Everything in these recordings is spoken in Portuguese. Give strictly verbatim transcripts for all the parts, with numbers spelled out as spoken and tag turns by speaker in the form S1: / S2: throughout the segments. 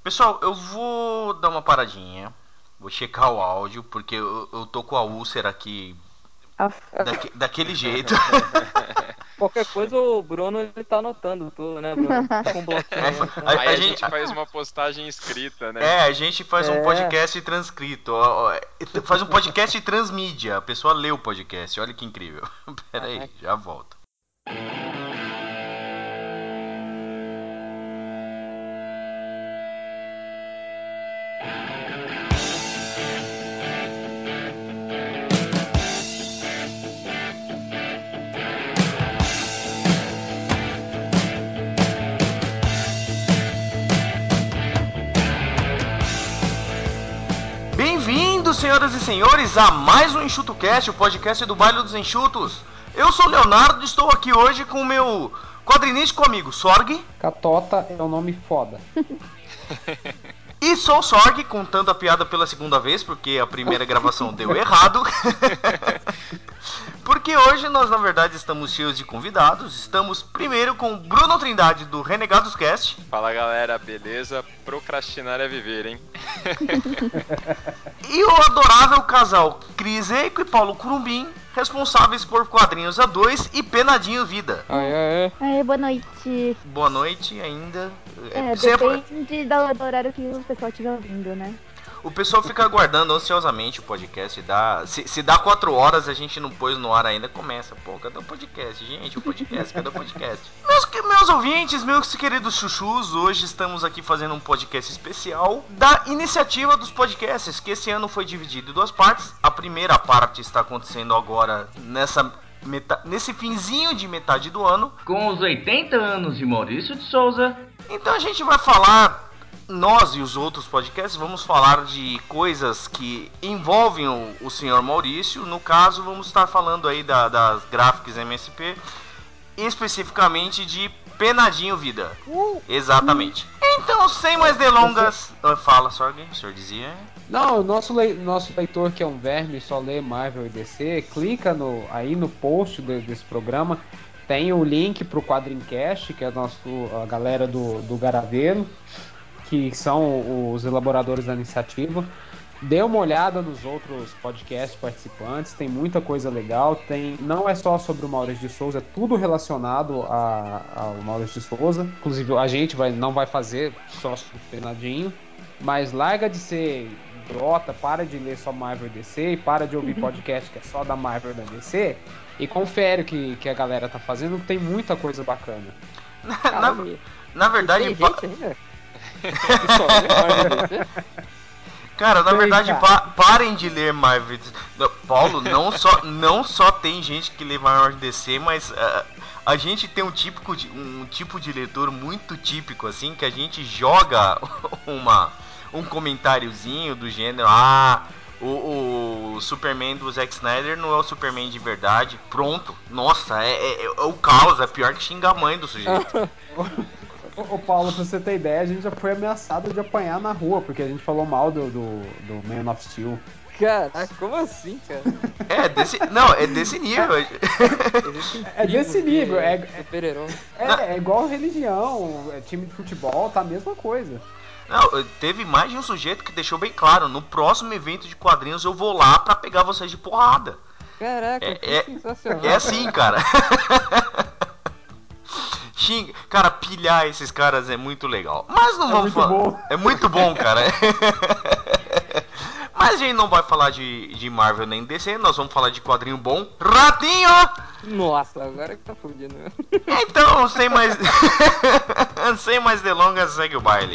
S1: Pessoal, eu vou dar uma paradinha. Vou checar o áudio, porque eu, eu tô com a úlcera aqui daque, daquele jeito.
S2: Qualquer coisa o Bruno ele tá anotando tudo, né, Bruno? Tá com um bloquinho
S1: É,
S2: aí. Então...
S1: a,
S3: Aí
S1: a
S3: a
S1: gente,
S3: gente faz uma postagem escrita, né?
S1: é, a gente faz um
S2: É.
S1: podcast transcrito. ó, ó, Faz um podcast transmídia. A pessoa lê o podcast. Olha que incrível. Pera aí,
S2: Caraca.
S1: já volto. Bem-vindos, senhoras e senhores, a mais um EnxutoCast, o podcast do Baile dos Enxutos. Eu sou o Leonardo e estou aqui hoje com o meu quadrinístico amigo Sorg.
S4: Catota é um nome foda.
S1: E sou o Sorg, contando a piada pela segunda vez, porque a primeira gravação deu errado. Porque hoje nós, na verdade, estamos cheios de convidados. Estamos primeiro com o Bruno Trindade, do Renegados Cast.
S3: Fala galera, beleza? Procrastinar é viver, hein?
S1: E o adorável casal Cris Eico e Paulo Curumbim, responsáveis por Quadrinhos A dois e Penadinho Vida.
S2: Aê, aê.
S5: Aê, boa noite.
S1: Boa noite ainda.
S5: É,
S1: Sempre-
S5: depende do, do horário que o pessoal estiver ouvindo, né?
S1: O pessoal fica aguardando ansiosamente o podcast. Dá... Se, se dá quatro horas a gente não pôs no ar ainda, começa. Pô, cadê o podcast, gente? O podcast, cadê o podcast? Meus, meus ouvintes, meus queridos chuchus, hoje estamos aqui fazendo um podcast especial da iniciativa dos podcasts, que esse ano foi dividido em duas partes. A primeira parte está acontecendo agora nessa... Meta... nesse finzinho de metade do ano.
S6: Com os oitenta anos de Maurício de Souza.
S1: Então a gente vai falar... Nós e os outros podcasts vamos falar de coisas que envolvem o, o senhor Maurício. No caso, vamos estar falando aí da, das Graphics M S P, especificamente de Penadinho Vida.
S2: Uh.
S1: Exatamente. Então, sem mais delongas... Fala, Sorg, o senhor dizia...
S4: Não, o nosso, le... nosso leitor que é um verme só lê Marvel e D C, clica no... aí no post de... desse programa, tem o link pro Quadrincast, que é a, nosso... a galera do, do Garaveiro, que são os elaboradores da iniciativa. Dê uma olhada nos outros podcasts participantes, tem muita coisa legal. Tem, não é só sobre o Maurício de Souza, é tudo relacionado a, ao Maurício de Souza. Inclusive, a gente vai, não vai fazer só sobre o Fernandinho, mas larga de ser idiota, para de ler só Marvel e D C, e para de ouvir podcast que é só da Marvel e da D C, e confere o que, que a galera tá fazendo, que tem muita coisa bacana.
S1: na, na verdade...
S2: Tem gente ainda? Que só lê Marvel e D C?
S1: Cara, na
S4: Tem,
S1: verdade,
S4: cara.
S1: pa- parem de ler Marvel. Não, Paulo, não só, não só tem gente que lê Marvel D C, mas uh, a gente tem um, típico de, um tipo de leitor muito típico, assim, que a gente joga uma, um comentáriozinho do gênero, ah, o, o Superman do Zack Snyder não é o Superman de verdade. Pronto, nossa, é, é, é o caos, é pior que xingar a mãe do sujeito.
S4: Ô, ô, Paulo, pra você ter ideia, a gente já foi ameaçado de apanhar na rua, porque a gente falou mal do, do, do Man of Steel.
S2: Caraca, como assim, cara?
S1: É desse, não, é desse nível.
S2: Existem
S4: É desse
S2: tribos de
S4: nível, é-
S2: super-herói.
S4: É, é igual religião, é time de futebol, tá a mesma coisa.
S1: Não, teve mais de um sujeito que deixou bem claro, no próximo evento de quadrinhos eu vou lá pra pegar vocês de porrada.
S2: Caraca,
S1: É,
S2: que
S1: é,
S2: sensacional.
S1: é assim, cara. Xinga, cara, pilhar esses caras é muito legal. Mas não
S4: É
S1: vamos
S4: muito
S1: falar.
S4: bom.
S1: É muito bom, cara. Mas a gente não vai falar de, de Marvel nem D C, nós vamos falar de quadrinho bom. Ratinho!
S2: Nossa, agora que tá fudido.
S1: Então, sem mais. sem mais delongas, segue o baile.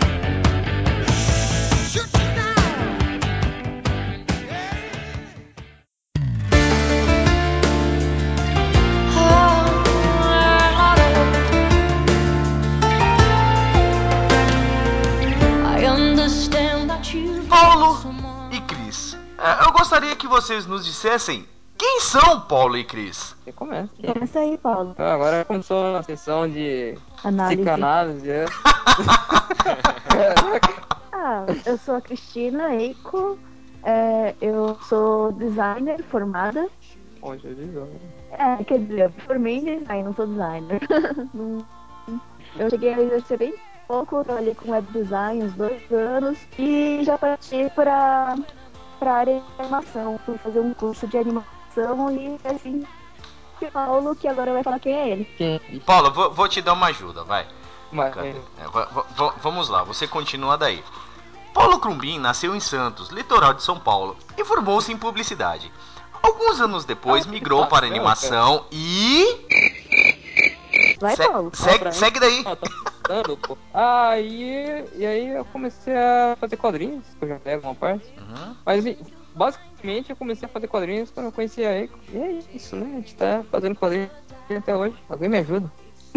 S1: Paulo e Cris, é, eu gostaria que vocês nos dissessem quem são Paulo e Cris.
S2: Você começa.
S5: Começa aí, Paulo.
S2: Ah, agora começou a sessão de
S5: Análise.
S2: psicanálise. É. Caraca.
S5: Ah, eu sou a Cristina Eiko. É, eu sou designer formada.
S2: Onde eu digo?
S5: É, quer dizer, eu me formei em design, não sou designer. Não- eu cheguei a exercer bem pouco, trabalhei com web design uns dois anos e já parti para para área de animação. Fui fazer um curso de animação e assim, Paulo, que agora vai falar quem é ele.
S2: Quem?
S1: Paulo, vou, vou te dar uma ajuda, vai.
S2: Mas,
S1: Cadê? É, va- va- vamos lá, você continua daí. Paulo Crumbin nasceu em Santos, litoral de São Paulo, e formou-se em publicidade. Alguns anos depois
S2: Ah,
S1: migrou
S2: tá,
S1: para
S2: tá,
S1: animação e...
S5: Vai,
S1: Se-
S5: Paulo.
S1: segue,
S2: pra mim.
S1: segue daí.
S2: Ah, tá pensando, pô. Aí, e aí eu comecei a fazer quadrinhos, que eu já pego uma parte.
S1: Uhum.
S2: Mas assim, basicamente eu comecei a fazer quadrinhos quando eu conheci a Eiko. E é isso, né? A gente tá fazendo quadrinhos até hoje. Alguém me ajuda?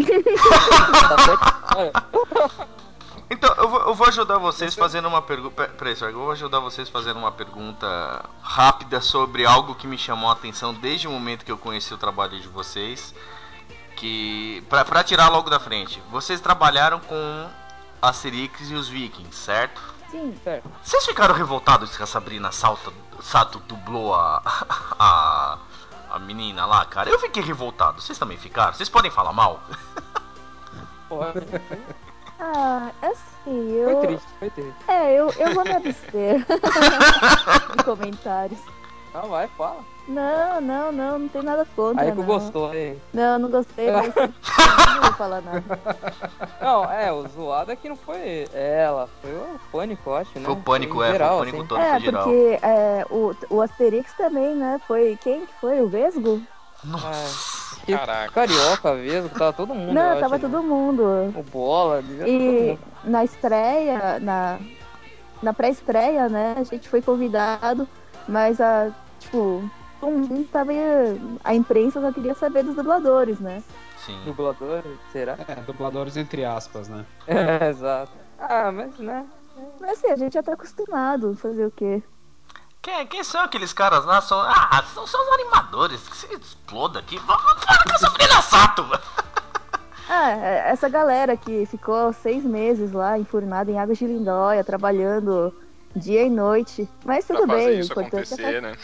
S2: Tá certo? Olha,
S1: Então, eu vou, eu vou ajudar vocês fazendo uma pergunta. Peraí, só, eu vou ajudar vocês fazendo uma pergunta rápida sobre algo que me chamou a atenção desde o momento que eu conheci o trabalho de vocês. Que. Pra, pra tirar logo da frente, vocês trabalharam com Asterix e os Vikings, certo?
S5: Sim.
S2: certo.
S1: Vocês ficaram revoltados que a Sabrina Salta, Sato dublou a, a. a menina lá, cara? Eu fiquei revoltado. Vocês também ficaram? Vocês podem falar mal?
S2: Porra,
S5: Ah, assim,
S2: foi
S5: eu.
S2: triste, foi triste.
S5: É, eu, eu vou me abster de comentários.
S2: Não, vai, fala.
S5: Não, não, não, não tem nada contra.
S2: A Eiko
S5: não.
S2: gostou, aí.
S5: Não, não gostei, mas não vou falar nada.
S2: Não, é, o zoado é que não foi ela, foi o Pânico, eu acho, né?
S1: Foi o pânico,
S2: Foi em
S1: é,
S2: geral,
S1: foi o pânico
S2: assim.
S1: todo,
S5: É,
S1: foi geral.
S5: porque é, o, o Asterix também, né? Foi. Quem que foi? O Vesgo?
S1: Nossa.
S2: Que
S3: Caraca.
S2: Carioca, mesmo, tava todo mundo,
S5: Não,
S2: eu
S5: tava
S2: acho,
S5: todo
S2: ali.
S5: mundo.
S2: O Bola, devia estar todo
S5: E
S2: mundo.
S5: na estreia, na, na pré-estreia, né? A gente foi convidado, mas a, tipo, todo mundo tava. A imprensa só queria saber dos dubladores, né?
S1: Sim.
S2: Dublador, será?
S4: É, dubladores entre aspas, né?
S2: É, exato. Ah, mas, né?
S5: Mas assim, a gente já tá acostumado, fazer o quê?
S1: Quem, quem são aqueles caras lá? São, ah, são, são os animadores. Que se exploda aqui. Vamos falar com a Sabrina Sato.
S5: Ah, é- essa galera que ficou seis meses lá, enfurnada em água de lindóia, trabalhando dia e noite. Mas
S3: Pra
S5: tudo
S3: fazer
S5: bem, o
S3: isso
S5: importante é
S3: acontecer, né?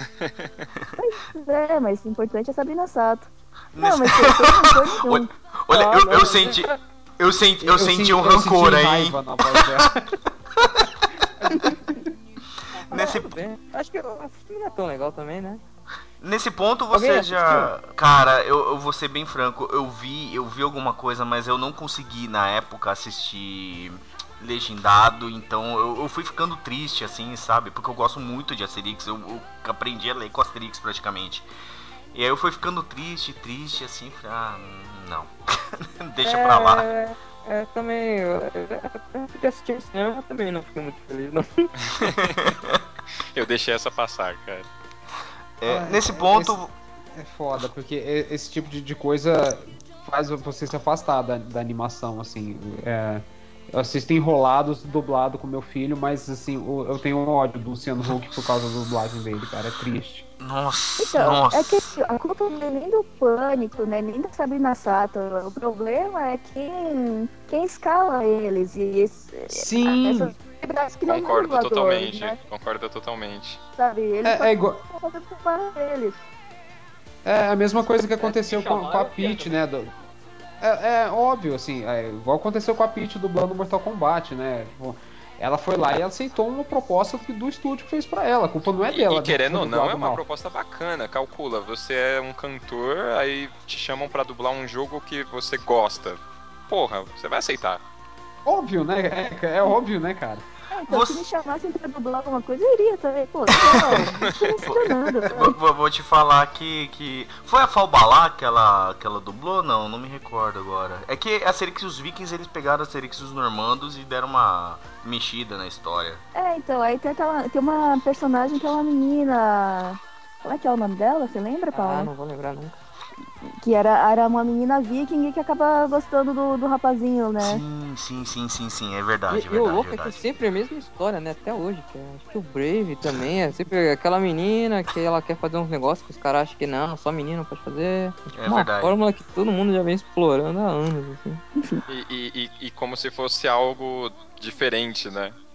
S5: É, mas o importante é Sabrina Sato.
S1: Nesse-
S5: Não, mas sem, sem rancor nenhum.
S1: Olha,
S2: Ah,
S1: eu,
S2: não,
S1: eu
S2: mas-
S1: senti. Eu senti, eu senti um
S4: eu
S1: rancor
S4: senti
S1: aí.
S4: raiva na voz dela.
S2: Ah,
S1: Nesse,
S2: tudo bem. Acho que o filme não é tão legal também, né?
S1: nesse ponto
S2: Alguém
S1: você
S2: assistiu?
S1: já. Cara, eu, eu vou ser bem franco. Eu vi, eu vi alguma coisa, mas eu não consegui na época assistir legendado. Então eu, eu fui ficando triste, assim, sabe? Porque eu gosto muito de Asterix. Eu, eu aprendi a ler com Asterix praticamente. E aí eu fui ficando triste, triste, assim. Falei, ah, não. Deixa
S2: é,
S1: pra lá.
S2: É, é, também. Eu, eu, eu fui assistir no cinema, mas também não fiquei muito feliz, não.
S3: Eu deixei essa passar, cara.
S1: É,
S4: Ah,
S1: nesse
S4: é-
S1: ponto.
S4: esse- É foda, porque e- esse tipo de, de coisa faz você se afastar da, da animação, assim. É, eu assisto Enrolados dublado com meu filho, mas assim, o- eu tenho um ódio do Luciano Huck por causa da dublagem dele, cara. É triste.
S1: Nossa,
S5: Então, é que
S1: nossa.
S5: a culpa não é nem do Pânico, né? Nem da Sabrina Sato. O problema é quem, quem escala eles. E esse,
S4: Sim!
S5: essas celebridades que não são
S3: Concordo
S5: dubladores,
S3: totalmente.
S5: né?
S3: Concordo totalmente.
S5: Sabe? Eles só
S4: É, é igual.
S5: estão fazendo culpa deles.
S4: É a mesma coisa que
S2: É,
S4: aconteceu
S2: se
S4: com, com a
S2: chamaram, eu quero
S4: Peach, né? do- É, é óbvio, assim, é igual aconteceu com a Peach dublando Mortal Kombat, né? Tipo, ela foi lá e aceitou uma proposta que- do estúdio que fez pra ela. A culpa não é
S3: E,
S4: dela
S3: e
S4: de
S3: querendo
S4: ter
S3: ou não, é
S4: dublado
S3: uma
S4: mal.
S3: proposta bacana. Calcula, você é um cantor, aí te chamam pra dublar um jogo que você gosta. Porra, você vai aceitar.
S4: Óbvio, né? É, é óbvio, né, cara?
S5: É, então,
S1: Você-
S5: se me chamassem pra dublar alguma coisa, eu iria também. Pô, legal. Não tô mencionando,
S1: Vou,
S5: sabe?
S1: vou- vou te falar que, que. Foi a Falbalá que ela, que ela dublou? Não, não me recordo agora. É que a Asterix e os Vikings eles pegaram a Asterix e os Normandos e deram uma mexida na história.
S5: É, então, aí tem, aquela, tem uma personagem que é uma menina. Como é que é o nome dela? Você lembra,
S2: Ah,
S5: Paulo?
S2: não vou lembrar nunca.
S5: Que era, era uma menina viking que acaba gostando do, do rapazinho, né?
S1: Sim, sim, sim, sim, sim. É
S2: E,
S1: verdade, é
S2: e o
S1: verdade,
S2: louco é que
S1: verdade.
S2: sempre é a mesma história, né? Até hoje, que é- acho que o Brave também é sempre aquela menina que ela quer fazer uns negócios que os caras acham que não, só menina pode fazer. É tipo
S1: É
S2: uma
S1: verdade.
S2: fórmula que todo mundo já vem explorando há anos, assim.
S3: E, e, e- e como se fosse algo diferente, né?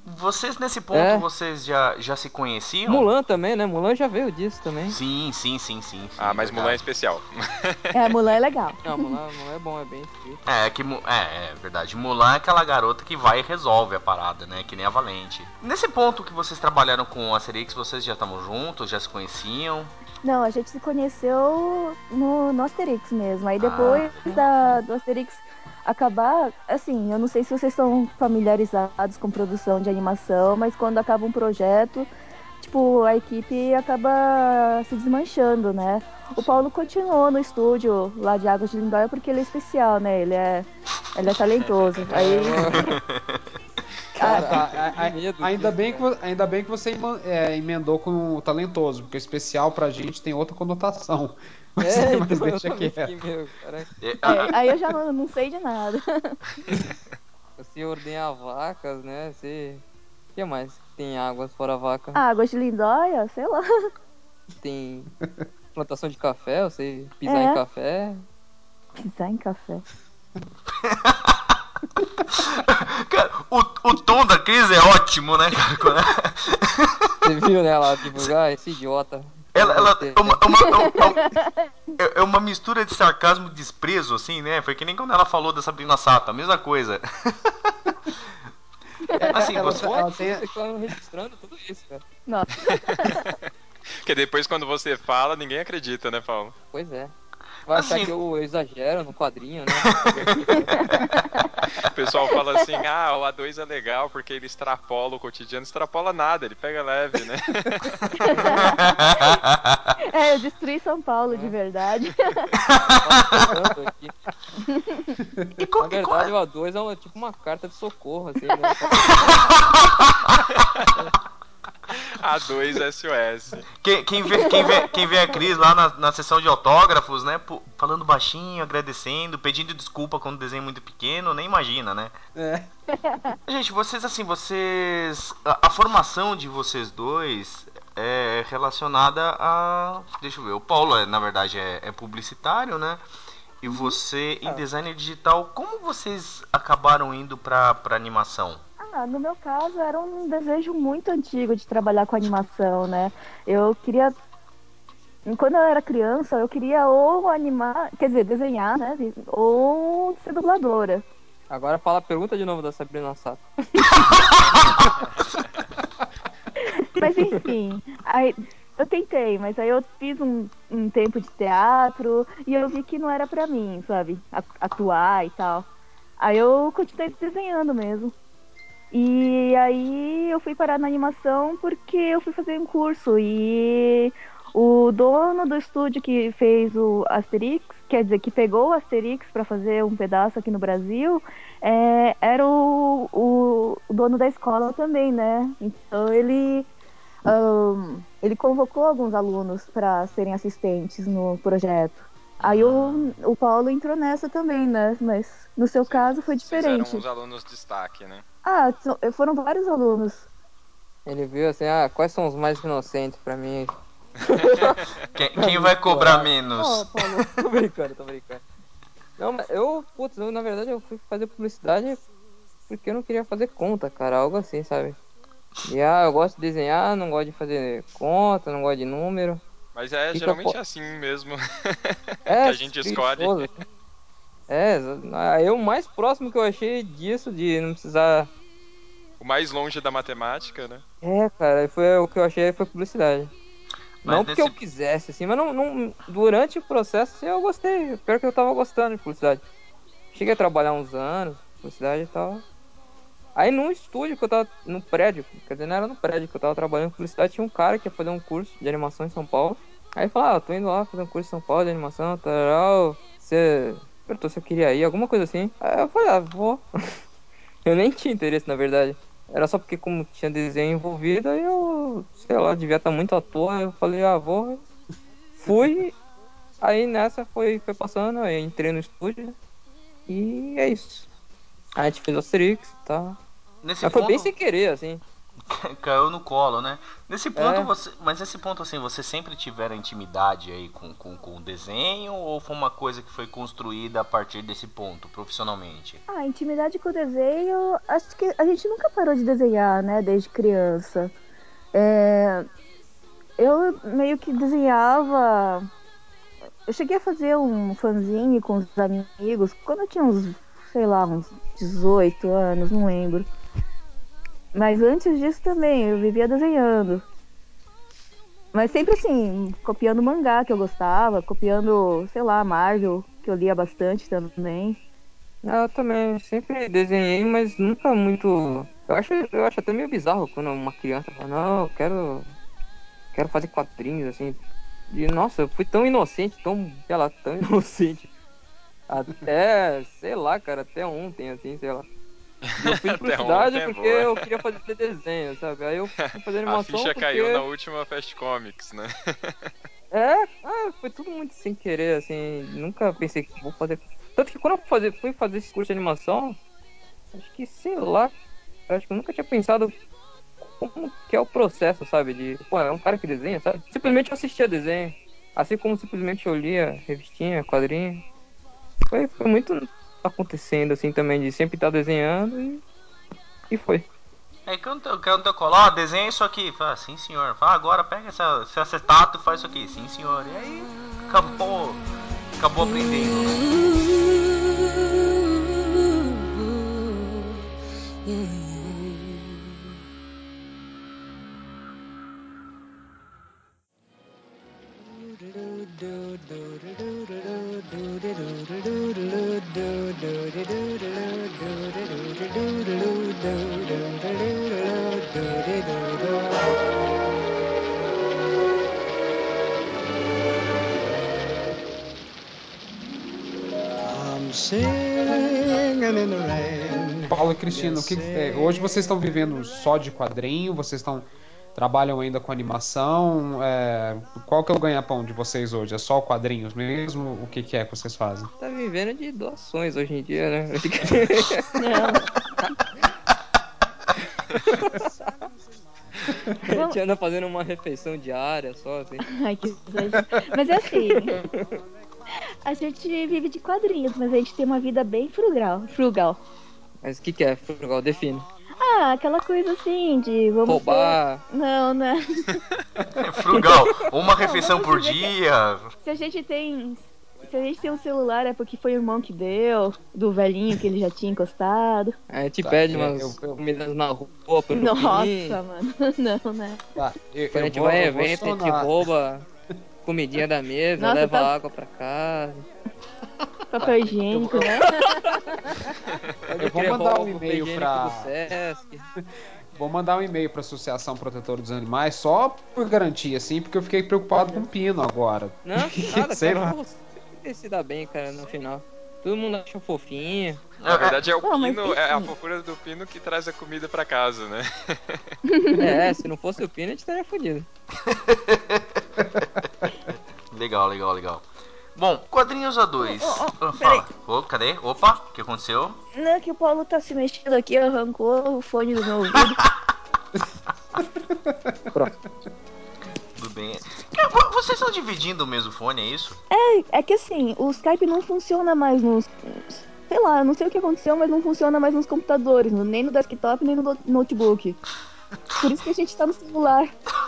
S1: Vocês nesse ponto,
S2: É.
S1: vocês já, já se conheciam?
S2: Mulan também, né? Mulan já veio disso também.
S1: Sim, sim, sim, sim, sim.
S3: Ah, mas Mulan é
S1: verdade.
S3: especial.
S5: É, Mulan é legal.
S2: Não, Mulan, Mulan é bom, é bem escrito.
S1: É, que Mu- é, é verdade. Mulan é aquela garota que vai e resolve a parada, né? Que nem a Valente. Nesse ponto que vocês trabalharam com o Asterix, vocês já estavam juntos, já se conheciam?
S5: Não, a gente se conheceu no, no Asterix mesmo. Aí
S1: Ah.
S5: depois da, do Asterix acabar, assim, eu não sei se vocês são familiarizados com produção de animação, mas quando acaba um projeto, tipo, a equipe acaba se desmanchando, né? O Paulo continuou no estúdio lá de Águas de Lindóia porque ele é especial, né? Ele é, ele é talentoso. Aí,
S4: Ah,
S2: Cara,
S4: tá. A- a-
S2: que medo
S4: ainda,
S2: disso,
S4: bem que,
S2: cara.
S4: vo- ainda bem que você eman- é, emendou com o talentoso, porque o especial pra gente tem outra conotação. Mas,
S2: É,
S4: mas
S2: então eu
S4: deixa
S2: também fiquei
S4: quieto.
S2: meio, cara,
S1: É,
S5: é,
S1: a-
S5: aí eu já não, não sei de nada.
S2: você ordenha vacas, né? Você. O que mais que tem águas fora vaca?
S5: Ah, Águas de Lindóia, sei lá.
S2: Tem plantação de café, você pisar em
S5: É.
S2: café.
S5: Pisar em café.
S1: Cara, o, o tom da crise é ótimo, né, cara?
S2: Você viu, né, lá, tipo, ah, esse idiota.
S1: Ela,
S2: Fala
S1: ela
S2: besteira.
S1: é, uma, é, uma, é, uma, é- é uma mistura de sarcasmo e desprezo, assim, né? Foi que nem quando ela falou da Sabrina Sato, a mesma coisa. Assim,
S4: Ela,
S1: você.
S4: tá- ela
S2: Pode
S4: tem.
S2: ficar registrando tudo isso, cara.
S5: Nossa.
S3: Porque depois quando você fala, ninguém acredita, né, Paulo?
S2: Pois é. Vai achar
S1: Assim.
S2: que eu exagero no quadrinho, né? Pra fazer isso.
S3: O pessoal fala assim, ah, o A dois é legal porque ele extrapola o cotidiano. Extrapola nada, ele pega leve, né?
S5: É, eu destruí São Paulo de
S2: É.
S5: verdade.
S2: Passando aqui.
S1: E co-
S2: Na
S1: e co-
S2: verdade, o A dois é uma, tipo uma carta de socorro, assim, né?
S3: A dois S O S.
S1: Quem, quem, vê, quem, vê, quem vê a Cris lá na, na sessão de autógrafos, né? pô, falando baixinho, agradecendo, pedindo desculpa quando o desenho é muito pequeno, nem imagina, né?
S4: É.
S1: Gente, vocês assim, vocês. A, a formação de vocês dois é relacionada a. Deixa eu ver, o Paulo, é, na verdade, é, é publicitário, né? E você em
S2: Ah.
S1: design digital, como vocês acabaram indo pra, pra animação?
S5: Ah, no meu caso, era um desejo muito antigo de trabalhar com animação, né? Eu queria. Quando eu era criança, eu queria ou animar, quer dizer, desenhar, né? Ou ser dubladora.
S2: Agora fala a pergunta de novo da Sabrina Sato.
S5: Mas enfim, aí eu tentei, mas aí eu fiz um, um tempo de teatro e eu vi que não era pra mim, sabe? A- Atuar e tal. Aí eu continuei desenhando mesmo. E aí eu fui parar na animação porque eu fui fazer um curso e o dono do estúdio que fez o Asterix, quer dizer, que pegou o Asterix para fazer um pedaço aqui no Brasil, é, era o, o, o dono da escola também, né? Então ele ahn, ele convocou alguns alunos para serem assistentes no projeto. Aí o, o Paulo entrou nessa também, né? Mas no seu caso foi
S3: Vocês eram
S5: diferente.
S3: os alunos de destaque, né?
S5: Ah, so- foram vários alunos.
S2: Ele viu assim, ah, quais são os mais inocentes pra mim?
S1: Quem,
S2: Pra
S1: quem
S2: me
S1: vai cobrar
S2: explorar.
S1: menos?
S5: Ó, Paulo.
S2: Tô brincando, tô brincando. Não, mas eu, putz, eu, na verdade eu fui fazer publicidade porque eu não queria fazer conta, cara, algo assim, sabe? E ah, eu gosto de desenhar, não gosto de fazer conta, não gosto de número.
S3: Mas é,
S2: Que que eu
S3: geralmente
S2: po...
S3: é assim mesmo. Que
S2: É,
S3: a gente escolhe.
S2: preguiçoso. É, exa- ah, eu o mais próximo que eu achei disso, de não precisar.
S3: O mais longe da matemática, né?
S2: É, cara, foi o que eu achei foi publicidade.
S1: Mas
S2: Não porque
S1: nesse.
S2: eu quisesse, assim, mas não, não- durante o processo assim, eu gostei. Pior que eu tava gostando de publicidade. Cheguei a trabalhar uns anos, publicidade e tal. Aí num estúdio que eu tava, no prédio, quer dizer, não era no prédio que eu tava trabalhando em publicidade, tinha um cara que ia fazer um curso de animação em São Paulo. Aí ele falou, ah, eu tô indo lá fazer um curso em São Paulo de animação, tal. Você perguntou se eu queria ir, alguma coisa assim. Aí eu falei, ah, vou. Eu nem tinha interesse, na verdade. Era só porque como tinha desenho envolvido, aí eu, sei lá, devia estar muito à toa. Eu falei, ah, vou. Fui, aí nessa foi, foi passando, aí entrei no estúdio e é isso. Aí a gente fez o Asterix e tal.
S1: Nesse
S2: Mas foi bem
S1: ponto.
S2: sem querer, assim.
S1: Caiu no colo, né? Nesse ponto
S2: É.
S1: você. Mas nesse ponto assim, você sempre tiveram intimidade aí com, com, com o desenho ou foi uma coisa que foi construída a partir desse ponto, profissionalmente?
S5: Ah, intimidade com o desenho, acho que a gente nunca parou de desenhar, né, desde criança. É, eu meio que desenhava. Eu cheguei a fazer um fanzine com os amigos quando eu tinha uns, sei lá, uns dezoito anos, não lembro. Mas antes disso também, eu vivia desenhando. Mas sempre assim, copiando mangá que eu gostava, copiando, sei lá, Marvel, que eu lia bastante também.
S2: Eu também sempre desenhei, mas nunca muito. Eu acho, eu acho até meio bizarro quando uma criança fala, não, eu quero, quero fazer quadrinhos, assim. E nossa, eu fui tão inocente, tão, sei lá, tão inocente. Até, sei lá, cara, até ontem, assim, sei lá. E eu fiz
S3: Até
S2: publicidade
S3: ontem é
S2: porque
S3: boa.
S2: eu queria fazer desenho, sabe? Aí eu fui fazer
S3: A
S2: animação
S3: ficha caiu na
S2: porque.
S3: última Fast Comics, né?
S2: É, ah, foi tudo muito sem querer, assim. Nunca pensei que vou fazer. Tanto que quando eu fazer, fui fazer esse curso de animação, acho que, sei lá, acho que eu nunca tinha pensado como que é o processo, sabe? De, pô, é um cara que desenha, sabe? Simplesmente eu assistia desenho. Assim como simplesmente eu lia revistinha, quadrinho. Foi, foi muito acontecendo, assim, também, de sempre estar desenhando e, e foi.
S1: Aí quando eu quero teu colo, ó, desenha isso aqui. Fala, sim senhor. Fala, agora pega essa, esse acetato e faz isso aqui. Sim senhor. E aí acabou, acabou aprendendo, né?
S4: Paulo e Cristina, o que, é, hoje vocês estão vivendo só de quadrinho? Vocês estão trabalham ainda com animação? É, qual que é o ganha-pão de vocês hoje? É só quadrinhos mesmo? O que, que é que vocês fazem?
S2: Tá vivendo de doações hoje em dia, né?
S5: Não.
S2: A gente anda fazendo uma refeição diária só, assim.
S5: Ai, que exagero. Mas é assim, a gente vive de quadrinhos, mas a gente tem uma vida bem frugal. Frugal.
S2: Mas o que que é frugal? Define.
S5: Ah, aquela coisa assim de vamos ter.
S2: Roubar.
S5: Não, né?
S1: É frugal. Uma
S5: Não,
S1: refeição
S5: vamos
S1: por
S5: dizer que
S1: dia.
S5: se a gente tem. Se a gente tem um celular é porque foi o irmão que deu, do velhinho que ele já tinha encostado.
S2: A gente
S4: Tá,
S2: pede
S4: eu, eu,
S2: umas
S4: eu-
S2: comidas na rua pro PIN.
S5: Nossa, mano. Não, né?
S4: tá, eu,
S2: Quando a
S4: eu
S2: gente
S4: vou,
S2: vai em
S4: eu vou
S2: evento, a gente
S4: sonar.
S2: rouba comidinha da mesa,
S5: Nossa,
S2: leva
S5: tá
S2: água pra casa.
S4: Tá,
S5: papel
S4: eu, eu,
S5: higiênico,
S4: eu,
S5: né?
S2: Pode
S4: eu vou
S2: crer,
S4: mandar
S2: rouba
S4: um
S2: o papel
S4: e-mail
S2: higiênico do
S4: para
S2: Sesc.
S4: vou mandar um e-mail para a Associação Protetora dos Animais só por garantia, assim, porque eu fiquei preocupado com o Pino agora.
S2: Não, que nada,
S4: Sei lá.
S2: cachorro sempre se dá bem, cara, no final. Todo mundo acha fofinho.
S3: Na verdade é o
S5: Não, mas
S3: pino, é a
S5: enfim.
S3: fofura do pino que traz a comida pra casa, né?
S2: É, se não fosse o Pino, a gente estaria fodido.
S1: Legal, legal, legal. Bom, quadrinhos A
S5: Ô,
S1: dois.
S5: ô,
S1: Ah,
S5: ô, peraí.
S1: fala. Ô, cadê? Opa, o que aconteceu?
S5: Não, é que o Paulo tá se mexendo aqui, arrancou o fone do meu ouvido.
S2: Pronto.
S1: Tudo bem. Cara, vo- vocês estão dividindo o mesmo fone, é isso?
S5: É que assim, o Skype não funciona mais nos. Sei lá, eu não sei o que aconteceu, mas não funciona mais nos computadores, no- nem no desktop, nem no no- notebook. Por isso que a gente tá no celular.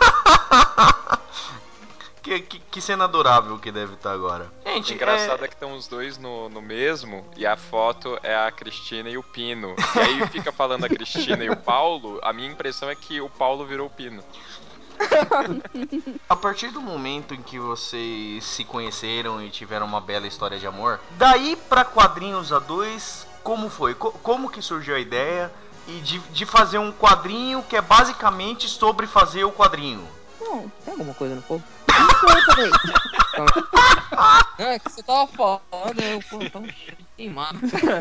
S1: Que, que, que cena adorável que deve estar agora.
S3: O
S1: Gente,
S3: engraçado é
S1: é...
S3: que estão os dois no, no mesmo e a foto é a Cristina e o Pino. E aí fica falando a Cristina e o Paulo, a minha impressão é que o Paulo virou o Pino.
S1: A partir do momento em que vocês se conheceram e tiveram uma bela história de amor, daí pra quadrinhos A dois, como foi? Co- como que surgiu a ideia e de, de fazer um quadrinho que é basicamente sobre fazer o quadrinho?
S5: Bom,
S2: Tem alguma coisa no fogo?
S5: não sei, peraí.
S2: Calma aí. Não, é que você tava falando, eu, pô, tava queimado.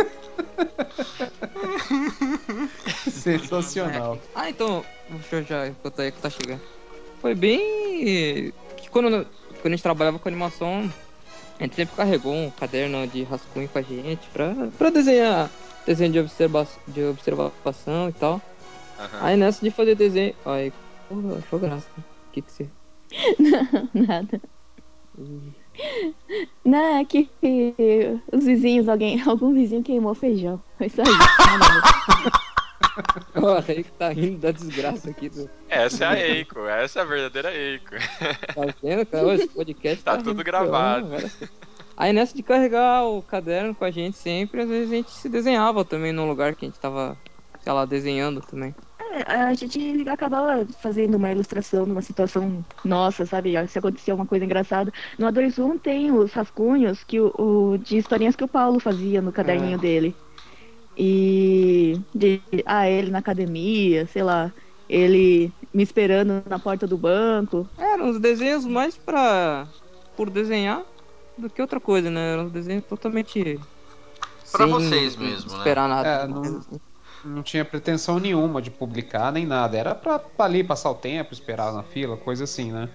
S4: Sensacional.
S2: Ah, então, deixa eu já, enquanto aí que tá chegando. Foi bem que quando, quando a gente trabalhava com animação, a gente sempre carregou um caderno de rascunho com a gente pra, pra desenhar desenho de, observa de observação e tal.
S3: Aham.
S2: Aí nessa de fazer desenho. Aí, porra, achou graça. O que que você.
S5: Nada. Não, é que os vizinhos, alguém, algum vizinho queimou feijão. Foi só isso. Nada a ver.
S2: Ó, aí que tá rindo da desgraça aqui do.
S3: Essa é a Eiko, essa é a verdadeira Eiko.
S2: Tá vendo, cara? Ô, esse podcast
S3: Tá
S2: tá
S3: tudo
S2: rindo
S3: gravado.
S2: pior, né? Aí nessa de carregar o caderno com a gente sempre, às vezes a gente se desenhava também num lugar que a gente tava, sei lá, desenhando também.
S5: É, a gente acabava fazendo uma ilustração numa situação nossa, sabe? Se acontecia alguma coisa engraçada. No A dois um tem os rascunhos que o, o- de historinhas que o Paulo fazia no caderninho dele. E de, ah, ele na academia, sei lá, ele me esperando na porta do banco.
S2: Eram uns desenhos mais pra. Por desenhar do que outra coisa, né? Eram uns desenhos totalmente.
S1: Pra
S2: Sem
S1: vocês mesmo, né?
S2: esperar nada.
S4: É, não, não tinha pretensão nenhuma de publicar nem nada. Era pra, pra ali passar o tempo, esperar na fila, coisa assim, né?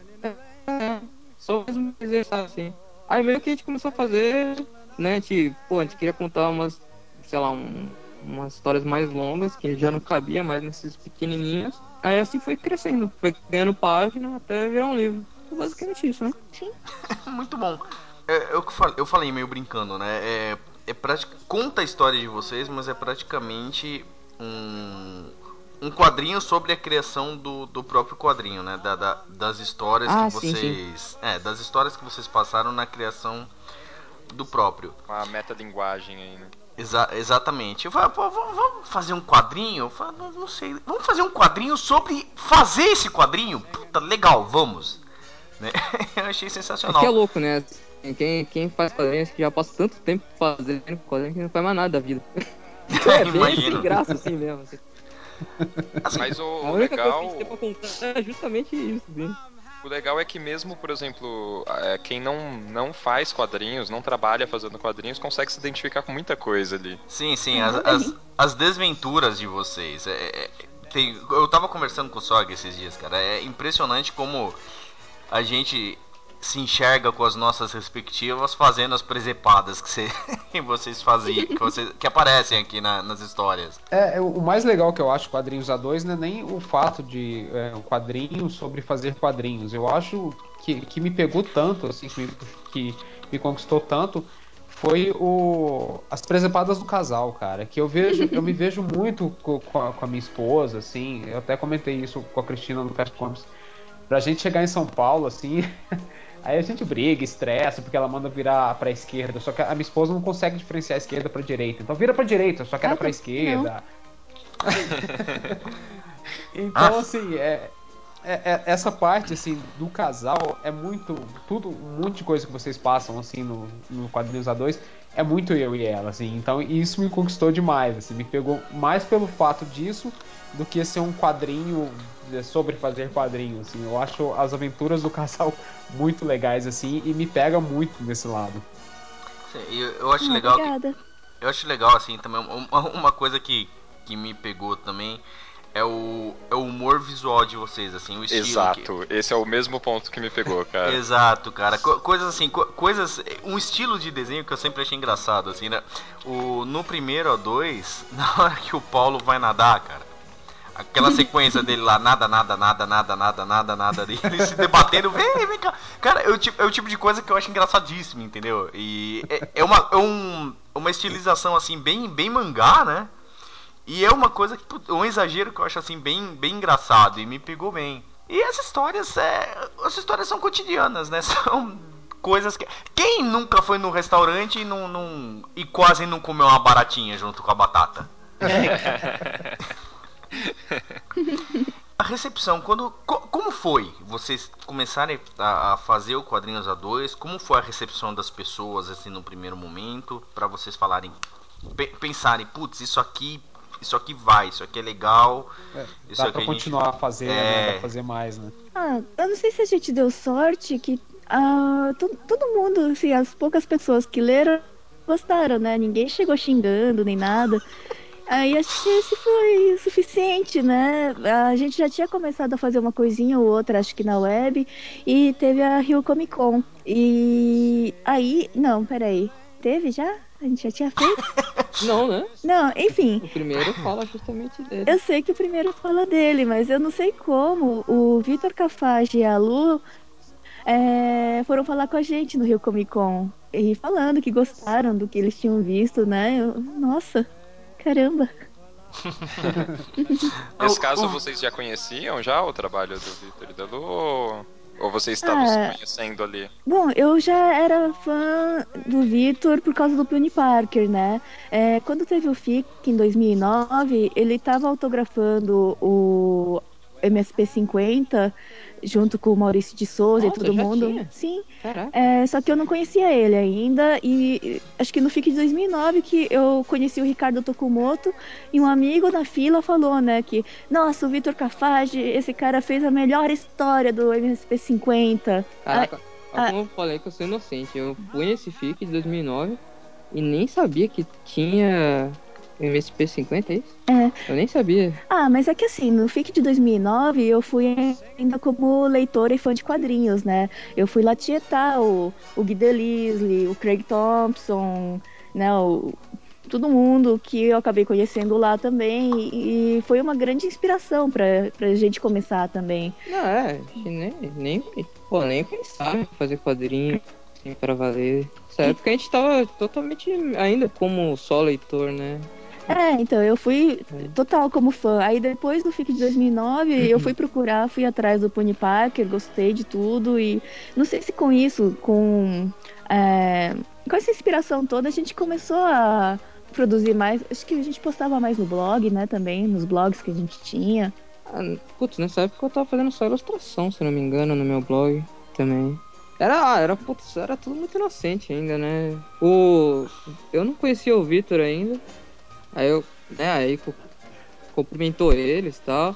S2: Só mesmo desenho, sabe, assim. Aí meio que a gente começou a fazer, né? A gente, pô, a gente queria contar umas, sei lá, um, umas histórias mais longas, que já não cabia mais nesses pequenininhos. Aí assim foi crescendo, foi ganhando página até virar um livro. Basicamente isso, né?
S5: Sim.
S1: Muito bom. É, eu, que fal- eu falei meio brincando, né? É, é pratic... Conta a história de vocês, mas é praticamente um, um quadrinho sobre a criação do, do próprio quadrinho, né? Da, da- das histórias que
S2: Ah, sim, sim.
S1: vocês. É, das histórias que vocês passaram na criação do próprio.
S3: Uma metalinguagem aí, né?
S1: Exa exatamente. Eu falei, pô, vamos vamos fazer um quadrinho? Eu falei, não, não sei. Vamos fazer um quadrinho sobre fazer esse quadrinho? Puta, legal, vamos. Né? Eu achei
S2: É que é
S1: sensacional.
S2: louco, né? Assim, Quem, quem faz quadrinhos que já passa tanto tempo fazendo quadrinho que não faz mais nada da vida. Então é bem sem
S1: Imagino.
S2: graça, assim mesmo. Assim.
S1: Assim,
S3: Mas o,
S2: A
S3: o
S2: única coisa que a gente tem
S3: legal.
S2: pra contar é justamente isso, assim.
S3: O legal é que mesmo, por exemplo, é, quem não, não faz quadrinhos, não trabalha fazendo quadrinhos, consegue se identificar com muita coisa ali.
S1: sim, sim, as,
S5: Ainda
S1: as,
S5: bem.
S1: as desventuras de vocês. É, é, tem, eu tava conversando com o Sog esses dias, cara. É impressionante como a gente se enxerga com as nossas respectivas fazendo as presepadas que, cê, que vocês faziam, que, vocês, que aparecem aqui na, nas histórias.
S4: É, é, o mais legal que eu acho quadrinhos A dois não é nem o fato de é, um quadrinho sobre fazer quadrinhos. Eu acho que, que me pegou tanto, assim, que me, que me conquistou tanto, foi o, as presepadas do casal, cara. Que eu vejo, eu me vejo muito co- com a, com a minha esposa, assim. Eu até comentei isso com a Cristina no Fast Comics. Pra gente chegar em São Paulo, assim, aí a gente briga, estressa, porque ela manda virar pra esquerda. Só que a minha esposa não consegue diferenciar a esquerda pra direita. Então vira pra direita, só que era
S5: Ah,
S4: pra
S5: também não.
S4: esquerda.
S1: Ah,
S4: Então, assim, é, é- é- essa parte, assim, do casal é muito... Tudo, um monte de coisa que vocês passam, assim, no, no Quadrinhos A dois é muito eu e ela, assim. Então, isso me conquistou demais, assim. Me pegou mais pelo fato disso do que ser um quadrinho é, sobre fazer quadrinho, assim. Eu acho as aventuras do casal muito legais, assim, e me pega muito nesse lado.
S1: sim, eu, eu acho
S5: Ah,
S1: legal que
S5: obrigada.
S1: eu acho legal assim também uma, uma coisa que, que me pegou também é o, é o humor visual de vocês, assim, o estilo que.
S3: Exato, esse é o mesmo ponto que me pegou, cara.
S1: Exato, cara. Co- coisas assim, co- coisas. Um estilo de desenho que eu sempre achei engraçado, assim, né? O, no primeiro a dois, na hora que o Paulo vai nadar, cara. Aquela sequência dele lá, nada, nada, nada, nada, nada, nada, nada, ele se debatendo, vem, vem cá. Cara, é o, tipo, é o tipo de coisa que eu acho engraçadíssimo, entendeu? E é, é uma, é um, uma estilização, assim, bem, bem mangá, né? E é uma coisa, que, um exagero que eu acho, assim, bem, bem engraçado e me pegou bem. E as histórias, é, as histórias são cotidianas, né? São coisas que... Quem nunca foi no restaurante e, não, não, e quase não comeu uma baratinha junto com a batata? A recepção, quando. Co- como foi vocês começarem a, a fazer o Quadrinhos A dois? Como foi a recepção das pessoas, assim, no primeiro momento? Pra vocês falarem. pe- pensarem, putz, isso aqui. Isso aqui vai, isso aqui é legal.
S4: É,
S1: Isso
S4: dá
S1: aqui
S4: pra
S1: a gente.
S4: continuar a fazer, né? Dá pra
S1: É.
S4: fazer mais, né?
S5: Ah, eu não sei se a gente deu sorte que ah, to- todo mundo, assim, as poucas pessoas que leram gostaram, né? Ninguém chegou xingando nem nada. Aí acho que esse foi o suficiente, né? A gente já tinha começado a fazer uma coisinha ou outra, acho que na web, e teve a Rio Comic Con. E aí, não, peraí. Teve já? A gente já tinha feito?
S2: Não, né?
S5: Não, enfim.
S2: O primeiro fala justamente dele.
S5: Eu sei que o primeiro fala dele, mas eu não sei como o Vitor Cafage e a Lu é, foram falar com a gente no Rio Comic Con. E falando que gostaram do que eles tinham visto, né? Eu- nossa, caramba.
S3: Nesse
S1: O-
S3: caso,
S1: o-
S3: vocês já conheciam já o trabalho do Vitor e da Lu? Ou, ou vocês estavam se
S5: Ah,
S3: conhecendo ali?
S5: bom, eu já era fã do Vitor por causa do Peony Parker, né? É, quando teve o F I C em dois mil e nove, ele estava autografando o M S P cinquenta junto com o Maurício de Souza e
S2: Nossa,
S5: todo
S2: já
S5: mundo.
S2: tinha?
S5: Sim,
S2: Caraca.
S5: é, só que eu não conhecia ele ainda e e acho que no F I C de dois mil e nove que eu conheci o Ricardo Tokumoto e um amigo na fila falou, né, que nossa, o Vitor Cafage, esse cara fez a melhor história do M S P cinquenta.
S2: Caraca, olha
S5: ah,
S2: como eu falei que eu sou inocente. Eu fui nesse F I C de dois mil e nove e nem sabia que tinha M S P cinquenta, é isso?
S5: É.
S2: Eu nem sabia.
S5: Ah, mas é que assim, no F I C de dois mil e nove eu fui ainda como leitora e fã de quadrinhos, né? Eu fui lá tietar o, o Guy Delisle, o Craig Thompson, né? O, todo mundo que eu acabei conhecendo lá também. E foi uma grande inspiração pra, pra gente começar também.
S2: Não, é, a gente nem, nem, pô, nem pensava em fazer quadrinho assim pra valer. Nessa época a gente tava totalmente ainda como só leitor, né?
S5: É, então, eu fui
S2: É.
S5: total como fã. Aí depois do F I C de dois mil e nove, eu fui procurar, fui atrás do Pony Parker, gostei de tudo. E não sei se com isso, com, é, com essa inspiração toda, a gente começou a produzir mais. Acho que a gente postava mais no blog, né, também, nos blogs que a gente tinha.
S2: Ah, putz, nessa época eu tava fazendo só ilustração, se não me engano, no meu blog também. Era, ah, era, putz, era tudo muito inocente ainda, né? O, eu não conhecia o Vitor ainda. Aí eu, né, aí cu- cumprimentou eles e tal.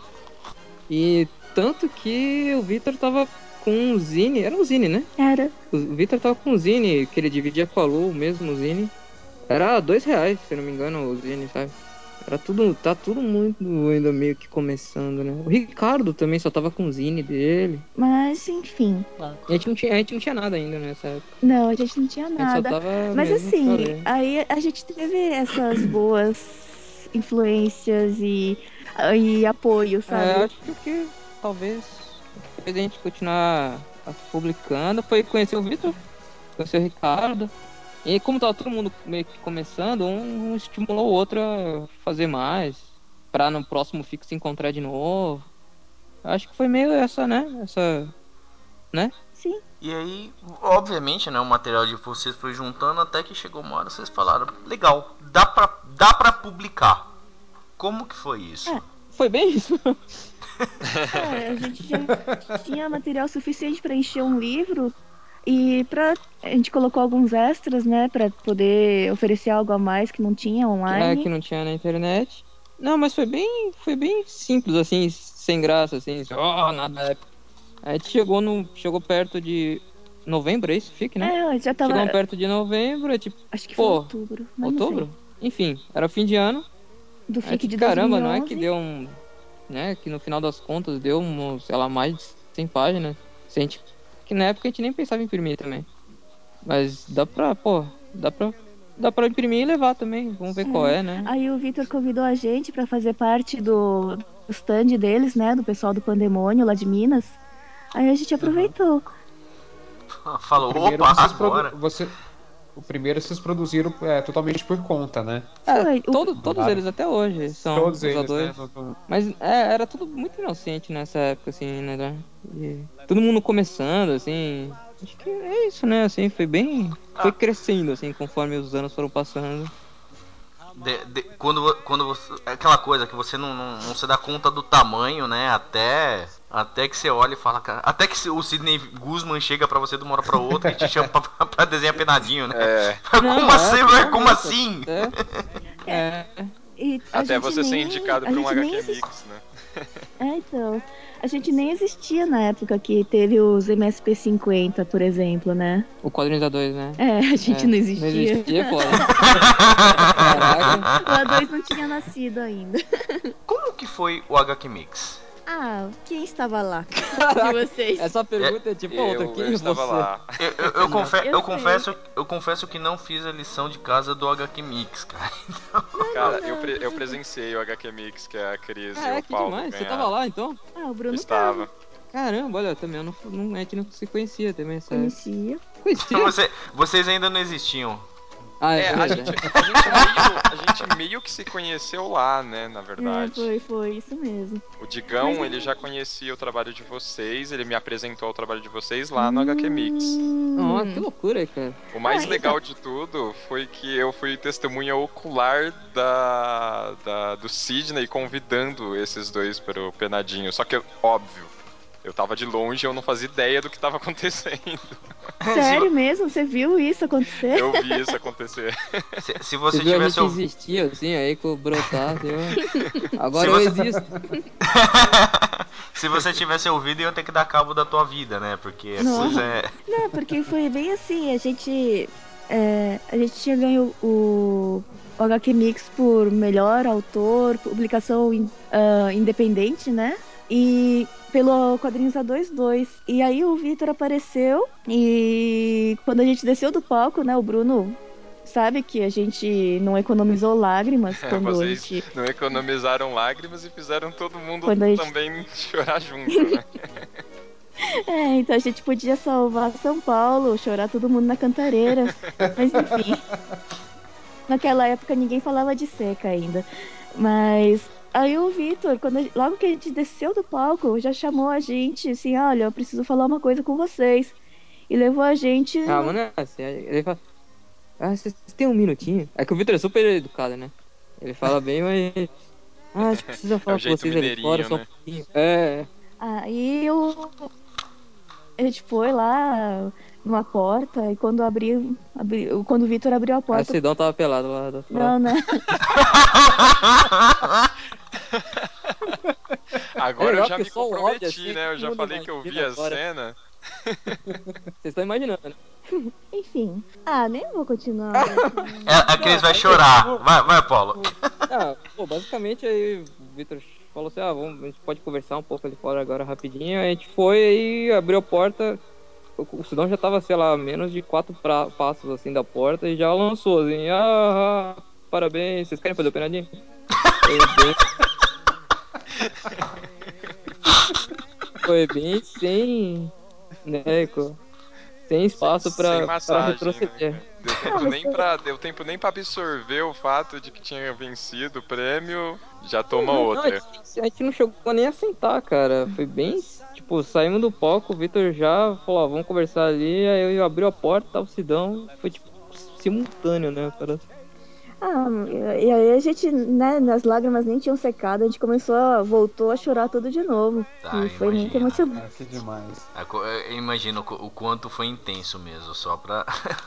S2: E tanto que o Vitor tava com um zine, era um zine, né?
S5: Era.
S2: O Vitor tava com um zine que ele dividia com a Lu, o mesmo zine. Era dois reais, se não me engano, o zine, sabe? Era tudo, tá tudo muito ainda meio que começando, né? O Ricardo também só tava com o zine dele.
S5: Mas, enfim.
S2: E a gente não tinha, a gente não tinha nada ainda nessa época.
S5: Não, a gente não tinha
S2: A gente só
S5: nada.
S2: tava
S5: Mas
S2: mesmo pra
S5: assim,
S2: ler.
S5: aí a gente teve essas boas influências e, e apoio,
S2: É,
S5: sabe?
S2: acho que o que talvez fez a gente continuar publicando foi conhecer o Vitor, conhecer o Ricardo. E como tava todo mundo meio que começando, um, um estimulou o outro a fazer mais, pra no próximo F I C se encontrar de novo. Acho que foi meio essa, né? Essa, né?
S5: Sim.
S1: E aí, obviamente, né, o material de vocês foi juntando até que chegou uma hora vocês falaram, legal, dá pra, dá pra publicar. Como que foi isso?
S5: É.
S2: Foi bem isso.
S5: É, a gente já tinha material suficiente para encher um livro e para a gente colocou alguns extras, né, para poder oferecer algo a mais que não tinha
S2: Que, é,
S5: online.
S2: que não tinha na internet. Não, mas foi bem, foi bem simples, assim, sem graça, assim, ó, nada. A gente chegou no, chegou perto de novembro, é isso? Fique, né?
S5: É, já tava,
S2: Chegamos perto de novembro, é tipo,
S5: acho que foi
S2: pô,
S5: outubro, mas não sei.
S2: outubro? Enfim, era fim de ano.
S5: Do
S2: A
S5: F I C
S2: gente,
S5: de
S2: caramba, não é que
S5: dois mil e onze.
S2: deu um, né, que no final das contas deu, um, sei lá, mais de cem páginas. Se a gente, que na época a gente nem pensava em imprimir também. Mas dá pra, pô, dá pra, dá pra imprimir e levar também. Vamos ver qual
S5: É.
S2: é, né?
S5: Aí o Vitor convidou a gente para fazer parte do, do stand deles, né, do pessoal do Pandemônio lá de Minas. Aí a gente
S4: Aham.
S5: aproveitou.
S4: O
S1: Falou,
S4: primeiro
S1: opa,
S4: vocês produ...
S1: agora.
S4: você... O primeiro vocês produziram é, totalmente por conta, né?
S2: É,
S5: Foi. O,
S2: todo, todos
S4: Mandaram
S2: eles até hoje são
S4: todos
S2: os
S4: eles, né?
S2: A dois.
S4: no- no-
S2: Mas é, era tudo muito inocente nessa época, assim, né? E todo mundo começando, assim. Acho que é isso, né? Assim, foi bem. Foi
S1: Ah,
S2: crescendo, assim, conforme os anos foram passando.
S1: de- de- quando, quando você. É aquela coisa que você não, não, não se dá conta do tamanho, né? Até, até que você olha e fala, cara. Até que o Sidney Guzman chega pra você de uma hora pra outra e te chama pra, pra desenhar penadinho, né?
S3: É,
S1: Como
S2: Não, é,
S1: assim, velho? Como
S2: totalmente,
S1: assim?
S2: É, é,
S5: e a
S3: até
S5: gente
S3: você ser
S5: nem.
S3: indicado
S5: A
S3: pra um
S5: gente nem
S3: H Q
S5: existia.
S3: Mix, né?
S5: É, então. A gente nem existia na época que teve os M S P cinquenta, por exemplo, né?
S2: o quadrinhos A dois, né?
S5: É, a gente
S2: É,
S5: não
S2: não
S5: existia.
S2: existia, é foda. Caraca.
S5: O A dois não tinha nascido ainda.
S1: Como que foi o H Q Mix?
S5: Ah, quem estava lá
S2: Caraca,
S5: de vocês?
S2: essa pergunta é tipo a outra.
S3: Eu,
S2: Quem
S3: eu
S2: é
S3: estava
S2: você?
S3: lá.
S1: Eu, eu, eu, confe-
S5: Eu
S1: eu
S5: sei.
S1: confesso, eu confesso que não fiz a lição de casa do H Q Mix, cara.
S3: Cara,
S5: não,
S3: eu, pre-
S5: tudo
S3: eu
S5: bem.
S3: presenciei o H Q Mix, que é a Cris
S2: Ah,
S3: e
S2: é,
S3: o
S2: que
S3: Paulo
S2: demais. Você tava
S3: ganharam.
S2: lá, então?
S5: Ah, o Bruno
S3: Estava.
S5: tava.
S2: Caramba, olha, também eu não, não, a gente não se conhecia também, essa
S5: Conhecia.
S2: Conhecia?
S1: Você, vocês ainda não existiam.
S2: Ah, é,
S3: É, a
S2: verdade.
S3: gente, a, gente meio, a gente meio que se conheceu lá, né, na
S5: É,
S3: verdade.
S5: foi, foi isso mesmo.
S3: O Digão,
S5: Mas-
S3: ele já conhecia o trabalho de vocês, ele me apresentou ao trabalho de vocês lá no H Q Mix.
S5: Hum.
S2: Ah, que loucura, cara.
S3: O mais
S5: Ah,
S3: legal
S5: então.
S3: de tudo foi que eu fui testemunha ocular da, da, do Sidney convidando esses dois para o Penadinho. Só que, óbvio, eu tava de longe e eu não fazia ideia do que tava acontecendo.
S5: Sério mesmo? Você viu isso acontecer?
S3: Eu vi isso acontecer.
S1: Se, se
S2: Você
S1: você
S2: viu a
S1: tivesse
S2: gente
S1: ouvido.
S2: existir assim, aí com o brotar, assim, ó. Agora
S1: Se
S2: eu
S1: você-
S2: existo.
S1: Se você tivesse ouvido, ia ter que dar cabo da tua vida, né? Porque a
S5: Não.
S1: coisa é.
S5: Não, porque foi bem assim, a gente. é, a gente tinha ganho o, o H Q Mix por melhor autor, publicação in- ah, independente, né? E pelo Quadrinhos A vinte e dois. E aí o Vitor apareceu e quando a gente desceu do palco, né? O Bruno sabe que a gente não economizou lágrimas quando a
S3: Vocês
S5: gente.
S3: não economizaram lágrimas e fizeram todo mundo
S5: Quando a gente
S3: também chorar junto, né?
S5: É, então a gente podia salvar São Paulo, chorar todo mundo na cantareira. Mas enfim, naquela época ninguém falava de seca ainda. Mas aí o Vitor, quando a- logo que a gente desceu do palco, já chamou a gente assim: olha, eu preciso falar uma coisa com vocês. E levou a gente.
S2: Ah,
S5: no-
S2: mano, é assim, ele fala, ah, vocês têm um minutinho? É que o Victor é super educado, né? Ele fala bem, mas... Ah, a gente precisa
S3: É o
S2: falar com
S3: jeito
S2: vocês ali fora
S3: mineirinho,
S2: só um
S3: né?
S2: pouquinho. É,
S5: Aí eu... a gente foi lá numa porta e quando abriu, abriu quando o Vitor abriu a
S2: a
S5: porta.
S2: Sidão tava pelado lá do outro lado.
S5: Não, né?
S2: É
S3: Agora eu
S2: legal
S3: já
S2: porque
S3: me
S2: só o áudio
S3: comprometi,
S2: assim,
S3: né? Eu
S2: todo
S3: já
S2: mundo
S3: falei que eu vi
S2: imagina
S3: a
S2: agora.
S3: cena.
S2: Vocês estão imaginando, né?
S5: Enfim. Ah, nem vou continuar.
S1: É, a Cris vai
S2: Não,
S1: chorar.
S2: aí,
S1: Vai, vai, Paulo.
S2: Ah, pô, basicamente aí o Victor falou assim, ah, vamos, a gente pode conversar um pouco ali fora agora rapidinho. A gente foi e abriu a porta, o, o Sidão já tava, sei lá, menos de quatro pra, passos assim da porta e já lançou assim, ah, ah, parabéns, vocês querem fazer o penadinho? Foi bem... Foi bem sem, né, co- sem espaço
S3: Sem, sem
S2: pra, para
S3: massagem, né,
S2: retroceder.
S3: cara? Deu
S5: Ah,
S3: tempo
S5: mas
S3: nem pra, deu tempo nem pra absorver o fato de que tinha vencido o prêmio, já toma
S2: Não, a
S3: outra.
S2: gente, a gente não chegou nem a sentar, cara. Foi bem, tipo, saímos do palco, o Vitor já falou, ó, vamos conversar ali, aí eu abri a porta, tava o Sidão, foi tipo simultâneo, né, cara?
S5: Ah, e aí a gente, né, nas lágrimas nem tinham secado, a gente começou, a, voltou a chorar tudo de novo.
S1: Tá,
S5: E foi muito
S1: imagina.
S5: emocionante.
S4: Ah, que demais.
S1: A co- Eu imagino o qu- o quanto foi intenso mesmo, só pra.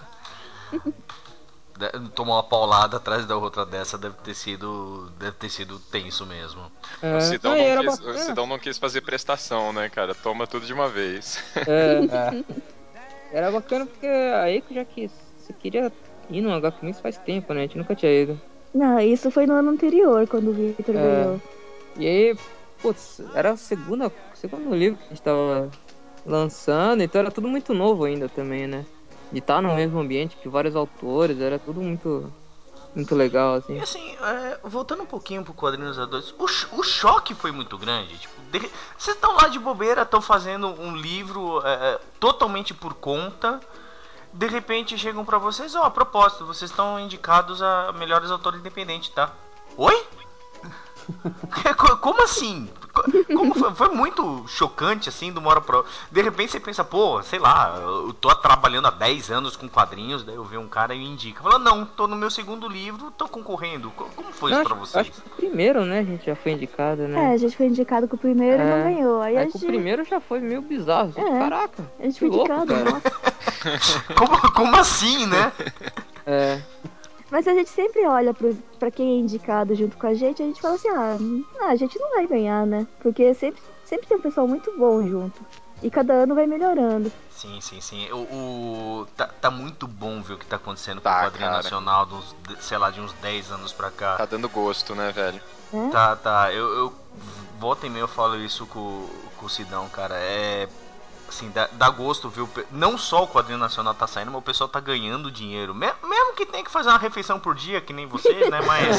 S1: De- Tomar uma paulada atrás da outra dessa deve ter sido. Deve ter sido tenso mesmo.
S3: O
S2: É,
S3: Sidão
S2: não, e
S3: não
S2: era
S3: quis, o
S2: bacana.
S3: Sidão não quis fazer prestação, né, cara? Toma tudo de uma vez.
S2: É,
S4: É.
S2: era bacana porque aí que já que você queria ir no H Q Mix faz tempo, né? A gente nunca tinha ido.
S5: Não, isso foi no ano anterior, quando o Victor
S2: É,
S5: ganhou.
S2: e aí, putz, era a segunda, segundo livro que a gente tava lançando, então era tudo muito novo ainda também, né? De estar no mesmo ambiente que vários autores, era tudo muito, muito legal,
S1: E
S2: assim.
S1: assim, é, voltando um pouquinho pro Quadrinhos A dois, o, cho- o choque foi muito grande. Tipo, de- vocês estão lá de bobeira, estão fazendo um livro é, é, totalmente por conta. De repente chegam pra vocês, ó, a propósito, vocês estão indicados a melhores autores independentes, tá? Oi? Co- Como assim? Co- Como foi, foi muito chocante assim, de uma hora pra outra. De repente você pensa, pô, sei lá, eu tô trabalhando há dez anos com quadrinhos, daí eu vejo um cara e me indica. Fala, não, tô no meu segundo livro, tô concorrendo. Co- Como foi
S2: Não,
S1: isso
S2: acho,
S1: pra
S2: acho
S1: vocês?
S2: que o primeiro, né, a gente já foi indicado,
S5: É,
S2: né?
S5: a gente foi indicado com o primeiro e não
S2: É,
S5: ganhou. Aí a
S2: aí com o
S5: gente.
S2: primeiro já foi meio bizarro, assim, tipo,
S5: É,
S2: caraca,
S5: a gente
S2: que
S5: foi
S2: louco,
S5: indicado,
S2: cara.
S5: nossa.
S1: Como, como assim, né?
S2: É,
S5: Mas a gente sempre olha pros, pra quem é indicado junto com a gente, a gente fala assim, ah, ah, a gente não vai ganhar, né? Porque sempre, sempre tem um pessoal muito bom junto. E cada ano vai melhorando.
S1: Sim, sim, sim. O, o- tá, tá muito bom ver o que tá acontecendo com o
S3: Tá,
S1: quadrinho
S3: cara.
S1: nacional, dos, sei lá, de uns dez anos pra cá.
S3: Tá dando gosto, né, velho?
S5: né?
S1: Tá, tá. Eu, eu volta e meia eu falo isso com, com o Sidão, cara. É. Assim, dá, dá gosto ver o, não só o quadrinho nacional tá saindo, mas o pessoal tá ganhando dinheiro. Mesmo que tenha que fazer uma refeição por dia, que nem vocês, né? Mas.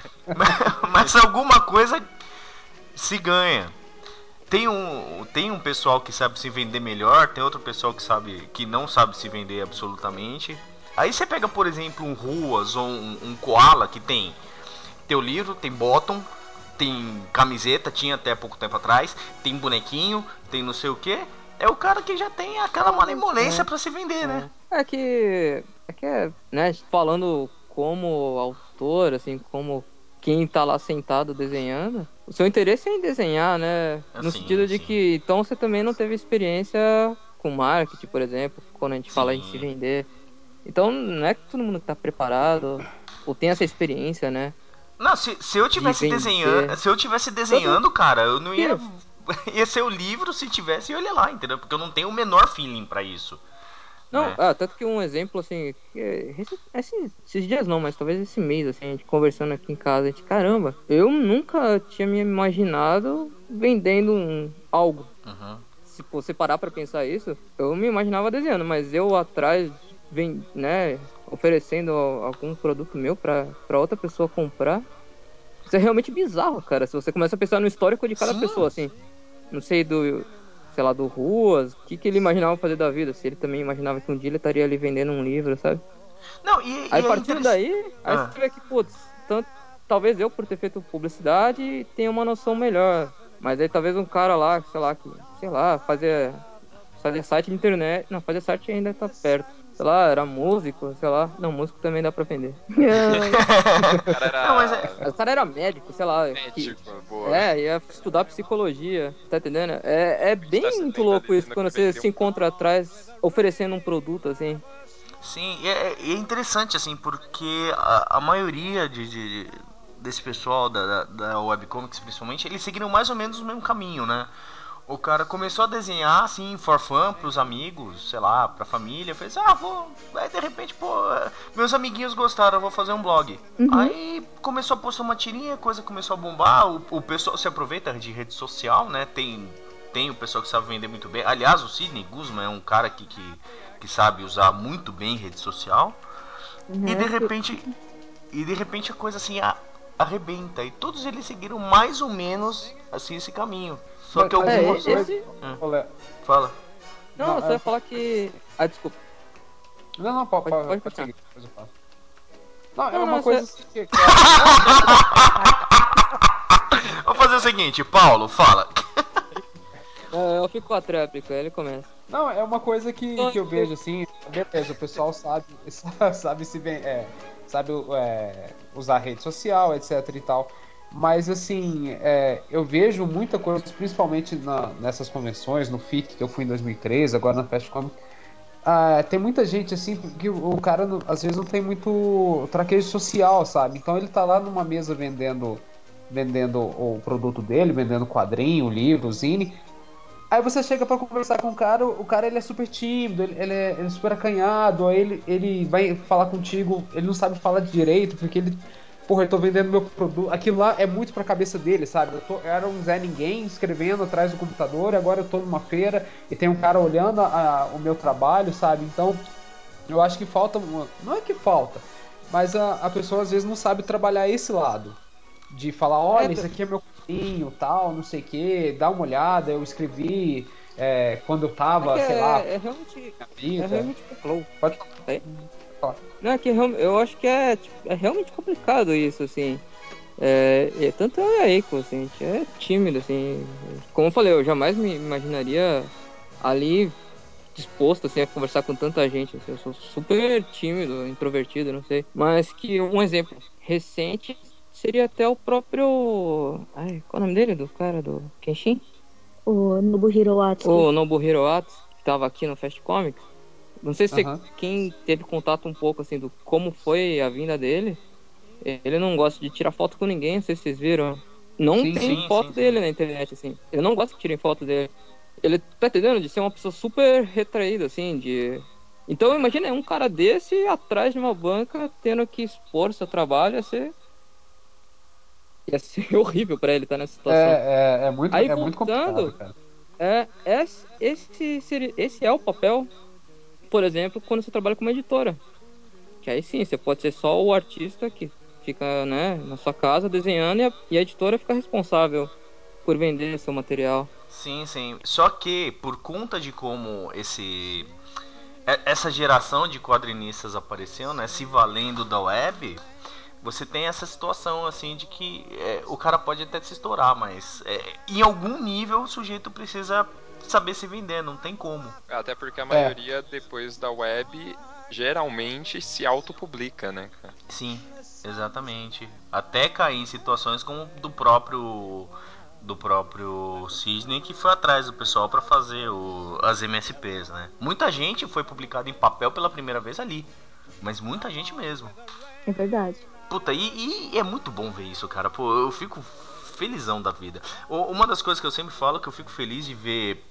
S1: Mas alguma coisa se ganha. Tem um, tem um pessoal que sabe se vender melhor, tem outro pessoal que sabe que não sabe se vender absolutamente. Aí você pega, por exemplo, um Ruas ou um, um Koala que tem teu livro, tem bottom, tem camiseta, tinha até pouco tempo atrás, tem bonequinho, tem não sei o que. É o cara que já tem aquela malemolência
S2: É,
S1: pra se vender, né?
S2: é que, é que, é, né, falando como autor, assim, como quem tá lá sentado desenhando, o seu interesse é em desenhar, né? No
S1: Assim,
S2: sentido de
S1: sim.
S2: que, então você também não teve experiência com marketing, por exemplo, quando a gente fala em se
S1: Sim.
S2: vender. Então, não é que todo mundo que tá preparado ou tem essa experiência, né,
S1: Não, se, se eu
S2: de
S1: tivesse desenhando,
S2: vender.
S1: se eu tivesse
S2: Tanto
S1: desenhando, cara, eu não ia
S2: que,
S1: ia ser o livro se tivesse, olha lá, entendeu? Porque eu não tenho o menor feeling pra isso,
S2: não,
S1: né?
S2: ah, tanto que um exemplo, assim, que é recen- esse- esses dias não, mas talvez esse mês, assim, a gente conversando aqui em casa, a gente, caramba, eu nunca tinha me imaginado vendendo um, algo.
S1: Uhum.
S2: Se você parar pra pensar isso, eu me imaginava desenhando, mas eu atrás, vem, né, oferecendo algum produto meu pra, pra outra pessoa comprar, isso é realmente bizarro, cara, se você começa a pensar no histórico de cada
S1: Sim.
S2: pessoa, assim, não sei, do, sei lá, do Ruas, o que que ele imaginava fazer da vida, se ele também imaginava que um dia ele estaria ali vendendo um livro, sabe?
S1: Não, e,
S2: Aí
S1: e é
S2: partindo
S1: interessante.
S2: daí, aí você
S1: Ah.
S2: vê que, putz, tanto, talvez eu, por ter feito publicidade, tenha uma noção melhor. Mas aí talvez um cara lá, sei lá, que, sei lá, fazia, fazia site de internet. Não, fazia site ainda tá perto. Sei lá, era músico, sei lá. Não, músico também dá pra vender.
S3: O cara
S1: Não, mas é.
S3: era
S2: Mas o cara era médico, sei lá, que
S3: médico, boa.
S2: é, ia estudar psicologia, tá entendendo? É, é
S3: Está
S2: bem
S3: se
S2: muito
S3: lendo ali
S2: louco isso
S3: dizendo que
S2: quando você
S3: vendeu
S2: se
S3: um
S2: encontra
S3: produto.
S2: atrás oferecendo um produto assim.
S1: Sim, é, é interessante, assim, porque a, a maioria de, de- desse pessoal da, da, da webcomics, principalmente, eles seguiram mais ou menos o mesmo caminho, né? O cara começou a desenhar, assim, for fun, pros amigos, sei lá, pra família, fez, ah, vou... Aí, de repente, pô, meus amiguinhos gostaram, eu vou fazer um blog.
S5: Uhum.
S1: Aí começou a postar uma tirinha, a coisa começou a bombar, o, o pessoal se aproveita de rede social, né? Tem, tem o pessoal que sabe vender muito bem. Aliás, o Sidney Guzman é um cara que, que, que sabe usar muito bem rede social. E de
S5: Né? Que-
S1: repente, e de repente a coisa assim a, arrebenta. E todos eles seguiram mais ou menos assim esse caminho. Só
S4: Mas,
S1: que
S4: mas
S2: É,
S4: uma
S2: e-
S1: alguns.
S4: coisa.
S2: esse.
S1: Hum,
S4: Ô, Léo,
S1: fala.
S2: Não,
S4: não,
S2: eu só
S4: é,
S2: ia falar que. Ah, desculpa.
S4: não, não, pode,
S2: Pode,
S4: pode,
S2: pode
S4: pode
S2: continuar.
S4: seguir, depois eu falo. Não, é
S2: Não, não,
S4: uma
S2: eu só.
S4: coisa assim que, que eu acho.
S1: Vou fazer o seguinte, Paulo, fala.
S2: Não, eu fico com a tréplica, aí ele começa.
S4: Não, é uma coisa que,
S2: Então,
S4: que eu vejo assim, beleza, o pessoal sabe, sabe se bem, é, sabe é, usar rede social, etc e tal. Mas assim, é, eu vejo muita coisa, principalmente na- nessas convenções, no F I C que eu fui em dois mil e treze, agora na Festcom. Ah, tem muita gente assim que o o cara não- às vezes não tem muito traquejo social, sabe? Então ele tá lá numa mesa vendendo vendendo o produto dele, vendendo quadrinho, livro, zine. Aí você chega pra conversar com o cara, o cara ele é super tímido, ele, ele é, ele é super acanhado, aí ele, ele vai falar contigo, ele não sabe falar direito, porque ele, porra, eu tô vendendo meu produto. Aquilo lá é muito pra cabeça dele, sabe? Eu, tô, eu era um Zé Ninguém escrevendo atrás do computador, e agora eu tô numa feira e tem um cara olhando a- a- o meu trabalho, sabe? Então, eu acho que falta uma. Não é que falta, mas a, a pessoa às vezes não sabe trabalhar esse lado de falar,
S2: é,
S4: olha, esse
S2: t-
S4: aqui é meu caminho, tal, não sei o quê, dá uma olhada, eu escrevi é, quando eu
S2: é que
S4: tava, sei lá,
S2: é, é realmente.
S4: na
S2: É
S4: vida.
S2: realmente. Alô?
S4: Pode
S2: Aí?
S4: falar.
S2: Não, é que real- eu acho que é, tipo, é realmente complicado isso, assim. É, é, tanto eu e a Eiko, assim, a gente é tímido, assim. Como eu falei, eu jamais me imaginaria ali disposto, assim, a conversar com tanta gente, assim. Eu sou super tímido, introvertido, não sei. Mas que um exemplo recente seria até o próprio... Ai, qual é o nome dele? Do cara do Kenshin?
S5: O Nobuhiro Atsuki.
S2: O Nobuhiro Atsu, que tava aqui no Fast Comics. Não sei se
S4: Aham.
S2: quem teve contato um pouco, assim, do como foi a vinda dele. Ele não gosta de tirar foto com ninguém, não sei se vocês viram. Não
S4: Sim,
S2: tem
S4: sim.
S1: Sim, sim,
S2: foto
S1: sim.
S2: dele na internet, assim. Ele não gosta que tirem foto dele. Ele tá entendendo? De ser uma pessoa super retraída, assim, de... Então, imagina um cara desse atrás de uma banca, tendo que expor seu trabalho, ia ser... Ia ser horrível pra ele estar nessa situação.
S4: É, é, é muito,
S2: Aí
S4: é muito complicado,
S2: voltando,
S4: cara.
S2: é, esse, esse, seria- esse é o papel, por exemplo, quando você trabalha com uma editora. Que aí sim, você pode ser só o artista que fica, né, na sua casa desenhando e a, e a editora fica responsável por vender seu material.
S1: Sim, sim. Só que por conta de como esse é- essa geração de quadrinistas apareceu, né, se valendo da web, você tem essa situação assim de que é, o cara pode até se estourar, mas é, em algum nível o sujeito precisa saber se vender, não tem como.
S3: Até porque a
S4: É,
S3: maioria, depois da web, geralmente se autopublica, né, cara?
S1: Sim, exatamente. Até cair em situações como do próprio do próprio Cisne que foi atrás do pessoal para fazer o, as M S Ps, né? Muita gente foi publicado em papel pela primeira vez ali, mas muita gente mesmo.
S5: É verdade.
S1: Puta, e, e é muito bom ver isso, cara. Pô, eu fico felizão da vida. O- Uma das coisas que eu sempre falo é que eu fico feliz de ver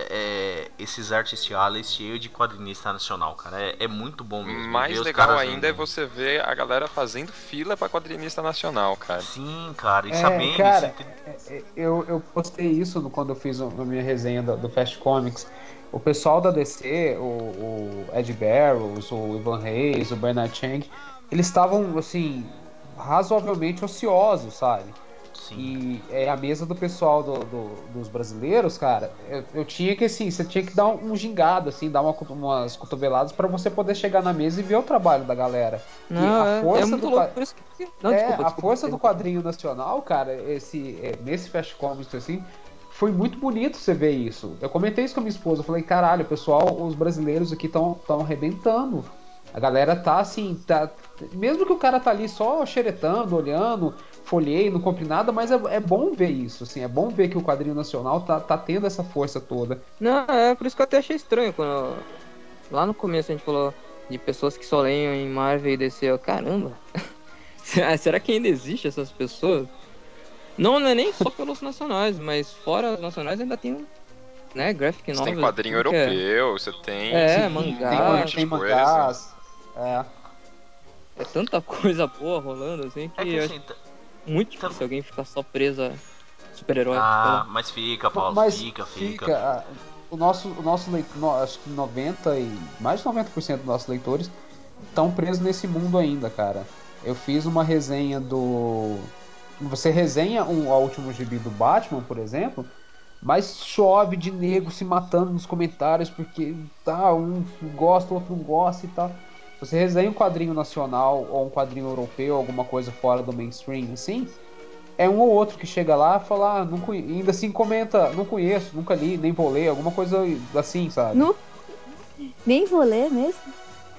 S1: é, esses artistiales cheios de quadrinista nacional, cara. É, é muito bom mesmo. E ver
S3: Mais
S1: os
S3: legal
S1: caras
S3: ainda é
S1: vendendo.
S3: você ver a galera fazendo fila pra quadrinista nacional, cara.
S1: Sim, cara, e
S4: é,
S1: sabendo isso.
S4: cara, é, é, eu, eu postei isso no- quando eu fiz a minha resenha do, do Fast Comics. O pessoal da D C, o, o Ed Barrows, o Ivan Reis, o Bernard Chang, eles estavam, assim, razoavelmente ociosos, sabe?
S1: Sim,
S4: E é a mesa do pessoal do, do- dos brasileiros, cara. Eu, eu tinha que, assim, você tinha que dar um, um gingado, assim, dar uma, umas cotoveladas para você poder chegar na mesa e ver o trabalho da galera. Que
S2: Não,
S4: a
S2: é, é
S4: força
S2: muito
S4: do,
S2: louco.
S4: qua-
S2: Por isso que. Não,
S4: é,
S2: desculpa,
S4: a
S2: desculpa.
S4: força do quadrinho nacional, cara, esse, é, nesse Fast Comics, assim, foi muito bonito você ver isso. Eu comentei isso com a minha esposa, eu falei, caralho, pessoal, os brasileiros aqui estão tão arrebentando. A galera tá assim, tá. Mesmo que o cara tá ali só xeretando, olhando, folhei, não compre nada, mas é, é bom ver isso, assim, é bom ver que o quadrinho nacional tá, tá tendo essa força toda.
S2: Não, é por isso que eu até achei estranho quando. Lá no começo a gente falou de pessoas que só leiam em Marvel e D C. Eu, caramba, será será que ainda existe essas pessoas? Não, não é nem só pelos nacionais, mas fora os nacionais ainda tem, né, graphic
S3: Você tem
S2: novel,
S3: quadrinho
S2: tudo que é.
S3: europeu, você tem
S2: É,
S3: um
S4: Sim, tem, man-
S2: mangá,
S3: monte
S4: tem
S3: de coisa.
S4: mangás. É.
S2: é tanta coisa boa rolando assim
S1: é
S2: que
S1: que
S2: eu acho
S1: assim. T-
S2: muito
S1: t-
S2: difícil alguém ficar só preso a super-herói, sei
S1: ah,
S2: lá.
S1: mas fica,
S4: Ma-
S1: Paulo,
S4: Mas
S1: fica, fica.
S4: fica, ah, o nosso, o nosso leitor, acho que noventa e mais de noventa por cento dos nossos leitores estão presos nesse mundo ainda, cara. Eu fiz uma resenha do. Você resenha um, a último gibi do Batman, por exemplo, mas chove de nego se matando nos comentários porque tá, um gosta, o outro não gosta e tal. Se você resenha um quadrinho nacional ou um quadrinho europeu, alguma coisa fora do mainstream, assim, é um ou outro que chega lá e fala, ah, não conhe... e ainda assim comenta, não conheço, nunca li, nem vou ler, alguma coisa assim, sabe?
S5: Nu, nem vou ler mesmo.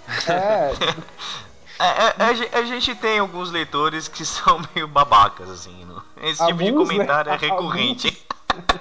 S4: É,
S1: É, é, a, gen- a gente tem alguns leitores que são meio babacas, assim. Não? Esse tipo de
S4: alguns, né?
S1: comentário é recorrente.
S4: Alguns.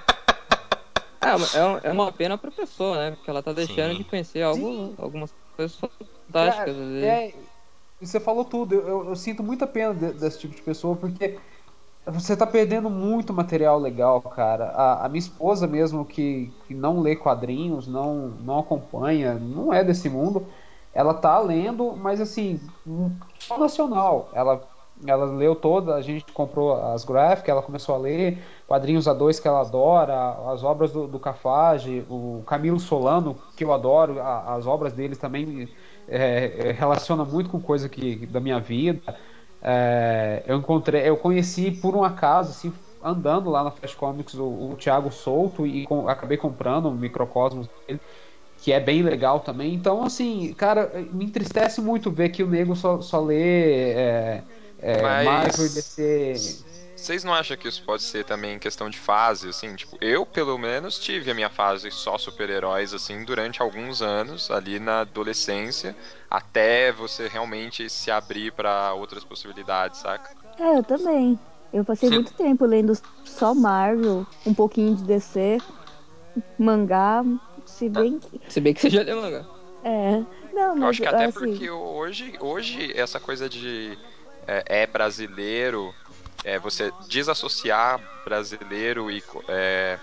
S2: É, uma- é um- é uma pena pra pessoa, né? Porque ela tá deixando de
S1: Sim.
S2: conhecer algo,
S4: Sim,
S2: algumas coisas
S4: cara,
S2: fantásticas, às vezes.
S4: é, você falou tudo. Eu, eu- eu sinto muita pena de- desse tipo de pessoa, porque você tá perdendo muito material legal, cara. A, a minha esposa mesmo, que, que não lê quadrinhos, não, não acompanha, não é desse mundo, ela tá lendo, mas assim, hum, só nacional. Ela, ela leu toda, a gente comprou as graphic, ela começou a ler, quadrinhos A dois que ela adora, as obras do, do Cafage, o Camilo Solano, que eu adoro, a- as obras deles também é, é, relacionam muito com coisa que, da minha vida. É, eu encontrei, eu conheci por um acaso, assim, andando lá na Flash Comics, o, o Thiago Souto e com- acabei comprando o Microcosmos dele, que é bem legal também. Então, assim, cara, me entristece muito ver que o nego só, só lê é, é, Marvel e
S3: Mas
S4: D C.
S3: vocês não acham que isso pode ser também questão de fase, assim? Tipo, eu, pelo menos, tive a minha fase só super-heróis, assim, durante alguns anos, ali na adolescência, até você realmente se abrir pra outras possibilidades, saca?
S5: É, eu também. Eu passei
S1: Você,
S5: muito tempo lendo só Marvel, um pouquinho de D C, mangá, se bem que.
S2: Se bem que você já leu mangá.
S5: É. Não,
S3: Eu
S5: mas
S3: acho que até
S5: assim.
S3: porque hoje, hoje essa coisa de é, é brasileiro, é, você desassociar brasileiro e co- é,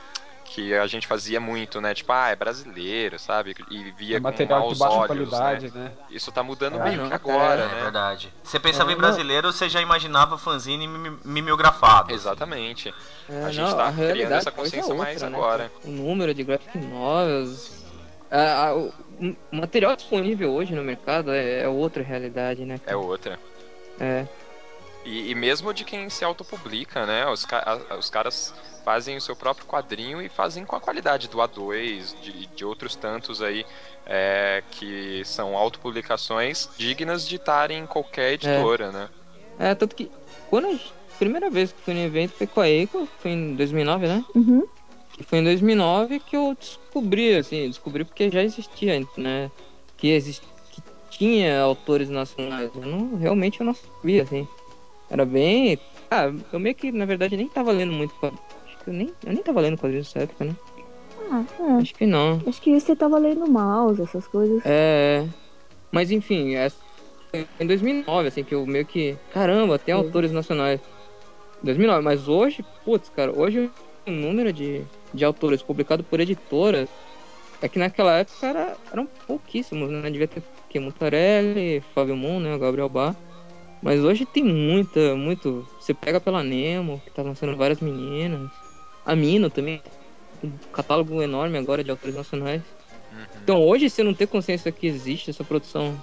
S3: que a gente fazia muito, né? Tipo, ah, é brasileiro, sabe? E via
S4: É
S3: com
S4: material de
S3: maus
S4: baixa
S3: olhos,
S4: qualidade,
S3: né?
S4: né?
S3: Isso tá mudando
S4: É.
S3: meio
S2: Ah,
S3: que
S2: não.
S3: agora,
S2: É,
S1: É
S3: né?
S1: verdade. Você pensava
S2: É,
S1: em
S2: não.
S1: brasileiro, você já imaginava fanzine mim- mimeografado. assim.
S3: Exatamente. A
S2: É,
S3: gente
S2: não,
S3: tá
S2: a
S3: criando essa
S2: realidade hoje é
S3: consciência mais
S2: outra, né, cara?
S3: agora.
S2: O número de graphic novels, a- a- o o material disponível hoje no mercado é, é outra realidade, né,
S3: É
S2: cara?
S3: outra.
S2: É,
S3: E, e mesmo de quem se autopublica, né? Os, ca- a- os caras fazem o seu próprio quadrinho e fazem com a qualidade do A dois, de, de outros tantos aí, é, que são autopublicações dignas de estarem em qualquer
S2: é,
S3: editora, né?
S2: é, tanto que quando a gente- primeira vez que fui no evento foi com a Eiko, foi em dois mil e nove, né?
S5: Uhum.
S2: E foi em dois mil e nove que eu descobri, assim, descobri porque já existia, né? Que, exist... que tinha autores nacionais. Eu não, realmente eu não sabia, assim. Era bem. Ah, eu meio que, na verdade, nem tava lendo muito. quad- Acho que eu nem, eu nem tava lendo quadrinhos nessa época, né?
S5: Ah,
S2: Acho que não.
S5: é. Acho que você tava lendo mouse, essas coisas.
S2: É. Mas enfim, é em dois mil e nove, assim, que eu meio que. Caramba, tem
S5: Sei.
S2: autores nacionais. dois mil e nove, mas hoje, putz, cara, hoje o número de, de autores publicados por editoras é que naquela época era, eram pouquíssimos, né? Devia ter que Mutarelli, Fábio Moon, né? Gabriel Bá. Mas hoje tem muita, muito. Você pega pela Nemo, que tá lançando várias meninas. A Mino também, um catálogo enorme agora de autores nacionais.
S3: Uhum.
S2: Então hoje, você não ter consciência que existe essa produção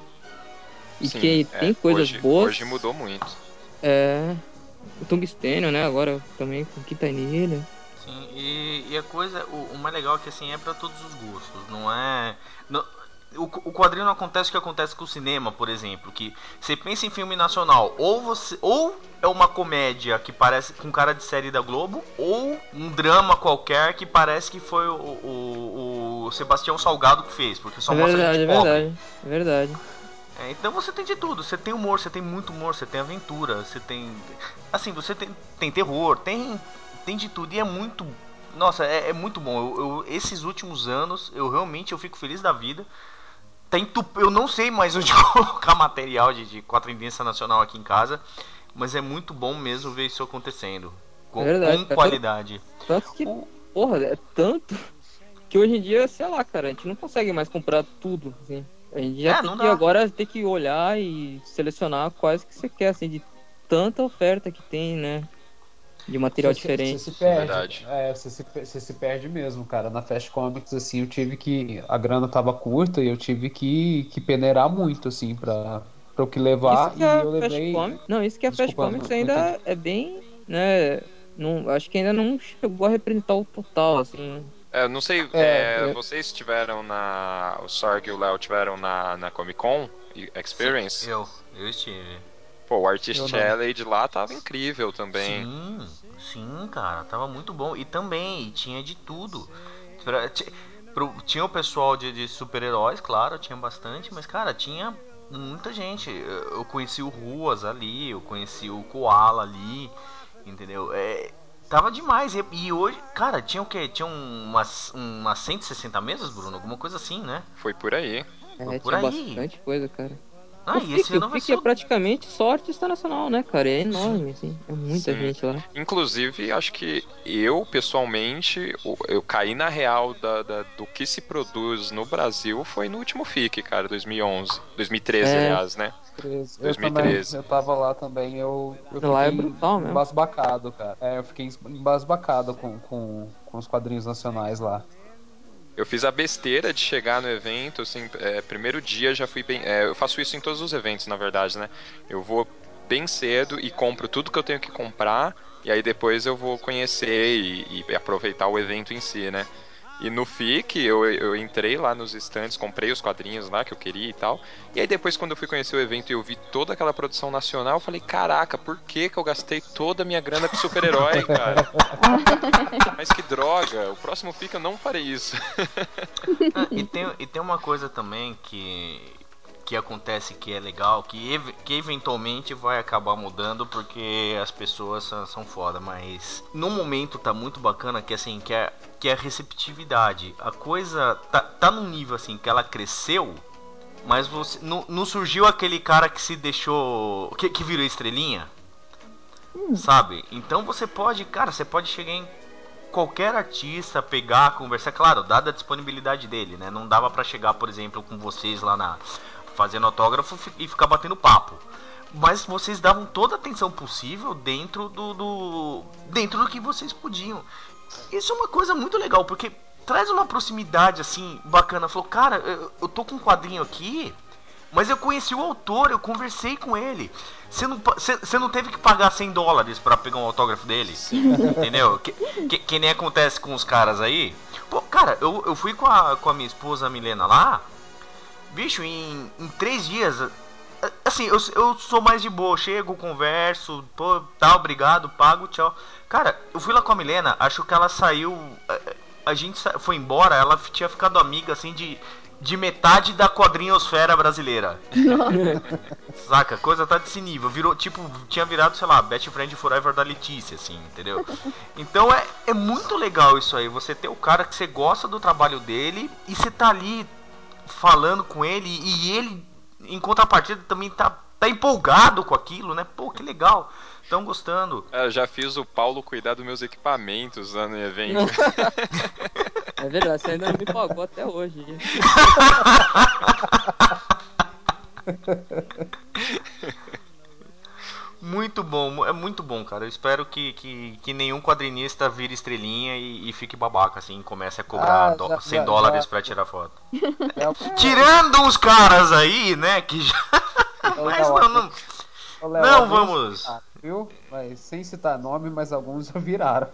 S2: e
S3: Sim,
S2: que
S3: é.
S2: tem coisas
S3: Hoje,
S2: boas.
S3: hoje mudou muito.
S2: É. O Tungstênio, né? Agora também com Quintanilha.
S1: Sim, e, e a coisa, o, o mais legal é que assim é pra todos os gostos, não é. Não, o, o quadrinho não acontece o que acontece com o cinema, por exemplo, que você pensa em filme nacional, ou você, ou é uma comédia que parece com cara de série da Globo, ou um drama qualquer que parece que foi o, o, o Sebastião Salgado que fez, porque só
S2: É
S1: mostra
S2: verdade,
S1: gente
S2: é
S1: pobre.
S2: verdade. É verdade.
S1: É, então você tem de tudo, você tem humor, você tem muito humor, você tem aventura, você tem. Assim, você tem, tem terror, tem, tem de tudo e é muito. Nossa, é, é muito bom. Eu, eu- esses últimos anos, eu realmente eu fico feliz da vida. Tem tup- eu não sei mais onde colocar material de, de quadrinista nacional aqui em casa, mas é muito bom mesmo ver isso acontecendo.
S2: É
S1: Com,
S2: verdade,
S1: com
S2: cara. Tanto,
S1: qualidade.
S2: tanto que,
S1: O-
S2: porra, é tanto que hoje em dia, sei lá, cara, a gente não consegue mais comprar tudo, assim. A gente já
S1: É,
S2: tem
S1: não
S2: que
S1: dá.
S2: agora ter que olhar e selecionar quais que você quer, assim, de tanta oferta que tem, né? De material
S4: Você se, você se
S2: diferente.
S4: perde,
S3: Verdade.
S4: é, você se, pe- você se perde mesmo, cara. Na Fast Comics, assim, eu tive que. A grana tava curta e eu tive que, que peneirar muito, assim, pra, pra o que
S2: Isso
S4: levar.
S2: que
S4: E
S2: a
S4: eu
S2: Fast
S4: levei.
S2: Comics. Não, isso que a Fast
S4: Desculpa,
S2: Comics
S4: não, não entendi.
S2: ainda é bem, né? Não, acho que ainda não chegou a representar o total, assim.
S3: É, não sei,
S4: É,
S3: é,
S2: É,
S3: vocês tiveram na. O Sorg e o Léo tiveram na, na Comic Con
S1: Sim,
S3: Experience?
S1: eu, eu estive.
S3: Pô, o
S4: eu
S3: Artist
S4: não.
S3: Alley de lá tava incrível também.
S1: Sim, sim, cara, tava muito bom. E também, tinha de tudo. Pra- ti- pro- Tinha o pessoal de, de super-heróis, claro, tinha bastante, mas, cara, tinha muita gente. Eu eu conheci o Ruas ali, eu conheci o Koala ali, entendeu? É, tava demais. E, e hoje, cara, tinha o quê? Tinha umas, umas cento e sessenta mesas, Bruno? Alguma coisa assim, né?
S3: Foi por aí.
S1: Foi
S2: é,
S1: por
S2: tinha
S1: aí.
S2: bastante coisa, cara. O
S1: Ah, e esse
S2: FIC, o
S1: ano vai
S2: FIC
S1: ser
S2: é
S1: o.
S2: praticamente só artista nacional, né, cara? É
S1: Sim,
S2: enorme, assim. É muita
S3: Sim.
S2: gente lá.
S3: Inclusive, acho que eu, pessoalmente, o- eu caí na real da, da- do que se produz no Brasil foi no último F I C, cara, dois mil e onze. dois mil e treze,
S2: É,
S3: aliás, né?
S4: treze. Eu também,
S3: dois mil e treze.
S4: eu tava lá também, eu, eu
S2: lá é
S4: fiquei
S2: brutal mesmo.
S4: embasbacado, cara. É, eu fiquei embasbacado com, com, com os quadrinhos nacionais lá.
S3: Eu fiz a besteira de chegar no evento, assim, é, primeiro dia já fui bem. É, eu faço isso em todos os eventos, na verdade, né? Eu vou bem cedo e compro tudo que eu tenho que comprar, e aí depois eu vou conhecer e, e aproveitar o evento em si, né? E no F I C, eu, eu entrei lá nos estandes, comprei os quadrinhos lá que eu queria e tal. E aí depois, quando eu fui conhecer o evento e eu vi toda aquela produção nacional, eu falei, caraca, por que que eu gastei toda a minha grana com super-herói, cara? Mas que droga, o próximo F I C eu não farei isso.
S1: Ah, e, tem, e tem uma coisa também que, que acontece que é legal, que, ev- que eventualmente vai acabar mudando porque as pessoas são, são foda, mas no momento tá muito bacana que assim, que é, que é a receptividade. A coisa tá, tá num nível assim que ela cresceu, mas você não, não surgiu aquele cara que se deixou. que, que virou estrelinha,
S5: Hum,
S1: sabe? Então você pode, cara, você pode chegar em qualquer artista pegar, conversar, claro, dada a disponibilidade dele, né? Não dava pra chegar, por exemplo, com vocês lá na fazendo autógrafo e ficar batendo papo. Mas vocês davam toda a atenção possível dentro do, do dentro do que vocês podiam. Isso é uma coisa muito legal, porque traz uma proximidade assim bacana. Falou, cara, eu, eu tô com um quadrinho aqui, mas eu conheci o autor, eu conversei com ele. Você não, você não teve que pagar cem dólares pra pegar um autógrafo dele? Entendeu? Que, que, que nem acontece com os caras aí. Pô, cara, eu, eu fui com a, com a minha esposa Milena lá. Bicho, em, em três dias. Assim, eu, eu sou mais de boa. Chego, converso, pô, tá, obrigado, pago, tchau. Cara, eu fui lá com a Milena, acho que ela saiu. A, a gente sa- foi embora, ela tinha ficado amiga, assim, de, de metade da quadrinhosfera brasileira. Saca? A coisa tá desse nível. Virou, tipo, tinha virado, sei lá, Best Friend Forever da Letícia, assim, entendeu? Então é, é muito legal isso aí. Você ter o cara que você gosta do trabalho dele e você tá ali falando com ele e ele, em contrapartida, também tá, tá empolgado com aquilo, né? Pô, que legal. Estão gostando.
S3: Eu já fiz o Paulo cuidar dos meus equipamentos lá no evento.
S2: É verdade, você ainda não me pagou até hoje.
S1: Muito bom, é muito bom, cara. Eu espero que, que, que nenhum quadrinista vire estrelinha e, e fique babaca, assim, e comece a cobrar
S4: Ah,
S1: do,
S4: já,
S1: cem
S4: já,
S1: dólares
S4: já,
S1: pra tirar foto.
S4: já,
S1: Tirando uns caras aí, né, que já...
S4: Ô,
S1: Mas
S4: Léo,
S1: não,
S4: alguns,
S1: não,
S4: ô, Léo,
S1: não
S4: alguns já
S1: vamos...
S4: viraram, viu? Mas sem citar nome, mas alguns já viraram.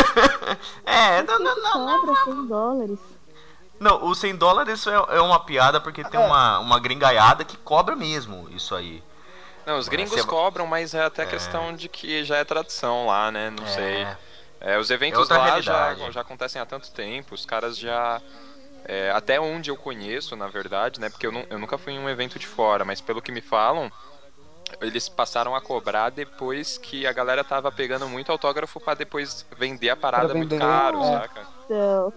S1: É,
S5: Por
S1: não,
S5: que
S1: não,
S5: que
S1: não,
S5: cobra
S1: não.
S5: cem dólares?
S1: Não, os cem dólares é, é uma piada porque tem
S4: É.
S1: uma, uma gringaiada que cobra mesmo isso aí.
S3: Não, os
S1: Mas
S3: gringos
S1: você-
S3: cobram, mas é até
S1: É.
S3: questão de que já é tradição lá, né? Não sei.
S1: É,
S3: É, os
S1: é
S3: eventos
S1: outra
S3: lá já,
S1: realidade.
S3: já acontecem há tanto tempo, os caras já. É, até onde eu conheço, na verdade, né? Porque eu, nu- eu nunca fui em um evento de fora, mas pelo que me falam, eles passaram a cobrar depois que a galera tava pegando muito autógrafo pra depois vender a
S4: Pra
S3: parada muito
S4: vender.
S3: caro,
S4: É.
S3: saca?
S5: Então,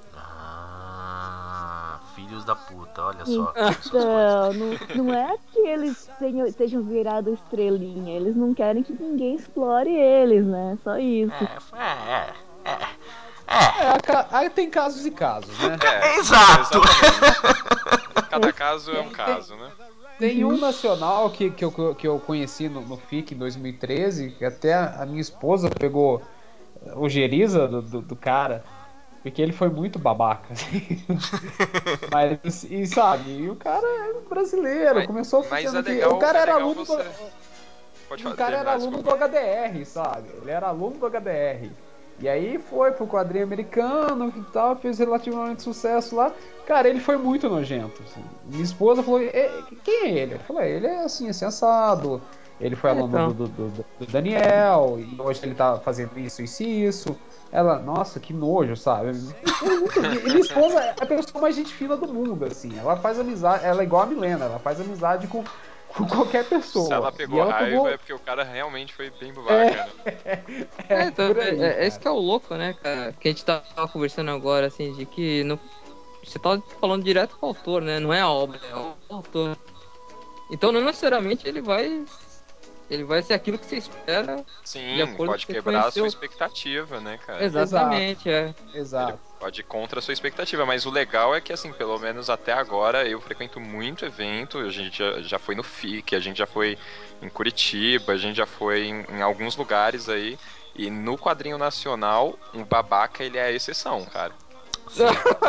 S1: Ah, filhos da puta, olha só essas coisas.
S5: então não, não é que eles tenham, sejam virado estrelinha, eles não querem que ninguém explore eles, né? Só isso.
S1: É, é, é, é,
S4: É, a ca- aí tem casos e casos, né?
S3: É,
S1: é, exato.
S3: exatamente. Cada caso é um
S4: Tem, tem,
S3: caso, né?
S4: tem
S5: Uhum.
S4: um nacional que, que, eu, que eu conheci no, no F I C em dois mil e treze, que até a minha esposa pegou o geriza do, do, do cara, porque ele foi muito babaca. Assim. Mas, e sabe, e o cara é brasileiro,
S3: Mas,
S4: começou
S3: mas
S4: fazendo
S3: é
S4: aqui. O
S3: legal,
S4: cara
S3: é
S4: era
S3: legal
S4: aluno do,
S3: você. Pode
S4: o
S3: fa-
S4: cara era
S3: terminar,
S4: aluno do
S3: desculpa.
S4: H D R, sabe? Ele era aluno do H D R. E aí foi pro quadrinho americano e tal, fez relativamente sucesso lá. Cara, ele foi muito nojento. Assim. Minha esposa falou: "E- quem é ele? Ele falou: ele é assim, assim, assado. Ele foi
S2: É,
S4: aluno do,
S2: então.
S4: do, do, do Daniel, e hoje ele tá fazendo isso, isso e isso. Ela, nossa, que nojo, sabe? Minha esposa, muito, e minha esposa é a pessoa mais gente fina do mundo, assim. Ela faz amizade, ela é igual a Milena, ela faz amizade com, com qualquer
S3: Se ela
S4: pessoa. E
S3: pegou
S4: ela
S3: raiva é
S4: pegou.
S3: porque o cara realmente foi bem
S4: É,
S3: babaca, né?
S2: É,
S4: é
S2: então,
S4: por aí,
S2: é, é isso
S4: cara.
S2: que é o louco, né, cara? Que a gente tava conversando agora, assim, de que não, você tá falando direto com o autor, né? Não é a obra, é o autor. Então, não necessariamente ele vai, ele vai ser aquilo que você espera de
S3: Sim,
S2: acordo com o
S3: pode
S2: que você
S3: quebrar a sua
S2: conheceu.
S3: expectativa, né, cara?
S4: Exato,
S2: Exatamente, é.
S3: Ele
S4: exato.
S3: pode ir contra a sua expectativa, mas o legal é que, assim, pelo menos até agora, eu frequento muito evento, a gente já, já foi no F I C, a gente já foi em Curitiba, a gente já foi em, em alguns lugares aí, e no quadrinho nacional, um babaca, ele é a exceção, cara.
S1: Sim.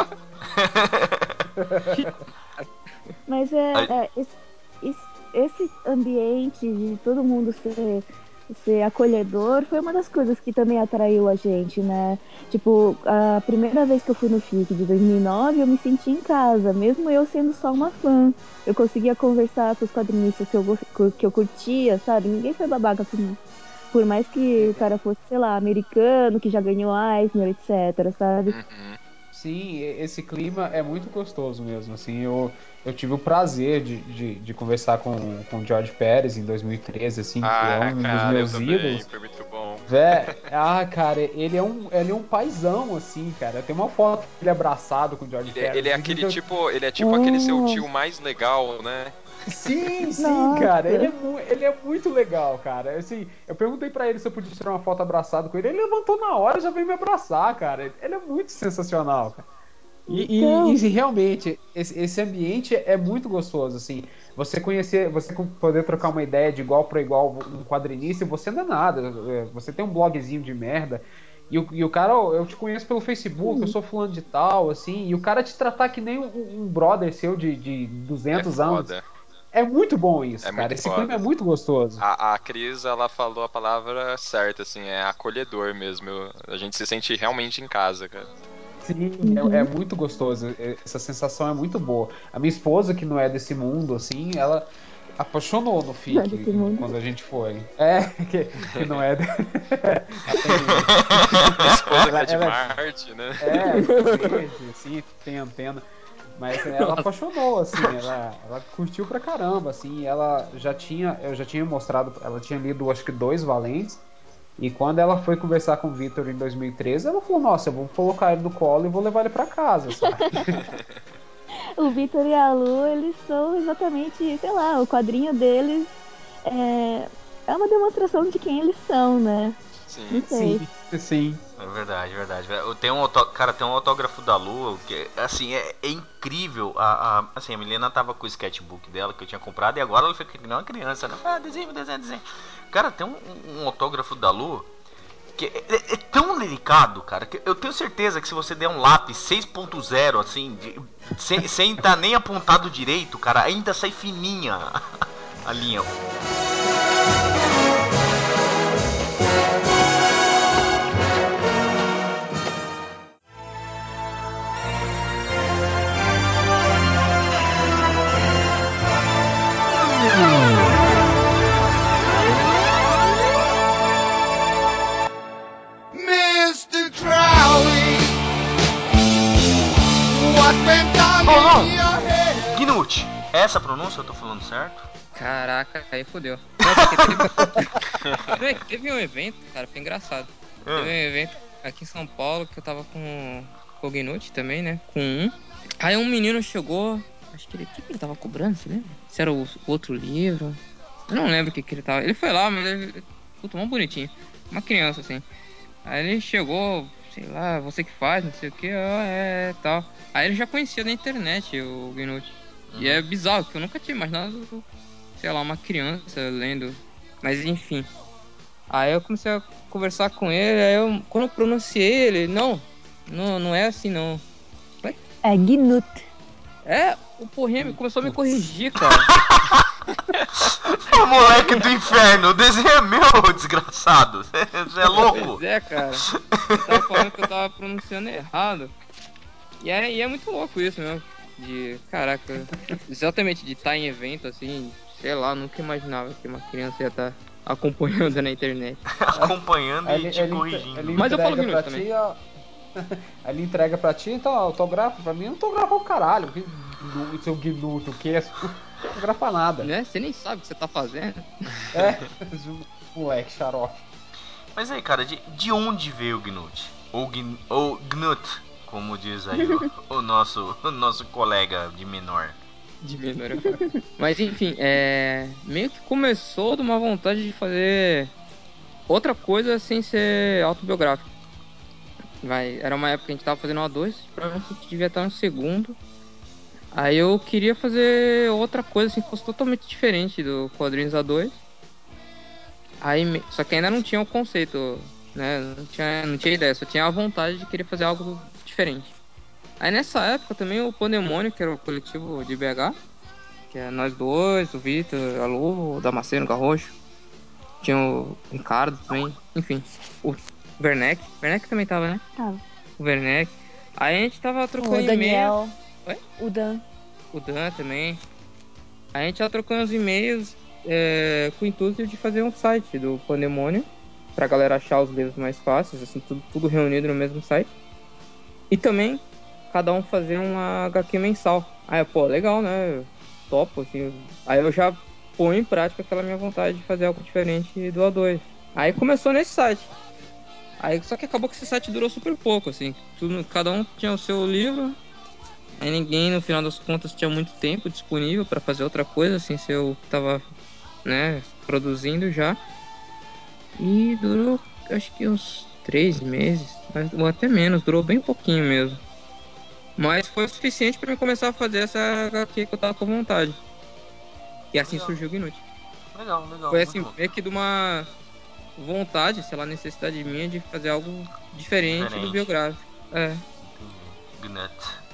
S5: Mas é,
S1: Ai,
S5: é esse, esse- esse ambiente de todo mundo ser, ser acolhedor foi uma das coisas que também atraiu a gente, né? Tipo, a primeira vez que eu fui no F I C de dois mil e nove, eu me senti em casa, mesmo eu sendo só uma fã. Eu conseguia conversar com os quadrinistas que eu, go- que eu curtia, sabe? Ninguém foi babaca comigo. Por mais que o cara fosse, sei lá, americano, que já ganhou Eisner, etc, sabe?
S3: Uhum.
S4: Sim, e- esse clima é muito gostoso mesmo. Assim, eu, eu tive o prazer de, de, de conversar com, com o George Pérez em dois mil e treze, assim, que é
S3: Ah,
S4: um dos
S3: cara, eu
S4: meus
S3: também,
S4: ídolos.
S3: foi muito bom.
S4: Vé, ah, cara, ele é um, ele é um paizão, assim, cara. Tem uma foto dele abraçado com o George
S3: Ele, é- ele
S4: Ferris.
S3: é
S4: Assim,
S3: aquele
S4: que eu-
S3: tipo, ele é tipo aquele seu
S5: É,
S3: tio mais legal, né?
S4: Sim, sim, cara. Ele é,
S5: nossa.
S4: mu- ele é muito legal, cara. Assim, eu perguntei pra ele se eu podia tirar uma foto abraçado com ele. Ele levantou na hora e já veio me abraçar, cara. Ele é muito sensacional, cara. E, e-
S5: Então,
S4: e realmente, esse, esse ambiente é muito gostoso, assim. Você conhecer, você co- poder trocar uma ideia de igual para igual, um quadrinista, e você não é nada. é, Você tem um blogzinho de merda. E o, e o cara, ó, eu te conheço pelo Facebook, eu
S5: sim,
S4: sou fulano de tal, assim. E o cara te tratar que nem um, um brother seu de, de
S3: É
S4: duzentos anos.
S3: foda.
S4: É muito bom
S3: É
S4: isso, cara.
S3: muito
S4: Esse clima é
S3: foda.
S4: muito gostoso.
S3: A, a Cris, ela falou a palavra certa, assim, é acolhedor mesmo. Eu- a gente se sente realmente em casa, cara.
S4: Sim, é, é
S5: uhum,
S4: muito gostoso. é- Essa sensação é muito boa. A minha esposa, que não é desse mundo, assim, ela apaixonou no
S5: não é desse
S4: FIC
S5: mundo.
S4: quando a gente foi. É, que, que não é. Atendendo.
S3: A esposa
S4: Ela,
S3: que é de
S4: ela
S3: Marte, né?
S4: é, verde, assim, tem antena. Mas ela
S2: Nossa.
S4: apaixonou, assim, ela, ela curtiu pra caramba, assim, ela já tinha, eu já tinha mostrado, ela tinha lido acho que dois Valentes, e quando ela foi conversar com o Victor em dois mil e treze, ela falou, nossa, eu vou colocar ele no colo e vou levar ele pra casa, sabe?
S5: O Vitor e a Lu, eles são exatamente, sei lá, o quadrinho deles é, é uma demonstração de quem eles são, né? Não
S3: Sim.
S5: sei.
S4: Sim, sim.
S1: É verdade, verdade. Eu tenho um autó... Cara, tem um autógrafo da Lua que, assim, é, é incrível. A, a, assim, a Milena tava com o sketchbook dela que eu tinha comprado e agora ela fica que nem uma criança, né? Ah, desenho, desenho, desenho. Cara, tem um, um autógrafo da Lua que é, é- é tão delicado, cara, que eu tenho certeza que se você der um lápis seis ponto zero, assim, de- sem, sem tá nem apontado direito, cara, ainda sai fininha a linha.
S7: mister Crowley, what went on
S1: Bom, não.
S7: in your head?
S1: Gnut, essa pronúncia eu tô falando certo?
S2: Caraca, aí fodeu. Não, porque teve... Não, é que teve um evento, cara, foi engraçado. Teve um
S1: Ah,
S2: evento aqui em São Paulo que eu tava com, com o Gnut também, né? Com um. Aí um menino chegou, acho que ele. O que, que ele tava cobrando, você lembra? Se era o, o outro livro. Eu não lembro o que, que ele tava. Ele foi lá, mas ele. Puta, mó bonitinho. Uma criança, assim. Aí ele chegou, sei lá, você que faz, não sei o que, ah, é, é, tal. Aí ele já conhecia da internet o Gnut. E é
S1: uhum.
S2: bizarro, que eu nunca tinha imaginado, sei lá, uma criança lendo. Mas enfim. Aí eu comecei a conversar com ele, aí eu, quando eu pronunciei ele, não, não, não é assim não. Ué?
S5: É Gnut.
S2: É, o porrinha começou a me
S4: Putz.
S2: corrigir, cara.
S1: Ô moleque do inferno, o desenho é meu, desgraçado. Você é louco?
S2: Pois é, cara. Ele tava falando que eu tava pronunciando errado. E é, e é muito louco isso, meu. De, caraca, exatamente, de estar em evento assim, sei lá, nunca imaginava que uma criança ia estar acompanhando na internet.
S1: Acompanhando
S4: Aí
S1: e
S4: ele,
S1: te
S4: ele, entre- ele
S1: corrigindo.
S2: Mas eu falo
S4: entrega
S2: Gnut
S4: pra
S2: também.
S4: ti, ó. Aí ele entrega pra ti, então, autografa pra mim, autografa o caralho. Que gnu- seu gnuto, o que é? Não autografa nada.
S2: Né? Você nem sabe o que você tá fazendo.
S4: É, moleque, xarope.
S1: Mas aí, cara, de, de onde veio o Gnut? Ou, Gn, ou Gnut, como diz aí o, o nosso, o nosso colega de menor.
S2: De menor. Mas enfim, é. Meio que começou de uma vontade de fazer outra coisa sem ser autobiográfico. Vai, era uma época que a gente tava fazendo A dois, provavelmente a gente devia estar no segundo. Aí eu queria fazer outra coisa assim que fosse totalmente diferente do quadrinhos A dois. Aí, me- só que ainda não tinha o conceito, né? Não tinha, não tinha ideia, só tinha a vontade de querer fazer algo diferente. Aí nessa época também o Pandemônio, que era o coletivo de B H, que é nós dois, o Vitor, a Lu, o Damasceno, o Garrocho, tinha o Ricardo também, enfim, o Werneck, Werneck também tava, né?
S5: Tava.
S2: O Werneck. Aí a gente tava trocando
S5: O
S2: e-mails,
S5: Daniel.
S2: Oi?
S5: O Dan.
S2: o Dan também. Aí a gente tava trocando os e-mails é, com o intuito de fazer um site do Pandemônio, pra galera achar os livros mais fáceis, assim, tudo, tudo reunido no mesmo site. E também cada um fazer uma H Q mensal. Aí, eu, pô, legal, né? Topo, assim. Aí eu já ponho em prática aquela minha vontade de fazer algo diferente do A dois. Aí começou nesse site. Aí, só que acabou que esse site durou super pouco, assim. Tudo, cada um tinha o seu livro. Aí ninguém, no final das contas, tinha muito tempo disponível pra fazer outra coisa, assim, se eu tava, né, produzindo já. E durou, acho que uns três meses, mas, ou até menos, durou bem pouquinho mesmo. Mas foi o suficiente pra eu começar a fazer essa H Q que eu tava com vontade. E assim
S1: Legal.
S2: surgiu o Gnut.
S1: Legal, legal,
S2: Foi
S1: muito
S2: assim,
S1: bom.
S2: meio que de uma vontade, sei lá, necessidade minha de fazer algo diferente do
S1: Diferente.
S2: biográfico. É.
S1: Entendi. Gnut.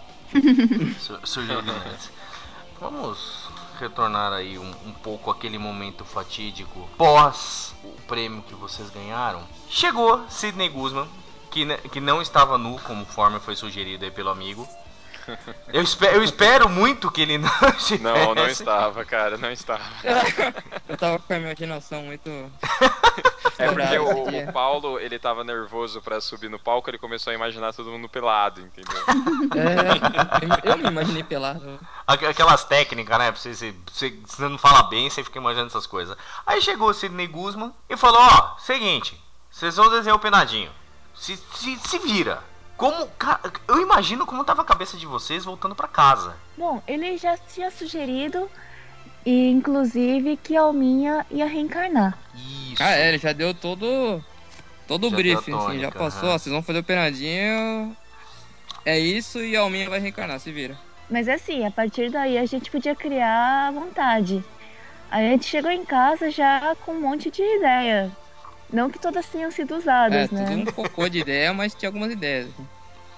S1: Su- Surgiu o Gnut. Vamos retornar aí um, um pouco aquele momento fatídico pós o prêmio que vocês ganharam. Chegou Sidney Guzman, que, ne- que não estava nu, conforme foi sugerido aí pelo amigo. Eu espero, eu espero muito que ele não estivesse.
S3: Não, não estava, cara, não estava.
S2: Eu tava com a imaginação muito
S3: É porque
S2: estourada esse
S3: o, o
S2: dia.
S3: Paulo, ele tava nervoso pra subir no palco, ele começou a imaginar todo mundo pelado, entendeu?
S2: É, eu me imaginei pelado.
S1: Aqu- Aquelas técnicas, né? Pra você, você, você, você não fala bem, você fica imaginando essas coisas. Aí chegou o Sidney Guzman e falou: Ó, seguinte, vocês vão desenhar o penadinho. Se, se, se vira. Como. ca- Eu imagino como tava a cabeça de vocês voltando pra casa.
S5: Bom, ele já tinha sugerido, e inclusive, que a Alminha ia reencarnar.
S1: Isso.
S2: Ah, é, ele já deu todo, todo o
S1: Já deu a
S2: briefing, assim, já
S1: tônica,
S2: passou,
S1: aham.
S2: ó, vocês vão fazer o penadinho, é isso e a Alminha vai reencarnar, se vira.
S5: Mas assim, a partir daí a gente podia criar à vontade. Aí a gente chegou em casa já com um monte de ideia. Não que todas tenham sido
S2: É,
S5: usadas,
S2: tudo
S5: né?
S2: um cocô de ideia, mas tinha algumas ideias. Assim.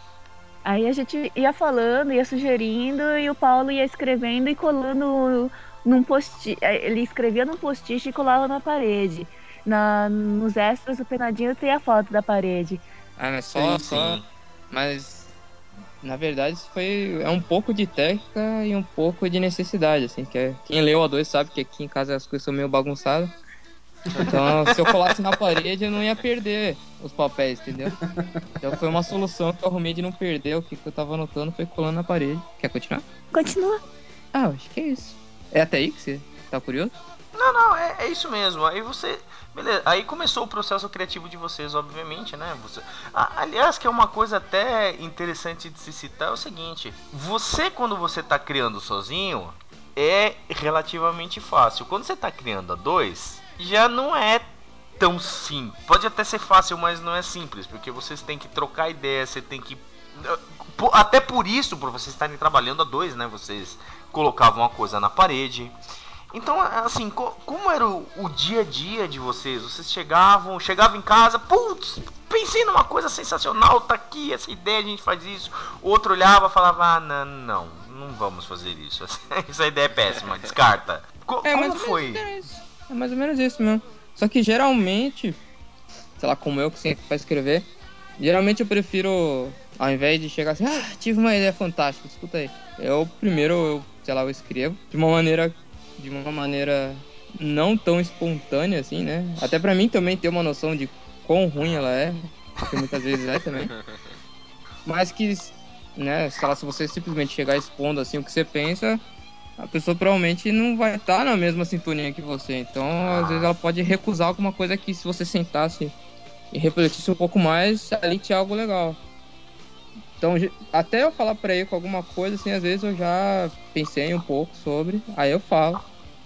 S5: Aí a gente ia falando, ia sugerindo, e o Paulo ia escrevendo e colando num post. Ele escrevia num post-it e colava na parede. Na, nos extras do Penadinho tem a foto da parede.
S2: Ah, mas só,
S1: Sim,
S2: só,
S1: sim.
S2: mas na verdade isso foi, é um pouco de técnica e um pouco de necessidade, assim, que é, quem leu a dois sabe que aqui em casa as coisas são meio bagunçadas. Então, se eu colasse na parede, eu não ia perder os papéis, entendeu? Então foi uma solução que eu arrumei de não perder o que, que eu tava anotando, foi colando na parede. Quer continuar?
S5: Continua.
S2: Ah, acho que é isso. É até aí que você tá curioso?
S1: Não, não, é, é isso mesmo. Aí você. Beleza, aí começou o processo criativo de vocês, obviamente, né? Você, ah, aliás, que é uma coisa até interessante de se citar, é o seguinte: você, quando você tá criando sozinho, é relativamente fácil. Quando você tá criando a dois, já não é tão simples. Pode até ser fácil, mas não é simples, porque vocês têm que trocar ideias, você tem que. Até por isso, por vocês estarem trabalhando a dois, né? Vocês colocavam uma coisa na parede. Então, assim, co- como era o, o dia a dia de vocês? Vocês chegavam, chegavam em casa, putz, pensei numa coisa sensacional, tá aqui essa ideia, a gente faz isso. O outro olhava e falava, ah, não, não, não vamos fazer isso. Essa ideia é péssima, descarta. Co-
S2: É mais
S1: como
S2: ou menos
S1: foi?
S2: isso. É mais ou menos isso mesmo. Só que geralmente, sei lá, como eu que sempre pra escrever, geralmente eu prefiro, ao invés de chegar assim, ah, tive uma ideia fantástica, escuta aí. Eu primeiro, eu, sei lá, eu escrevo de uma maneira, de uma maneira não tão espontânea assim, né? Até pra mim também ter uma noção de quão ruim ela é, porque muitas vezes é também. Mas que, né, sei lá, se você simplesmente chegar expondo assim o que você pensa, a pessoa provavelmente não vai estar na mesma sintonia que você. Então, às vezes ela pode recusar alguma coisa que se você sentasse e refletisse um pouco mais, ali tinha algo legal. Então, ge- até eu falar pra ele com alguma coisa, assim, às vezes eu já pensei um pouco sobre, aí eu falo.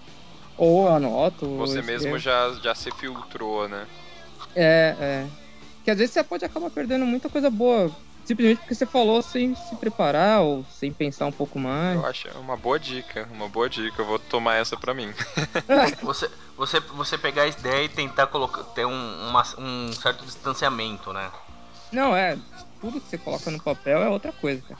S2: Ou eu anoto, ou eu
S3: Você mesmo
S2: escrevo.
S3: já, já se filtrou, né?
S2: É, é. Que às vezes você pode acabar perdendo muita coisa boa, simplesmente porque você falou sem se preparar ou sem pensar um pouco
S3: Eu
S2: mais.
S3: acho uma boa dica, uma boa dica. Eu vou tomar essa pra mim.
S1: Você, você, você pegar a ideia e tentar colocar, ter um, uma- um certo distanciamento, né?
S2: Não, é. Tudo que você coloca no papel é outra coisa, cara.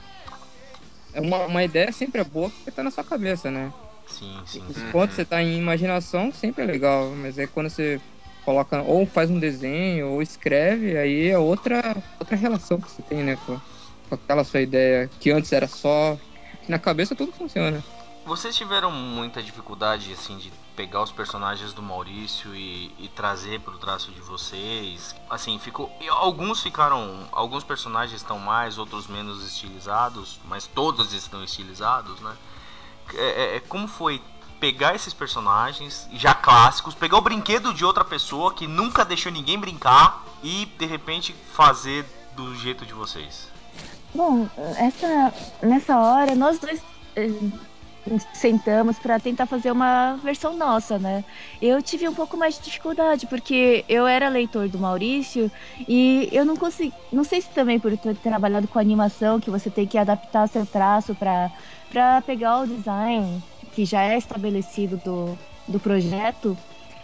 S2: É uma, uma ideia sempre é boa porque tá na sua cabeça, né?
S1: Sim, sim, sim.
S2: Enquanto você
S3: Uhum.
S2: tá em imaginação, sempre é legal. Mas é quando você coloca, ou faz um desenho, ou escreve, aí é outra, outra relação que você tem, né? Com, com aquela sua ideia que antes era só. Que na cabeça tudo funciona.
S1: Vocês tiveram muita dificuldade, assim, de pegar os personagens do Maurício e, e trazer pro traço de vocês? Assim, ficou. E alguns ficaram. Alguns personagens estão mais, outros menos estilizados, mas todos estão estilizados, né? É, é, como foi pegar esses personagens já clássicos, pegar o brinquedo de outra pessoa que nunca deixou ninguém brincar e de repente fazer do jeito de vocês?
S5: Bom, essa, nessa hora, nós dois eh, sentamos para tentar fazer uma versão nossa, né? Eu tive um pouco mais de dificuldade, porque eu era leitor do Maurício e eu não consegui. Não sei se também por ter trabalhado com animação, que você tem que adaptar seu traço para para pegar o design que já é estabelecido do, do projeto,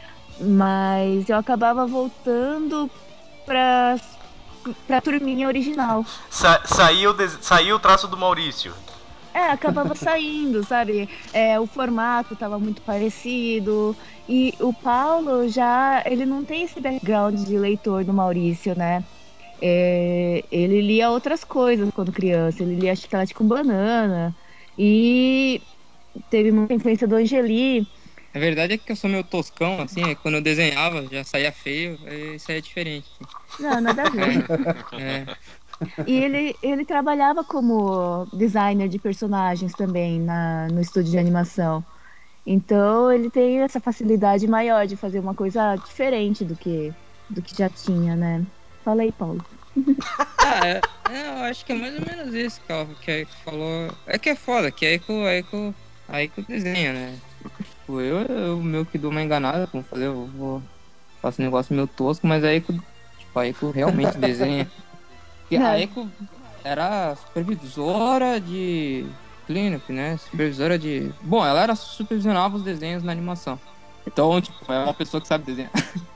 S5: mas eu acabava voltando para para a turminha original.
S1: Sa saiu, saiu o traço do Maurício.
S5: É, acabava saindo, sabe? É, o formato tava muito parecido. E o Paulo já, ele não tem esse background de leitor do Maurício, né? É, ele lia outras coisas quando criança. Ele lia Chiclete com Banana. E teve muita influência do Angeli.
S2: A verdade é que eu sou meio toscão, assim, aí quando eu desenhava já saía feio, aí isso aí é diferente. Assim.
S5: Não, nada a ver.
S2: É,
S5: E ele, ele trabalhava como designer de personagens também na, no estúdio de animação. Então ele tem essa facilidade maior de fazer uma coisa diferente do que do que já tinha, né? Fala aí, Paulo.
S2: ah, é, é, eu acho que é mais ou menos isso que a que a Aiko falou. É que é foda, que a Aiko, a Aiko, a Aiko desenha, né? Tipo, eu, eu meio que dou uma enganada, como fazer, eu vou, faço um negócio meio tosco, mas a Aiko, tipo, a Aiko realmente desenha. Porque a
S5: É,
S2: Aiko era supervisora de cleanup, né? Supervisora de... Bom, ela era supervisionava os desenhos na animação. Então, tipo, é uma pessoa que sabe desenhar.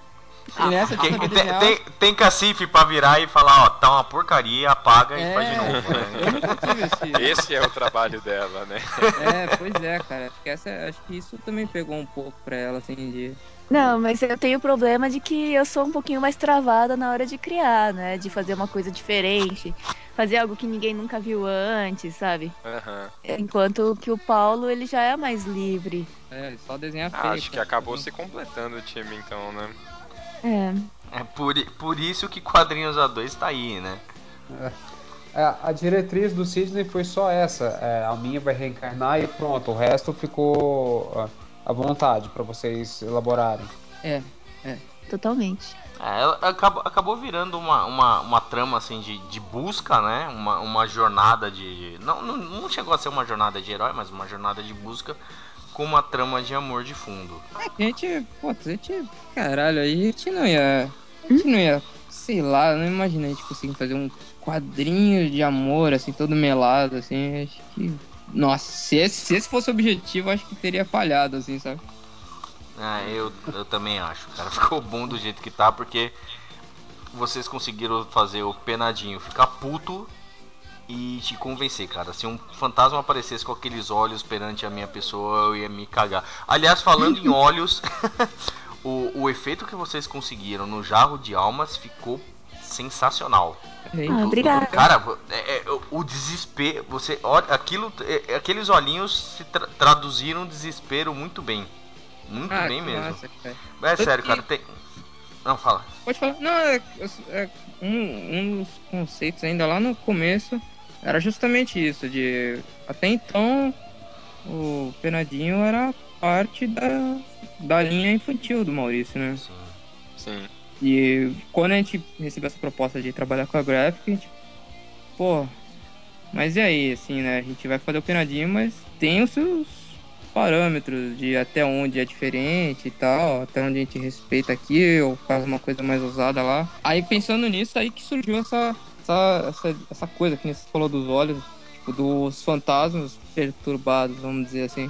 S2: E nessa de saber
S1: Tem,
S2: desenhar...
S1: tem, tem cacife pra virar e falar, ó, tá uma porcaria, apaga
S2: é,
S1: e faz de novo. Né?
S2: eu nunca tive esse...
S3: Esse é o trabalho dela, né?
S2: É, pois é, cara. Acho que, essa, acho que isso também pegou um pouco pra ela, assim, de...
S5: não, mas eu tenho o problema de que eu sou um pouquinho mais travada na hora de criar, né? De fazer uma coisa diferente, fazer algo que ninguém nunca viu antes, sabe?
S3: Aham.
S5: Enquanto que o Paulo, ele já é mais livre.
S2: É, só desenhar
S3: Ah,
S2: feio,
S3: acho que
S2: cara.
S3: acabou se completando o time, então, né?
S5: É.
S1: É por, por isso que Quadrinhos A dois tá aí, né?
S4: É, a diretriz do Sidney foi só essa. É, a minha vai reencarnar e pronto. O resto ficou ah, à vontade para vocês elaborarem.
S2: É, é.
S5: Totalmente.
S1: É, ela acabou, acabou virando uma, uma, uma trama assim de, de busca, né? Uma, uma jornada de. Não, não, não chegou a ser uma jornada de herói, mas uma jornada de busca com uma trama de amor de fundo.
S2: É que a gente, pô, a gente, caralho, aí a gente não ia, a gente não ia, sei lá, eu não imagina a gente conseguir fazer um quadrinho de amor, assim, todo melado, assim, acho que, nossa, se esse, se esse fosse o objetivo, acho que teria falhado, assim, sabe?
S1: Ah, eu, eu também acho, cara. Ficou bom do jeito que tá, porque vocês conseguiram fazer o Penadinho ficar puto e te convencer, cara. Se um fantasma aparecesse com aqueles olhos perante a minha pessoa, eu ia me cagar. Aliás, falando em olhos, o, o efeito que vocês conseguiram no Jarro de Almas ficou sensacional.
S2: Aí,
S5: Ah,
S1: Do- do-
S5: obrigada.
S1: cara, é- é, o- o desespero, você olha aquilo, é- é, aqueles olhinhos se tra- traduziram o desespero muito bem, muito
S2: ah,
S1: bem
S2: que
S1: mesmo.
S2: massa, cara.
S1: É
S2: Tanto
S1: sério, cara,
S2: que,
S1: tem. Não, fala.
S2: pode falar, não, é, é um, um dos conceitos ainda lá no começo era justamente isso, de, até então, o Penadinho era parte da, da linha infantil do Maurício, né?
S1: Sim.
S3: Sim.
S2: E quando a gente recebeu essa proposta de trabalhar com a Graphic, a gente, pô, mas e aí, assim, né? A gente vai fazer o penadinho, mas tem os seus parâmetros de até onde é diferente e tal, até onde a gente respeita aqui, ou faz uma coisa mais ousada lá. Aí pensando nisso, aí que surgiu essa, essa, essa, essa coisa que nem você falou dos olhos, tipo, dos fantasmas perturbados, vamos dizer assim.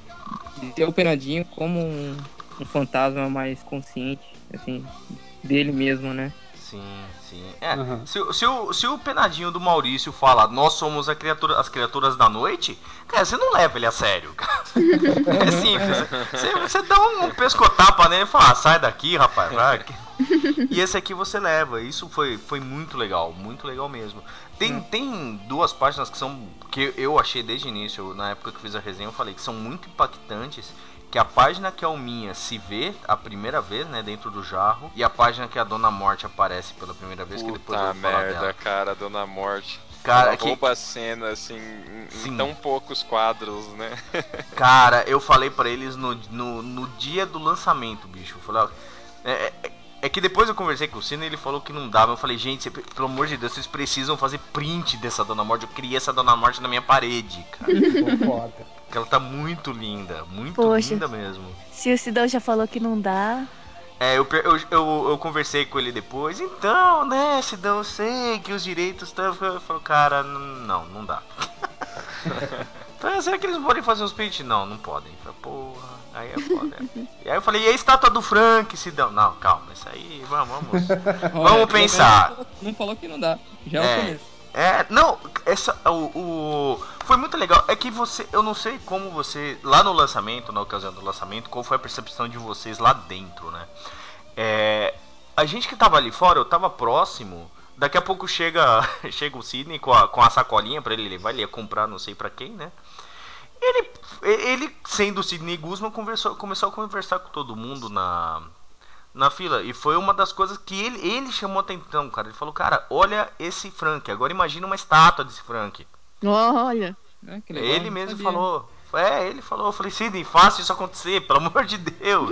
S2: De ter o penadinho como um, um fantasma mais consciente, assim, dele mesmo, né?
S1: Sim, sim. É,
S4: Aham.
S1: se, o- se, o, se o penadinho do Maurício fala, nós somos a criatura, as criaturas da noite, cara, você não leva ele a sério, cara. É simples. Você, você dá um pescotapa nele e fala, ah, sai daqui, rapaz, vai. E esse aqui você leva. Isso foi, foi muito legal, muito legal mesmo. Tem,
S2: É.
S1: tem duas páginas que são. Que eu achei desde o início, na época que fiz a resenha, eu falei que são muito impactantes. Que a página que a Alminha se vê a primeira vez, né, dentro do jarro, e a página que a Dona Morte aparece pela primeira vez, que depois eu
S3: Puta
S1: vou falar
S3: merda,
S1: dela.
S3: cara, Dona Morte.
S1: Cara,
S3: Ela
S1: que,
S3: rouba a cena, assim, em,
S1: Sim.
S3: em tão poucos quadros, né?
S1: cara, eu falei pra eles no, no, no dia do lançamento, bicho. Eu falei, ó, é, é, é que depois eu conversei com o Cine e ele falou que não dava. Eu falei, gente, cê- pelo amor de Deus, vocês precisam fazer print dessa Dona Morte. Eu criei essa Dona Morte na minha parede, cara.
S4: Ficou foda.
S1: Porque ela tá muito linda, muito
S5: Poxa.
S1: linda mesmo.
S5: Se o Sidão já falou que não dá.
S1: É, eu, per- eu, eu, eu conversei com ele depois. Então, né, Sidão, eu sei que os direitos estão. Eu falei, cara, n- não, não dá. Então, será que eles podem fazer os print? Não, não podem. Eu falei, porra, aí é foda. é. E aí eu falei, e a estátua do Frank, Sidão? Não, calma, isso aí, vamos, vamos.
S2: Olha,
S1: Vamos
S2: pelo
S1: pensar.
S2: menos Não falou que não dá. Já é o
S1: É,
S2: começo.
S1: é, não, essa, o, o, foi muito legal. É que você, eu não sei como você, lá no lançamento, na ocasião do lançamento, qual foi a percepção de vocês lá dentro, né? É, a gente que tava ali fora, eu tava próximo. Daqui a pouco chega, chega o Sidney com a, com a sacolinha pra ele levar, ele ia comprar não sei pra quem, né? Ele, ele sendo o Sidney Guzman, conversou, começou a conversar com todo mundo na, na fila. E foi uma das coisas que ele, ele chamou atenção, cara. Ele falou, cara, olha esse Frank. Agora imagina uma estátua desse Frank.
S5: Olha.
S2: Ah, que legal,
S1: Ele
S2: não
S1: mesmo
S2: sabia.
S1: falou. É, ele falou. Eu falei, Sidney, faça isso acontecer, pelo amor de Deus.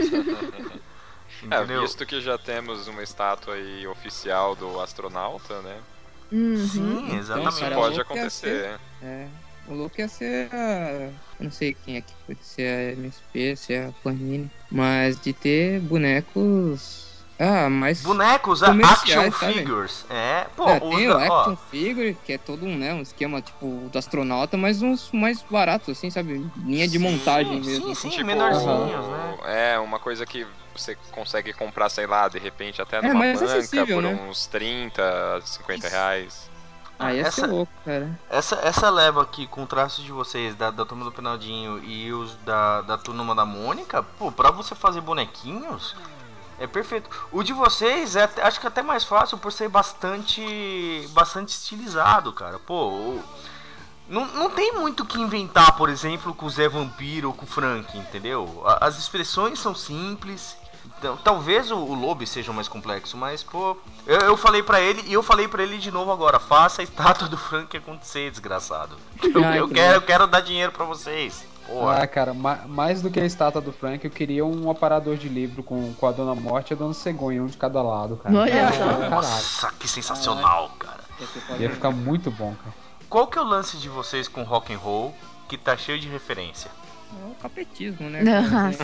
S3: É,
S1: Entendeu?
S3: visto que já temos uma estátua aí oficial do astronauta, né?
S5: Uhum.
S1: Sim,
S2: Então,
S1: exatamente.
S3: Isso
S2: cara,
S3: pode
S2: o louco ia ser-
S3: acontecer.
S2: É, o louco ia ser a... Eu não sei quem é que foi, se é a M S P, se é a Panini, mas de ter bonecos... Ah, mais
S1: Bonecos, a-
S2: comerciais,
S1: action
S2: sabe?
S1: figures. É, pô,
S2: É,
S1: os
S2: tem
S1: da,
S2: o
S1: ó,
S2: Action Figure, que é todo um, né, um esquema tipo do astronauta, mas uns mais baratos, assim, sabe? Linha de
S3: Sim,
S2: montagem
S1: sim,
S2: mesmo.
S1: sim,
S2: assim.
S3: Tipo,
S1: menorzinhos, né?
S3: é uma coisa que você consegue comprar, sei lá, de repente até
S2: É,
S3: numa
S2: mais
S3: banca
S2: acessível,
S3: por
S2: né?
S3: uns trinta, cinquenta
S2: Isso.
S3: reais.
S2: Ah, ia
S1: essa,
S2: ser louco, cara.
S1: essa, essa leva aqui com traços de vocês, da, da turma do Penaldinho e os da, da turma da Mônica, pô, pra você fazer bonequinhos, é perfeito. O de vocês é até- acho que até mais fácil por ser bastante bastante estilizado, cara. Pô, o- não, não tem muito o que inventar, por exemplo, com o Zé Vampiro ou com o Frank, entendeu? A- As expressões são simples. Então, talvez o, o Lobe seja mais complexo, mas, pô, eu, eu falei pra ele e eu falei pra ele de novo agora: faça a estátua do Frank acontecer, desgraçado. Eu,
S2: Ai,
S1: eu
S2: que
S1: quero,
S2: legal.
S1: eu quero dar dinheiro pra vocês. Porra.
S4: Ah, cara, ma- mais do que a estátua do Frank, eu queria um aparador de livro com, com a Dona Morte e a Dona Cegonha, um de cada lado, cara.
S5: Olha
S4: Ia
S5: só.
S4: ficar do caralho.
S1: Nossa, que sensacional, cara.
S2: Ia ser foda
S4: Ia
S2: mesmo.
S4: ficar muito bom, cara.
S1: Qual que é o lance de vocês com rock and roll que tá cheio de referência?
S2: É o capetismo, né?
S5: Nossa.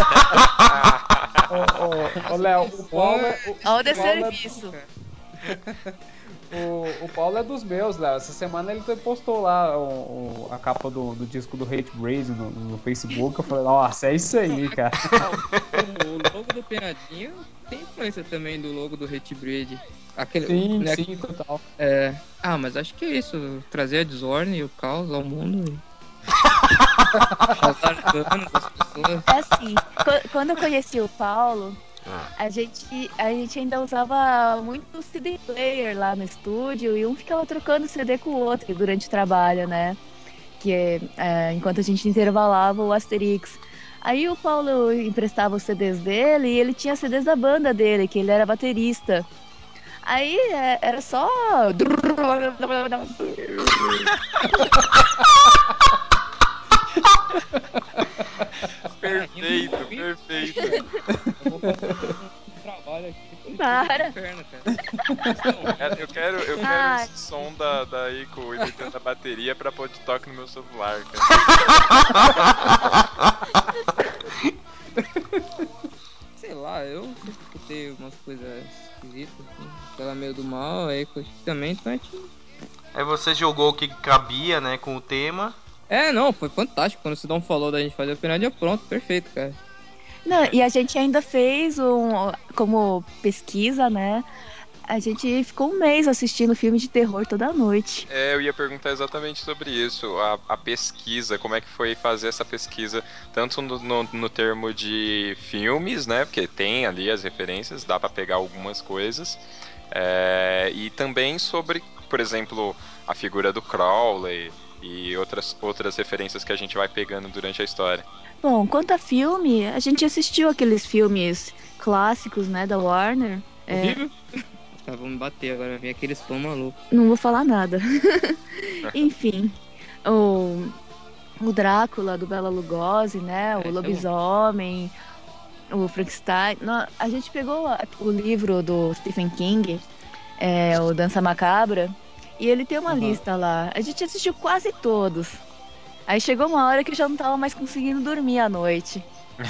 S4: Ô, ô, ô, Léo, o Paulo é. O,
S5: Olha o
S4: o Paulo é-
S5: desserviço.
S4: O, o Paulo é dos meus, Léo. Essa semana ele postou lá o, o- a capa do, do disco do Hate Breed no, no Facebook. Eu falei, nossa, é isso aí, cara.
S2: O logo do Penadinho tem influência também do logo do Hate Breed. Aquele,
S4: Sim,
S2: né,
S4: sim, total.
S2: é... Ah, mas acho que é isso. Trazer a desordem e o caos ao mundo e... causar dano das pessoas.
S5: É assim, qu- quando eu conheci o Paulo,
S1: Ah.
S5: a gente, a gente ainda usava muito C D player lá no estúdio e um ficava trocando C D com o outro durante o trabalho, né? Que é, é, enquanto a gente intervalava o Asterix. Aí o Paulo emprestava os C Ds dele e ele tinha C Ds da banda dele, que ele era baterista. Aí é, era só.
S3: Perfeito, perfeito.
S2: Eu vou fazer um trabalho aqui pro
S5: Para.
S2: inferno, cara.
S3: É, Eu quero, eu quero
S5: Ai.
S3: esse som da, da Ico imitando a bateria pra pôr de toque no meu celular, cara.
S2: Sei lá, eu sempre escutei umas coisas esquisitas, assim. Aquela meio do mal, aí que também, então a gente...
S1: Aí você jogou o que cabia, né, com o tema.
S2: É, não, foi fantástico. Quando o Sidão falou da gente fazer o Penadinha, pronto, perfeito, cara.
S5: Não, e a gente ainda fez um, como pesquisa, né? A gente ficou um mês assistindo filme de terror toda noite.
S3: É, eu ia perguntar exatamente sobre isso, a, a pesquisa, como é que foi fazer essa pesquisa, tanto no, no, no termo de filmes, né, porque tem ali as referências, dá pra pegar algumas coisas, é, e também sobre, por exemplo, a figura do Crowley e outras, outras referências que a gente vai pegando durante a história.
S5: Bom, quanto a filme, a gente assistiu aqueles filmes clássicos, né, da Warner. É,
S2: Horrível. caras vão me bater agora, vem aqueles fãs malucos.
S5: Não vou falar nada. Enfim, o, o Drácula do Bela Lugosi, né?
S2: É,
S5: O
S2: isso é
S5: lobisomem, o Frankenstein. Nó- A gente pegou a- o livro do Stephen King, é, o Dança Macabra, e ele tem uma
S2: Aham.
S5: lista lá. A gente assistiu quase todos. Aí chegou uma hora que eu já não tava mais conseguindo dormir à noite.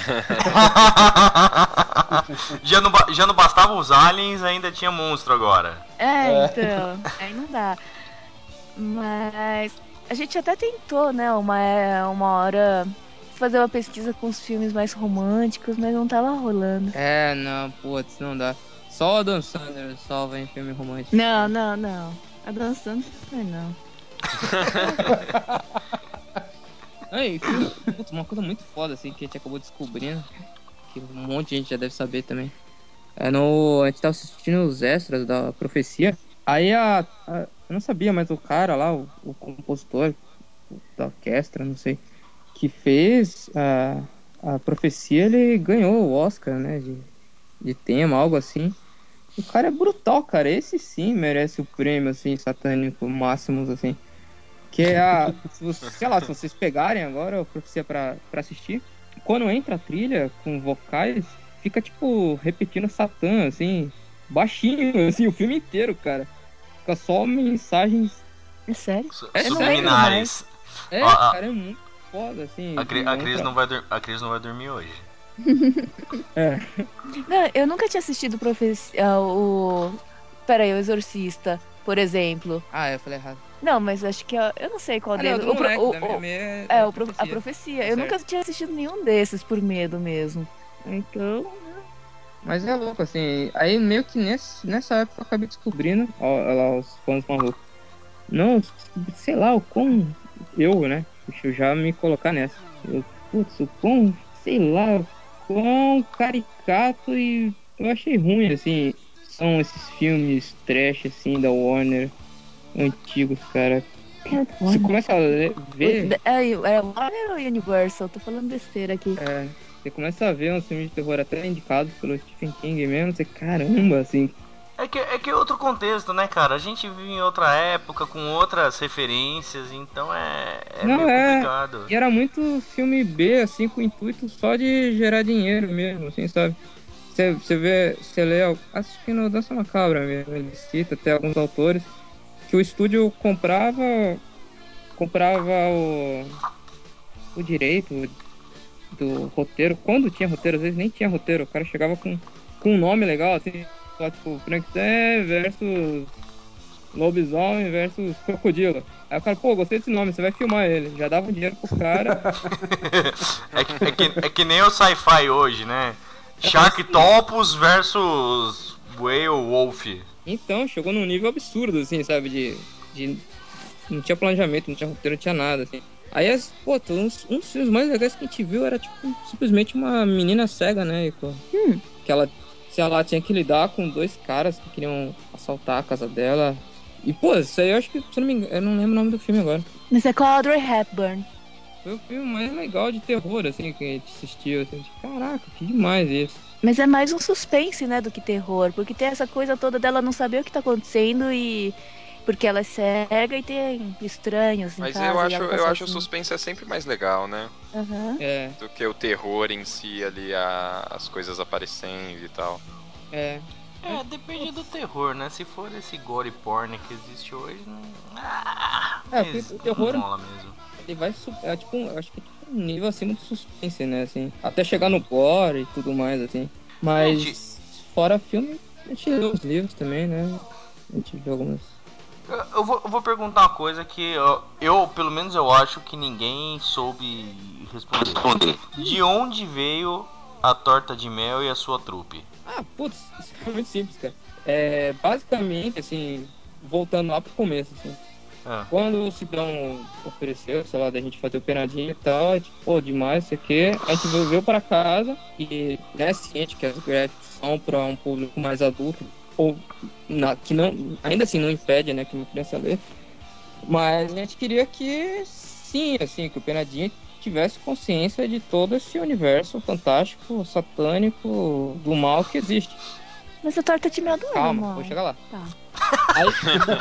S1: já, não, ba- já não bastava os aliens, ainda tinha monstro agora.
S5: É,
S4: É.
S5: então, aí não dá. Mas a gente até tentou, né, uma, uma hora fazer uma pesquisa com os filmes mais românticos, mas não tava rolando.
S2: É, não, putz, não dá. Só o Adam Sandler salva em filme romântico.
S5: Não, não, não. A dançando não.
S2: Aí, filme, putz, uma coisa muito foda, assim, que a gente acabou descobrindo, que um monte de gente já deve saber também. É no. A gente tava assistindo os extras da Profecia. Aí a. a- eu não sabia, mas o cara lá, o, o compositor da orquestra, não sei, que fez a, a Profecia, ele ganhou o Oscar, né? De, de tema, algo assim. O cara é brutal, cara. Esse sim merece o prêmio, assim, satânico máximos, assim. Que é a. Se você- sei lá, se vocês pegarem agora a Profecia pra, pra assistir, quando entra a trilha com vocais, fica tipo repetindo Satã, assim, baixinho, assim, o filme inteiro, cara. Fica só mensagens.
S5: É sério?
S1: Su-
S2: É
S5: Eu não
S2: sério?
S5: lembro mais.
S1: Subliminares.
S2: É,
S1: Ó, a,
S2: cara, é muito foda, assim.
S1: a, Cri-
S2: De
S1: a
S2: um
S1: Cris
S2: pra-
S1: não vai dur- a Cris não vai dormir hoje.
S2: É.
S5: Não, eu nunca tinha assistido Profecia, o... Peraí, o Exorcista, por exemplo.
S2: Ah, eu falei errado.
S5: Não, mas acho que é- eu não sei qual
S2: Ah, não, é
S5: deles.
S2: do
S5: O, pro-
S2: moleque,
S5: o-
S2: da
S5: o-
S2: meia é,
S5: é,
S2: é
S5: o pro- a
S2: profecia.
S5: profecia.
S2: Tá
S5: Eu
S2: certo.
S5: nunca tinha assistido nenhum desses por medo mesmo. Então,
S2: Mas é louco, assim. Aí meio que nesse, nessa época eu acabei descobrindo, ó, ó lá, os fãs malucos. Não, sei lá, o quão. Eu, né? Deixa eu já me colocar nessa. Eu, putz, o quão, sei lá, o quão caricato e eu achei ruim, assim. São esses filmes trash, assim, da Warner, antigos, cara.
S5: cara,
S2: Você
S5: Warner.
S2: começa a ler- ver.
S5: É, é Warner ou Universal? Tô falando besteira aqui.
S2: É, você começa a ver uns filmes de terror até indicados pelo Stephen King mesmo, você, caramba, assim.
S1: É que, é que é outro contexto, né, cara? A gente vive em outra época, com outras referências, então é, é
S2: Não
S1: meio
S2: é.
S1: complicado.
S2: E era muito filme B, assim, com o intuito só de gerar dinheiro mesmo, assim, sabe? Você, você vê, você lê, acho que no Dança Macabra mesmo, ele cita até alguns autores, que o estúdio comprava, comprava o, o direito do roteiro, quando tinha roteiro, às vezes nem tinha roteiro, o cara chegava com, com um nome legal, assim, lá, tipo, Frankenstein versus lobisomem versus crocodilo. Aí o cara, pô, gostei desse nome, você vai filmar ele. Já dava um dinheiro pro cara.
S1: é, que, é, que, é que nem o sci-fi hoje, né?
S2: É,
S1: Sharktopus versus Whale Wolf.
S2: então, chegou num nível absurdo, assim, sabe? De, de não tinha planejamento, não tinha roteiro, não tinha nada, assim. Aí, as, pô, uns, uns dos filmes mais legais que a gente viu era, tipo, simplesmente uma menina cega, né? Ico?
S5: Hum.
S2: Que ela, se ela tinha que lidar com dois caras que queriam assaltar a casa dela. E, pô, isso aí eu acho que, se eu não me engano, eu não lembro o nome do filme agora.
S5: Mas é com a Audrey Hepburn.
S2: Foi o filme mais legal de terror, assim, que a gente assistiu, assim, de caraca, que demais isso.
S5: Mas é mais um suspense, né, do que terror. Porque tem essa coisa toda dela não saber o que tá acontecendo e... Porque ela é cega e tem estranhos em
S3: Mas
S5: casa
S3: eu
S5: e
S3: acho,
S5: ela tá
S3: eu acho o
S5: sozinha.
S3: suspense é sempre mais legal, né?
S5: Aham.
S2: É,
S3: Do que o terror em si ali, a- as coisas aparecendo e tal.
S2: é.
S1: É, depende do terror, né? Se for esse gore porn que existe hoje, não. Ah,
S2: É,
S1: mas
S2: porque o
S1: não
S2: terror,
S1: rola mesmo.
S2: ele vai, su- é, tipo, um- eu acho que é tipo um nível acima do suspense, né, assim. Até chegar no gore e tudo mais, assim.
S1: Gente,
S2: Mas, fora filme, a gente lê os livros também, né? A gente vê algumas...
S1: eu- eu vou, eu vou perguntar uma coisa que eu, eu, pelo menos eu acho que ninguém soube responder. De onde veio a torta de mel e a sua trupe?
S2: Ah, putz, isso é muito simples, cara. É, basicamente, assim, voltando lá pro começo, assim.
S1: Ah,
S2: Quando o Sidão ofereceu, sei lá, da gente fazer o penadinho e tal, a gente, pô, demais, isso aqui, a gente veio para casa e, né, ciente que as graphics são para um público mais adulto, ou na, que não, ainda assim não impede, né, que uma criança lê, mas a gente queria que, sim, assim, que o penadinho tivesse consciência de todo esse universo fantástico, satânico, do mal que existe.
S5: Mas a torta de mel não é
S2: Calma,
S5: normal.
S2: vou chegar lá.
S5: Tá.
S2: Aí...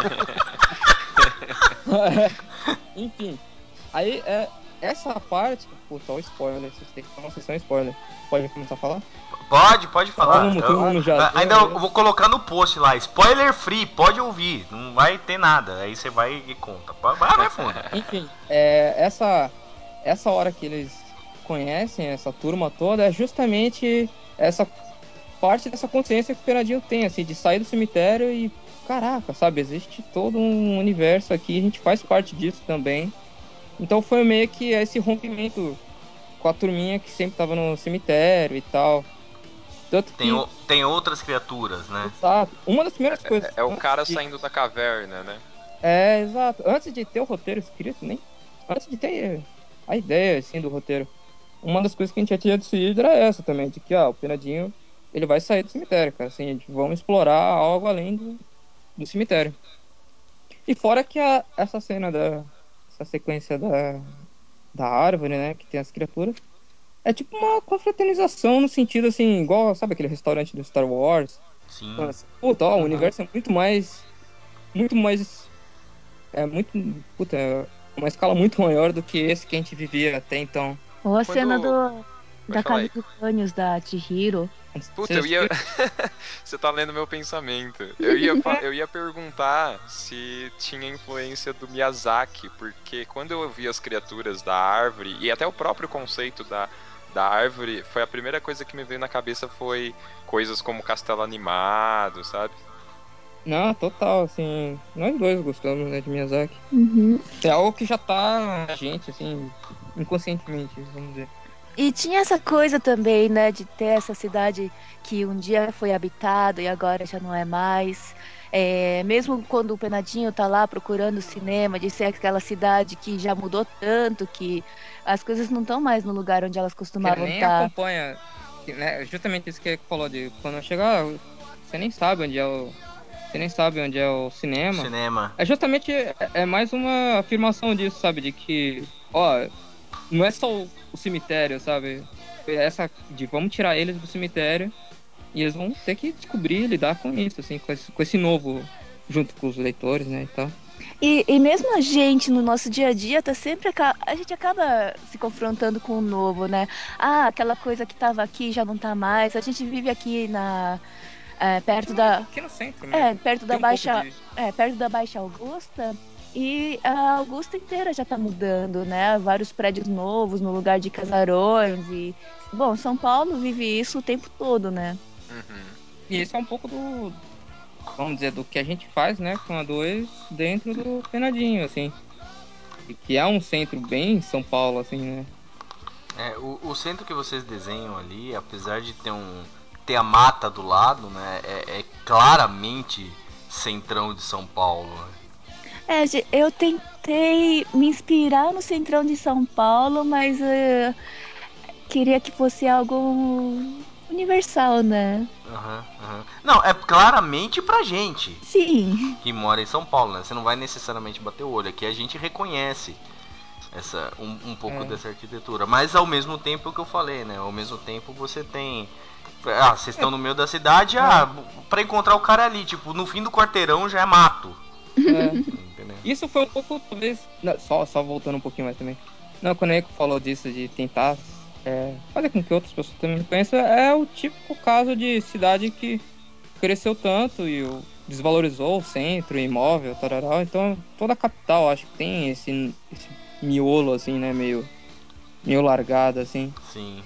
S2: Enfim. Aí, é, essa parte... Puta, olha o spoiler. Vocês têm que tomar uma sessão spoiler. Pode começar a falar?
S1: Pode, pode falar.
S2: Todo mundo, todo mundo já
S1: Eu-
S2: viu,
S1: ainda
S2: né?
S1: eu vou colocar no post lá, spoiler free, pode ouvir, não vai ter nada, aí você vai e conta. Vai, vai fundo.
S2: Enfim, é, essa, essa hora que eles conhecem essa turma toda é justamente essa parte dessa consciência que o Penadinho tem, assim, de sair do cemitério e, caraca, sabe, existe todo um universo aqui, a gente faz parte disso também. Então foi meio que esse rompimento com a turminha que sempre tava no cemitério e tal. Tanto
S1: Tem,
S2: que,
S1: o- tem outras criaturas, né?
S2: exato, uma das primeiras coisas...
S3: É o
S2: antes
S3: cara
S2: de-
S3: saindo da caverna, né?
S2: É, exato. Antes de ter o roteiro escrito, nem antes de ter a ideia assim do roteiro, uma das coisas que a gente já tinha decidido era essa também, de que ó, o Penadinho ele vai sair do cemitério, cara. Assim, a gente vamos explorar algo além do, do cemitério. E fora que a, essa cena da essa sequência da, da árvore, né, que tem as criaturas, é tipo uma confraternização no sentido assim, igual, sabe aquele restaurante do Star Wars?
S1: Sim.
S2: Mas, puta, ó, o
S4: Uhum.
S2: universo é muito mais muito mais é muito, puta, é uma escala muito maior do que esse que a gente vivia até então.
S5: Ou a
S3: Quando-
S5: cena do, da
S3: Pode falar
S5: casa
S3: aí.
S5: de banhos da Chihiro.
S3: Puta,
S2: Você
S3: eu ia.
S2: assistiu?
S3: Você tá lendo meu pensamento. Eu ia, fa- eu ia perguntar se tinha influência do Miyazaki, porque quando eu vi as criaturas da árvore, e até o próprio conceito da, da árvore, foi a primeira coisa que me veio na cabeça foi coisas como castelo animado, sabe?
S2: Não, total, assim, nós dois gostamos, né, de Miyazaki.
S5: Uhum.
S2: É algo que já tá na gente, assim, inconscientemente, vamos dizer.
S5: E tinha essa coisa também, né, de ter essa cidade que um dia foi habitada e agora já não é mais. É, mesmo quando o Penadinho tá lá procurando cinema, de ser aquela cidade que já mudou tanto que as coisas não estão mais no lugar onde elas
S2: Que
S5: costumavam
S2: nem
S5: estar.
S2: acompanha, que, né, justamente isso que ele falou, de quando chegar, você nem sabe onde é o, você nem sabe onde é o cinema.
S1: Cinema.
S2: É justamente, é, é mais uma afirmação disso, sabe, de que, ó, não é só o, o cemitério, sabe? É essa de vamos tirar eles do cemitério e eles vão ter que descobrir, lidar com isso, assim, com esse, com esse novo, junto com os leitores, né, e tal.
S5: E, e mesmo a gente, no nosso dia a dia, tá sempre. aca- A gente acaba se confrontando com o novo, né? Ah, aquela coisa que tava aqui já não tá mais. A gente vive aqui na. é, perto da.
S2: Aqui no centro
S5: É,
S2: mesmo.
S5: perto da
S2: Tem um pouco
S5: Baixa.
S2: de...
S5: É, perto da Baixa Augusta. E a Augusta inteira já tá mudando, né? Vários prédios novos no lugar de casarões. E. Bom, São Paulo vive isso o tempo todo, né?
S3: Uhum.
S2: E isso é um pouco do, vamos dizer, do que a gente faz, né, com a dois dentro do Penadinho, assim. E que é um centro bem São Paulo, assim, né?
S1: É, o, o centro que vocês desenham ali, apesar de ter um ter a mata do lado, né, é, é claramente centrão de São Paulo. Né?
S5: É, ge- eu tentei me inspirar no Centrão de São Paulo, mas eh, queria que fosse algo universal, né?
S1: Uhum, uhum. Não, é claramente pra gente
S5: Sim.
S1: que mora em São Paulo, né? Você não vai necessariamente bater o olho. Aqui a gente reconhece essa, um, um pouco
S2: É.
S1: dessa arquitetura. Mas ao mesmo tempo que eu falei, né? Ao mesmo tempo você tem. Ah, vocês estão no meio da cidade, ah, pra encontrar o cara ali, tipo, no fim do quarteirão já é mato.
S2: É.
S1: Entendeu?
S2: Isso foi um pouco, talvez. Não, só, só voltando um pouquinho mais também. Não, quando o Eiko falou disso, de tentar é, fazer com que outras pessoas também conheçam, é o típico caso de cidade que cresceu tanto e o, desvalorizou o centro, imóvel, tarará. Então, toda a capital, acho que tem esse, esse miolo, assim, né? Meio, meio largado, assim.
S1: Sim.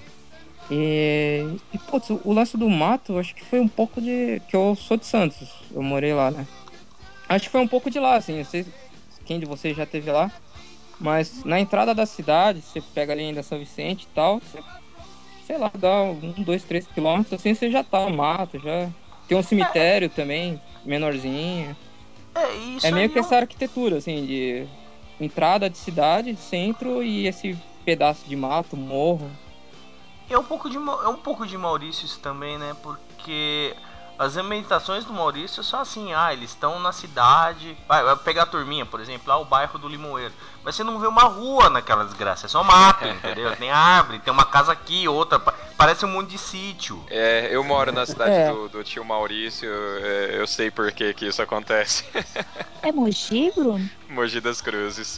S2: E, e putz, o, o lance do mato, acho que foi um pouco de. Que eu sou de Santos, eu morei lá, né? Acho que foi um pouco de lá, assim. Não sei quem de vocês já esteve lá. Mas na entrada da cidade, você pega ali ainda São Vicente e tal, você, sei lá, dá um, dois, três quilômetros, assim, você já tá no mato, já. Tem um cemitério também, menorzinho.
S1: É,
S2: É
S1: isso
S2: meio
S1: aí
S2: que
S1: é um,
S2: essa arquitetura, assim, de entrada de cidade, centro e esse pedaço de mato, morro.
S1: é um pouco de é um pouco de Maurício isso também, né? Porque as ambientações do Maurício são assim, ah, eles estão na cidade. Vai, vai pegar a turminha, por exemplo, lá o bairro do Limoeiro. Mas você não vê uma rua naquela desgraça, é só mato, entendeu? Tem árvore, tem uma casa aqui, outra. parece um monte de sítio.
S3: É, eu moro na cidade
S2: É.
S3: do, do tio Maurício, é, eu sei por que que isso acontece.
S5: É Mogi, Bruno?
S3: Mogi das Cruzes.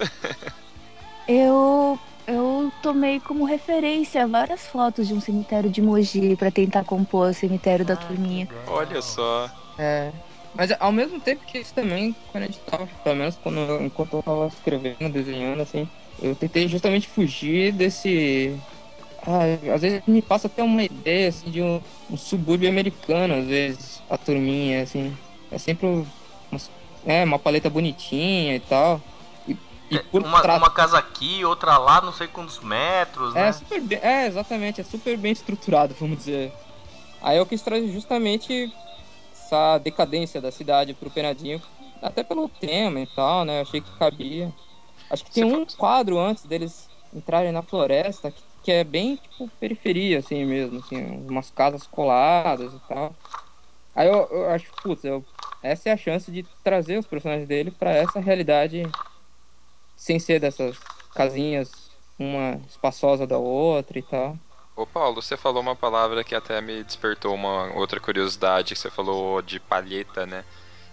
S5: Eu, eu tomei como referência várias fotos de um cemitério de Mogi pra tentar compor o cemitério da
S1: Ah, que
S5: turminha.
S1: legal.
S3: Olha só.
S2: É. Mas ao mesmo tempo que isso também, quando a gente tava, pelo menos quando, eu- enquanto eu tava escrevendo, desenhando, assim, eu tentei justamente fugir desse. Ah, às vezes me passa até uma ideia, assim, de um, um subúrbio americano, às vezes, a turminha, assim. É sempre um- umas- é, uma paleta bonitinha e tal. E, e
S1: É,
S2: por
S1: uma,
S2: trás.
S1: uma casa aqui, outra lá, não sei quantos metros,
S2: É
S1: né?
S2: super bem, é, exatamente, é super bem estruturado, vamos dizer. Aí eu quis trazer justamente essa decadência da cidade pro Penadinho, até pelo tema e tal, né? Eu achei que cabia. Acho que tem
S3: Você fa-
S2: um quadro antes deles entrarem na floresta que, que é bem, tipo, periferia, assim mesmo, assim, umas casas coladas e tal. Aí eu, eu acho, putz, eu, essa é a chance de trazer os personagens dele pra essa realidade sem ser dessas casinhas, uma espaçosa da outra e tal.
S3: Ô Paulo, você falou uma palavra que até me despertou uma outra curiosidade, que você falou de palheta, né?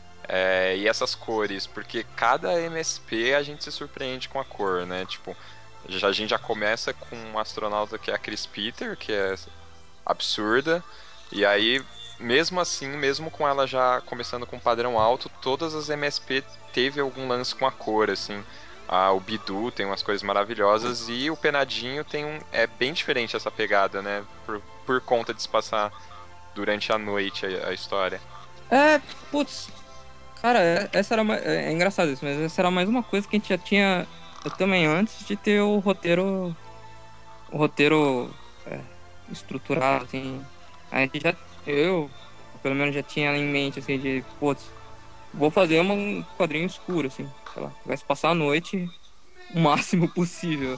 S3: É, e essas cores, porque cada M S P a gente se surpreende com a cor, né? Tipo, já, a gente já começa com um astronauta que é a Chris Peter, que é absurda, e aí, mesmo assim, mesmo com ela já começando com um padrão alto, todas as M S P teve algum lance com a cor, assim. Ah, o Bidu tem umas cores maravilhosas e o Penadinho tem um. É bem diferente essa pegada, né? Por, por conta de se passar durante a noite a, a história.
S2: É, putz, cara, é- essa era mais, é é engraçado isso, mas essa era mais uma coisa que a gente já tinha eu também antes de ter o roteiro o roteiro é, estruturado, assim. A gente já, eu, pelo menos já tinha em mente, assim, de, putz, vou fazer uma- um quadrinho escuro, assim, sei lá, vai se passar a noite o máximo possível.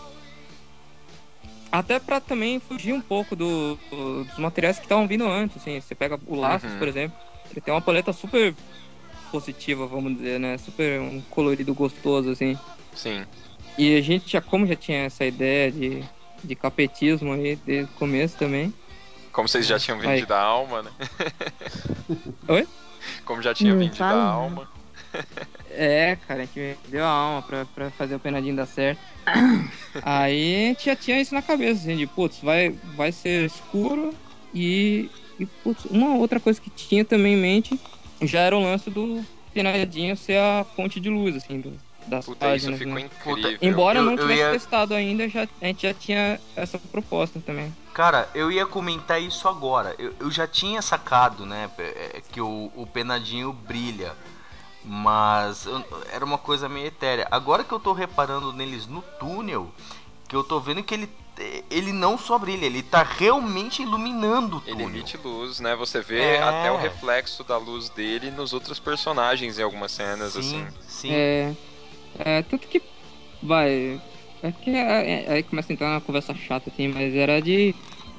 S2: Até pra também fugir um pouco do, do- dos materiais que estavam vindo antes, assim. Você pega o Laços, por
S3: Uhum,
S2: exemplo, ele tem uma paleta super positiva, vamos dizer, né? Super um colorido gostoso, assim.
S3: sim.
S2: E a gente já, como já tinha essa ideia de, de capetismo aí desde o começo também.
S3: Como vocês já tinham
S2: Aí,
S3: vendido a alma, né?
S2: oi?
S3: Como já tinha
S5: Não
S3: vendido a
S5: fala nada.
S3: alma.
S2: É, cara, a gente deu a alma pra, pra fazer o Penadinho dar certo. Aí a gente já tinha isso na cabeça, assim, de, putz, vai, vai ser escuro e, e, putz, uma outra coisa que tinha também em mente já era o lance do Penadinho ser a fonte de luz, assim, do- das
S3: Puta, isso
S2: páginas,
S3: ficou
S2: né?
S1: Puta,
S3: incrível.
S2: Embora
S1: eu,
S2: não
S1: eu
S2: tivesse
S1: ia.
S2: testado ainda, já, a gente já tinha essa proposta também.
S1: Cara, eu ia comentar isso agora. Eu, eu já tinha sacado, né, é, que o, o Penadinho brilha. Mas eu- era uma coisa meio etérea. Agora que eu tô reparando neles no túnel, que eu tô vendo que ele, ele não só brilha, ele tá realmente iluminando o túnel.
S3: Ele emite luz, né? Você vê até o
S1: É,
S3: reflexo da luz dele nos outros personagens em algumas cenas,
S1: sim,
S3: assim.
S1: sim.
S2: É, é tanto que vai. É que é- é- aí começa a entrar na conversa chata, assim, mas era de,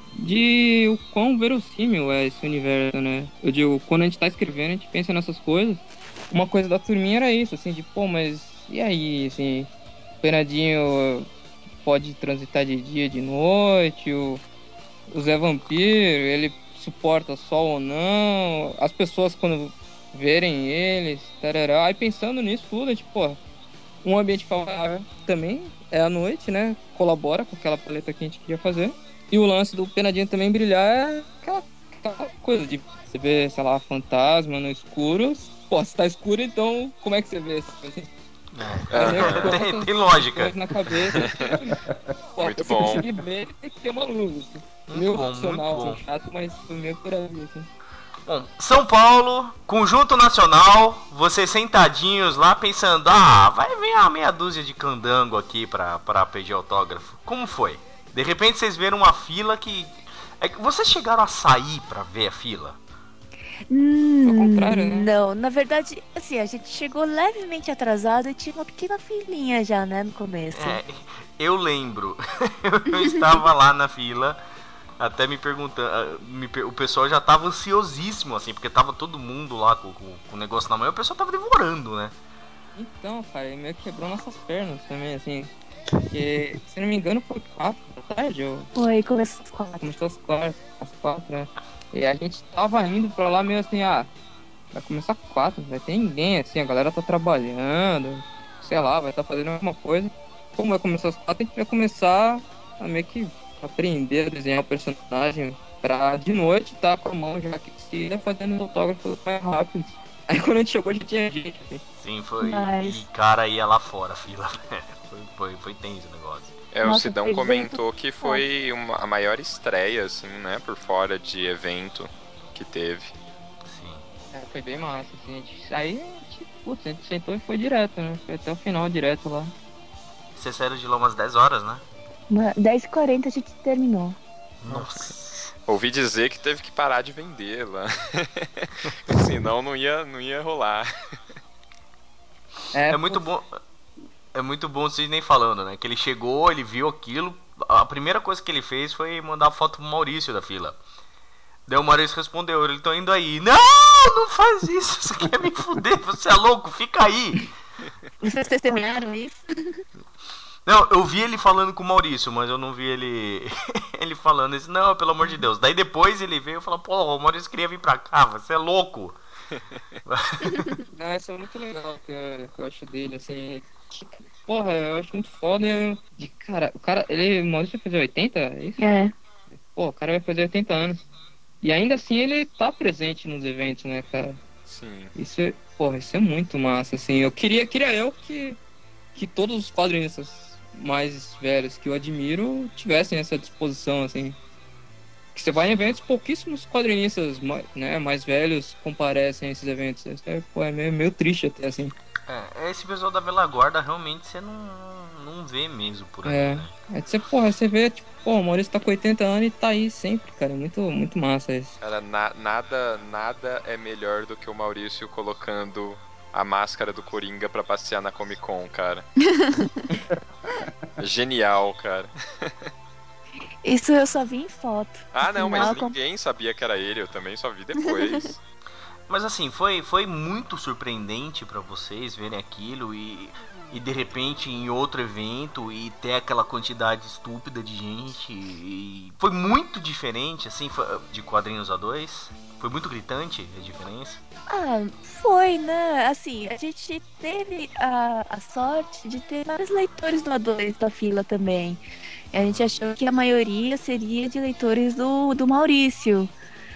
S2: de o quão verossímil é esse universo, né? Eu digo, quando a gente tá escrevendo, a gente pensa nessas coisas. Uma coisa da turminha era isso, assim, de, pô, mas e aí, assim, o Penadinho pode transitar de dia, de noite, o, o Zé Vampiro, ele suporta sol ou não, as pessoas quando verem eles, tarará. Aí pensando nisso tudo, a gente, pô, um ambiente favorável também é a noite, né? Colabora com aquela paleta que a gente queria fazer. E o lance do Penadinho também brilhar é aquela, aquela coisa de você ver, sei lá, fantasma no escuro. Pô, se tá escuro, então como é que você vê? Assim, aí meio que
S3: Aham.
S2: começa
S1: tem,
S2: essas
S1: tem lógica.
S2: questões na cabeça. Assim, pô,
S3: Muito
S2: pra você
S3: bom.
S2: conseguir ver, ele tem que ter uma luz. Assim.
S1: Muito
S2: Meio
S1: bom, muito
S2: opcional, assim,
S1: bom.
S2: chato, mas foi meio por aí, assim.
S1: Bom, São Paulo, Conjunto Nacional, vocês sentadinhos lá pensando, ah, vai vir uma meia dúzia de candango aqui pra, pra pedir autógrafo. Como foi? De repente vocês viram uma fila que... É que vocês chegaram a sair pra ver a fila?
S2: Foi o contrário,
S5: Hum,
S2: né?
S5: não, na verdade, assim, a gente chegou levemente atrasado e tinha uma pequena filinha já, né, no começo.
S1: É, eu lembro. Eu estava lá na fila, até me perguntando. ah, me per- o pessoal já estava ansiosíssimo, assim, porque tava todo mundo lá com, com, com o negócio na mão e o pessoal tava devorando, né?
S2: Então, cara, ele meio que quebrou nossas pernas também, assim. Porque, se não me engano, foi quatro da tarde, ou
S5: Foi, começou às quatro.
S2: começou às quatro, às quatro, né? E a gente tava indo pra lá meio assim, ah, vai começar quatro, não vai ter ninguém, assim, a galera tá trabalhando, sei lá, vai estar fazendo alguma coisa. Como vai começar às quatro, a gente vai começar a meio que aprender a desenhar o personagem pra de noite tá com a mão já aquecida, fazendo os autógrafos mais rápidos. Aí quando a gente chegou já tinha gente, assim.
S1: Sim, foi.
S5: Mas-
S1: E cara ia lá fora, a fila. foi, foi, foi tenso o negócio.
S3: É, o
S5: Nossa,
S3: Sidão
S5: foi
S3: comentou
S5: bem-
S3: que foi uma, a maior estreia, assim, né, por fora de evento que teve.
S1: Sim.
S2: É, foi bem massa, assim. A gente, aí a gente, putz, a gente sentou e foi direto, né? Foi até o final direto lá.
S1: Vocês saíram de lá umas dez horas, né?
S5: Uma- dez e quarenta a gente terminou.
S1: Nossa.
S3: Ouvi dizer que teve que parar de vender lá. Senão não ia, não ia rolar.
S1: É muito bom. É muito bom o Sidney falando, né? Que ele chegou, ele viu aquilo. A primeira coisa que ele fez foi mandar foto pro Maurício da fila. Daí o Maurício respondeu, ele tô indo aí. Não, não faz isso, você quer me fuder, você é louco, fica aí.
S5: Vocês testemunharam isso?
S1: Não, eu vi ele falando com o Maurício, mas eu não vi ele ele falando isso. Não, pelo amor de Deus. Daí depois ele veio e falou, pô, o Maurício queria vir pra cá, você é louco.
S2: Não, isso é muito legal que eu, que eu acho dele, assim. Que, porra, eu acho muito foda. De, cara, o cara, ele, o Maurício vai fazer oitenta, é isso?
S5: É.
S2: Pô, o cara vai fazer oitenta anos. E ainda assim ele tá presente nos eventos, né, cara?
S3: Sim.
S2: Isso é, porra, isso é muito massa, assim. Eu queria, queria eu que, que todos os quadrinistas mais velhos que eu admiro tivessem essa disposição, assim. Que você vai em eventos, pouquíssimos quadrinistas mais, né, mais velhos comparecem a esses eventos. Isso é, pô, é meio, meio triste até, assim.
S1: É, esse pessoal da Velha Guarda realmente você não, não vê mesmo por aí,
S2: É,
S1: né?
S2: aí você, porra, você vê, tipo, pô, o Maurício tá com oitenta anos e tá aí sempre, cara. É muito, muito massa isso.
S3: Cara, na- nada, nada é melhor do que o Maurício colocando a máscara do Coringa pra passear na Comic Con, cara. Genial, cara.
S5: Isso eu só vi em foto.
S3: Ah, não, mas
S5: Afinal, com-
S3: ninguém sabia que era ele, eu também só vi depois.
S1: Mas assim, foi, foi muito surpreendente pra vocês verem aquilo e, e de repente em outro evento e ter aquela quantidade estúpida de gente. E foi muito diferente, assim, foi- de quadrinhos a dois. Foi muito gritante a diferença.
S5: Ah, foi, né? Assim, a gente teve a, a sorte de ter vários leitores do A dois da fila também. E a gente achou que a maioria seria de leitores do, do Maurício.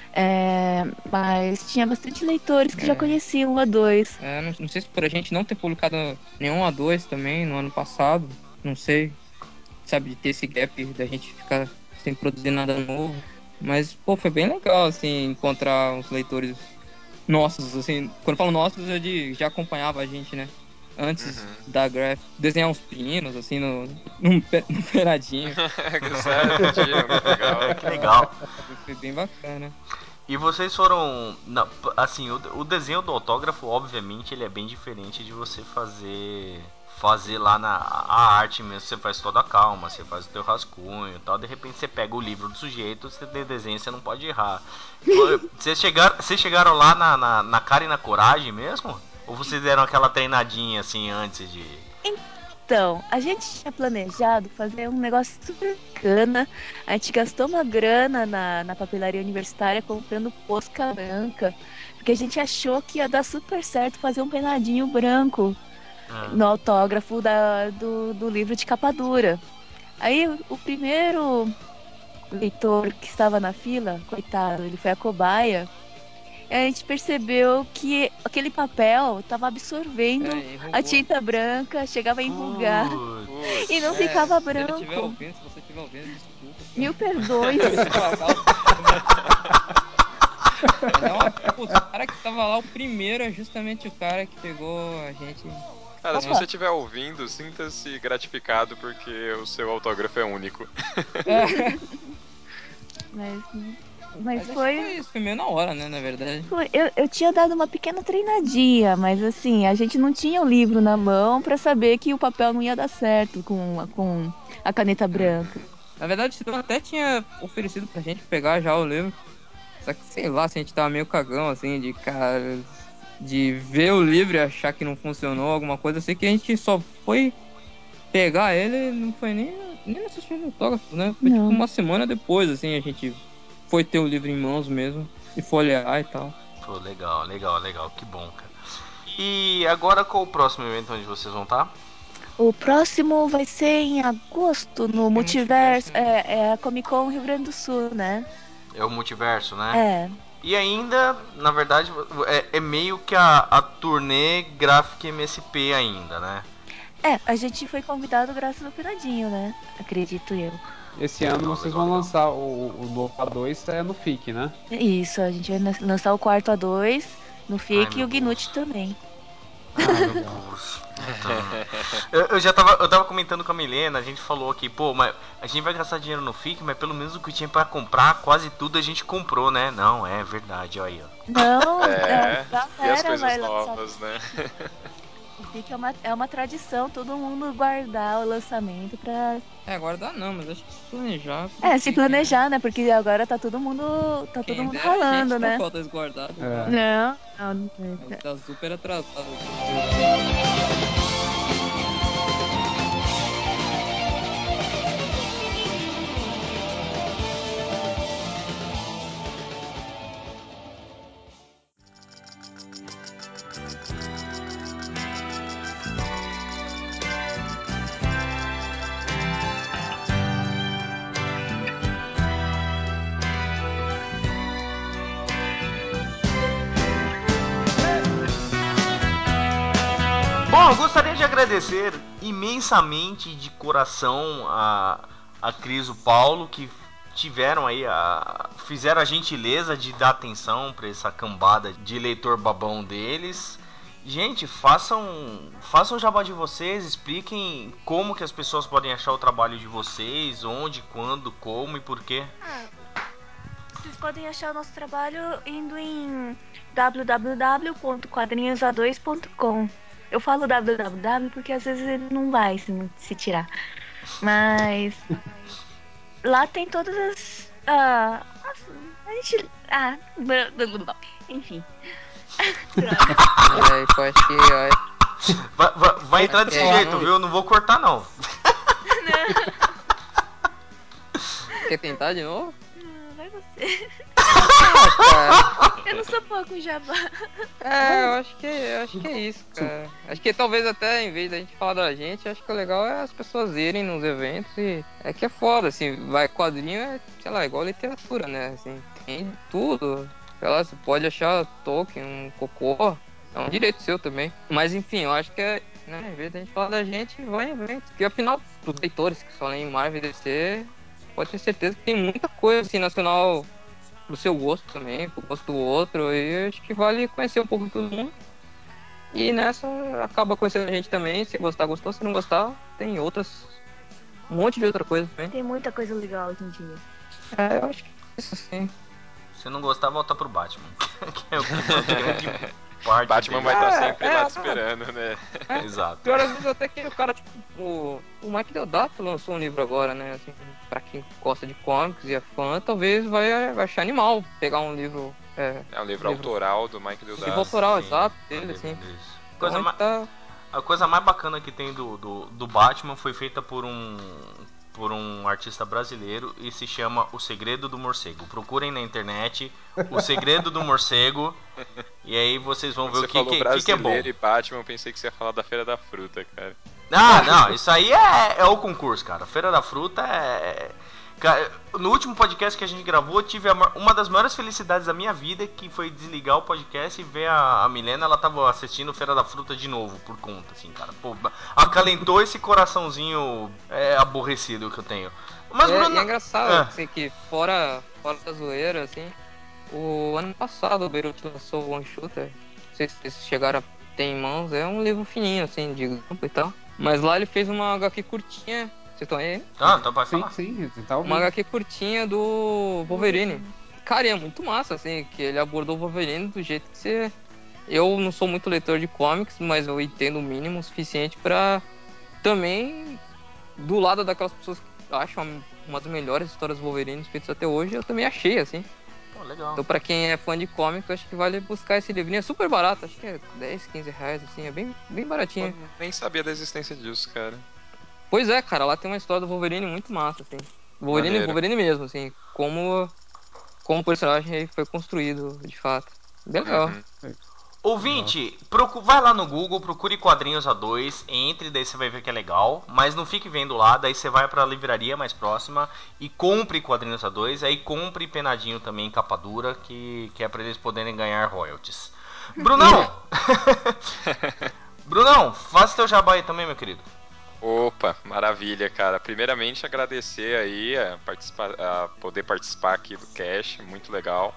S5: É, mas tinha bastante leitores que
S2: É.
S5: já conheciam o A dois.
S2: É, não, não sei se por a gente não ter publicado nenhum A dois também no ano passado, não sei, sabe, de ter esse gap da gente ficar sem produzir nada novo. Mas, pô, foi bem legal, assim, encontrar uns leitores nossos, assim, quando eu falo nossos, eu de, já acompanhava a gente, né? Antes
S3: Uhum.
S2: da Graph, desenhar uns pinos, assim, no, no, pe- no peradinho.
S3: Sério, tio, que legal.
S1: Que legal.
S2: Foi, foi bem bacana.
S1: E vocês foram. na- assim, o, o desenho do autógrafo, obviamente, ele é bem diferente de você fazer. Fazer lá na a arte mesmo. Você faz toda a calma, você faz o teu rascunho e tal. De repente você pega o livro do sujeito, você tem desenho, você não pode errar. Foi- Vocês chegaram, vocês chegaram lá na, na, na cara e na coragem mesmo? Ou vocês deram aquela treinadinha assim antes de.
S5: Então, a gente tinha planejado fazer um negócio super bacana. A gente gastou uma grana na, na papelaria universitária comprando posca branca, porque a gente achou que ia dar super certo fazer um penadinho branco
S1: Ah,
S5: no autógrafo da, do, do livro de capa dura. Aí o, o primeiro leitor que estava na fila, coitado, ele foi a cobaia. E a gente percebeu que aquele papel estava absorvendo
S2: É,
S5: a
S2: enrugou.
S5: tinta branca, chegava a enrugar
S1: putz.
S5: e não
S3: Putz.
S2: É,
S5: ficava
S2: se ele estiver
S5: branco.
S2: ouvindo, se você estiver ouvindo, desculpa.
S5: Mil perdões.
S2: Mas é uma, putz, o cara que tava lá, o primeiro é justamente o cara que pegou a gente.
S3: Cara, se
S5: Opa.
S3: você estiver ouvindo, sinta-se gratificado porque o seu autógrafo é único.
S2: É,
S5: Mas,
S2: mas
S5: mas
S2: acho que
S5: foi.
S2: foi isso, foi meio na hora, né, na verdade.
S5: foi- Eu, eu tinha dado uma pequena treinadinha, mas assim, a gente não tinha o livro na mão pra saber que o papel não ia dar certo com, a- com a caneta branca.
S2: Na verdade, o Sidão até tinha oferecido pra gente pegar já o livro. Só que, sei lá, se a gente tava meio cagão, assim, de cara... De ver o livro e achar que não funcionou, alguma coisa. Eu sei que a gente só foi pegar ele não foi nem, nem na sessão de autógrafo, né? Foi tipo
S5: Não.
S2: uma semana depois, assim, a gente foi ter o livro em mãos mesmo e folhear e tal.
S1: Pô, legal, legal, legal. Que bom, cara. E agora qual o próximo evento onde vocês vão estar?
S5: O próximo vai ser em agosto, no Multiverso.
S2: Multiverso, né?
S5: É, é a Comic Con Rio Grande do Sul, né?
S1: É o Multiverso, né?
S5: É.
S1: E ainda, na verdade, é, é meio que a, a turnê Graphic M S P ainda, né?
S5: É, a gente foi convidado graças ao Piradinho, né? Acredito eu.
S4: Esse ano
S1: Legal,
S4: vocês
S1: legal,
S4: vão
S1: legal.
S4: lançar o, o novo A dois é no F I C, né?
S5: Isso, a gente vai lan- lançar o quarto A dois no
S1: Ai,
S5: F I C e
S1: meu
S5: o Gnut
S1: Deus.
S5: também.
S1: Ah, meu
S4: Legal.
S1: Deus. Eu, eu já tava, eu tava comentando com a Milena, a gente falou aqui, pô, mas a gente vai gastar dinheiro no F I C, mas pelo menos o que tinha pra comprar, quase tudo a gente comprou, né? Não, é verdade, olha aí, ó.
S5: Não, é,
S3: É, e as
S5: galera
S3: coisas
S5: vai lançar.
S3: novas, né?
S5: O F I C é uma, é uma tradição, todo mundo guardar o lançamento pra.
S2: É, guardar não, mas acho que se planejar. pro
S5: É, se
S2: Fique, né?
S5: planejar, né? Porque agora tá todo mundo. Tá todo
S2: Quem
S5: mundo
S2: dera a gente
S5: ralando,
S2: tá
S5: né?
S2: com as guardadas já.
S4: É.
S5: Não, não.
S2: A gente tá super atrasado aqui.
S1: Bom, eu gostaria de agradecer imensamente de coração a, a Cris e o Paulo que tiveram aí a fizeram a gentileza de dar atenção para essa cambada de leitor babão deles. Gente, façam façam o jabá de vocês, expliquem como que as pessoas podem achar o trabalho de vocês, onde, quando, como e por quê.
S5: Ah, vocês podem achar o nosso trabalho indo em w w w ponto quadrinhos a dois ponto com. Eu falo www porque às vezes ele não vai se, não- se tirar. Mas lá tem todas as. ah, as- a gente. Ah, blá, blá, blá, blá. Enfim. Droga.
S2: É, eu acho que. ó,
S1: Vai, vai- vai entrar
S2: Acho que
S1: desse
S2: é,
S1: jeito,
S2: não.
S1: viu? Eu não vou cortar não.
S2: Quer tentar de novo?
S5: Não, vai você.
S2: Ah, cara.
S5: Eu não sou boa com jabá.
S2: É, eu acho que, eu acho que é isso, cara. Acho que talvez até em vez da gente falar da gente, acho que o legal é as pessoas irem nos eventos e é que é foda, assim, vai quadrinho é, sei lá, igual literatura, né? Assim, tem tudo. Sei lá, você pode achar Tolkien, um cocô, é um direito seu também. Mas enfim, eu acho que é, né, em vez da gente falar da gente, vai em eventos. Porque afinal, os leitores que só leem Marvel e D C, pode ter certeza que tem muita coisa assim nacional pro seu gosto também, pro gosto do outro, e acho que vale conhecer um pouco de todo mundo. E nessa acaba conhecendo a gente também, se gostar, gostou, se não gostar, tem outras, um monte de outra coisa também.
S5: Tem muita coisa legal hoje em dia.
S2: É, eu acho que é isso sim.
S1: Se não gostar, volta pro Batman. Que é o que faz grande parte
S3: Batman
S1: dele.
S3: vai estar
S2: É,
S3: sempre
S2: é,
S3: lá
S2: é.
S3: te esperando, né?
S2: É,
S1: Exato.
S2: pior às vezes até que o cara, tipo, o, o Mike Deodato lançou um livro agora, né, assim, pra quem gosta de comics e é fã, talvez vai, vai achar animal pegar um livro, é,
S3: É um livro,
S2: livro,
S3: autoral do Mike
S2: livro
S3: Deodato.
S2: autoral,
S1: Sim,
S2: exato,
S1: um
S2: dele,
S1: livro
S2: assim.
S1: desse.
S2: Então
S1: Coisa
S2: a
S1: ma-
S2: gente tá...
S1: A coisa mais bacana que tem do, do, do Batman foi feita por um por um artista brasileiro e se chama O Segredo do Morcego. Procurem na internet O Segredo do Morcego e aí vocês vão
S3: Quando
S1: ver o
S3: você
S1: que,
S3: falou
S1: que, que, que é bom.
S3: brasileiro e Batman, eu pensei que você ia falar da Feira da Fruta, cara.
S1: Ah, não, isso aí é, é o concurso, cara. Feira da Fruta é. Cara, no último podcast que a gente gravou, eu tive a ma- uma das maiores felicidades da minha vida, que foi desligar o podcast e ver a, a Milena, ela tava assistindo Feira da Fruta de novo, por conta, assim, cara. Pô, acalentou esse coraçãozinho é, aborrecido que eu tenho. Mas,
S2: E é,
S1: Bruno.
S2: e é engraçado,
S1: Ah,
S2: assim, que fora, fora da zoeira, assim, o ano passado o Beirut lançou o One Shooter, não sei se vocês chegaram a ter em mãos, é um livro fininho, assim, de grupo e tal, mas lá ele fez uma H Q curtinha, vocês estão aí?
S1: ah, então pode
S4: Sim,
S1: falar.
S4: sim, você tá
S2: Uma
S4: ouvindo.
S2: H Q curtinha do Wolverine. Cara, e é muito massa, assim, que ele abordou o Wolverine do jeito que você... Eu não sou muito leitor de comics, mas eu entendo o mínimo o suficiente pra também, do lado daquelas pessoas que acham uma das melhores histórias do Wolverine feitas até hoje, eu também achei, assim.
S1: Pô, legal.
S2: Então, pra quem é fã de comics, acho que vale buscar esse livrinho. É super barato, acho que é dez, quinze reais, assim, é bem, bem
S3: Eu
S2: baratinho.
S3: nem sabia da existência disso, cara.
S2: Pois é, cara, lá tem uma história do Wolverine muito massa, assim. Wolverine,
S3: Maneiro.
S2: Wolverine mesmo, assim, como, como o personagem foi construído, de fato. Bem legal.
S3: Uhum.
S1: Ouvinte, procu- vai lá no Google, procure Quadrinhos A dois, entre, daí você vai ver que é legal, mas não fique vendo lá, daí você vai pra livraria mais próxima e compre Quadrinhos A dois, aí compre Penadinho também em capa dura, que, que é pra eles poderem ganhar royalties. Brunão! Brunão, faça teu jabá aí também, meu querido.
S3: Opa, maravilha, cara. Primeiramente, agradecer aí a, participa- a poder participar aqui do Cash, muito legal.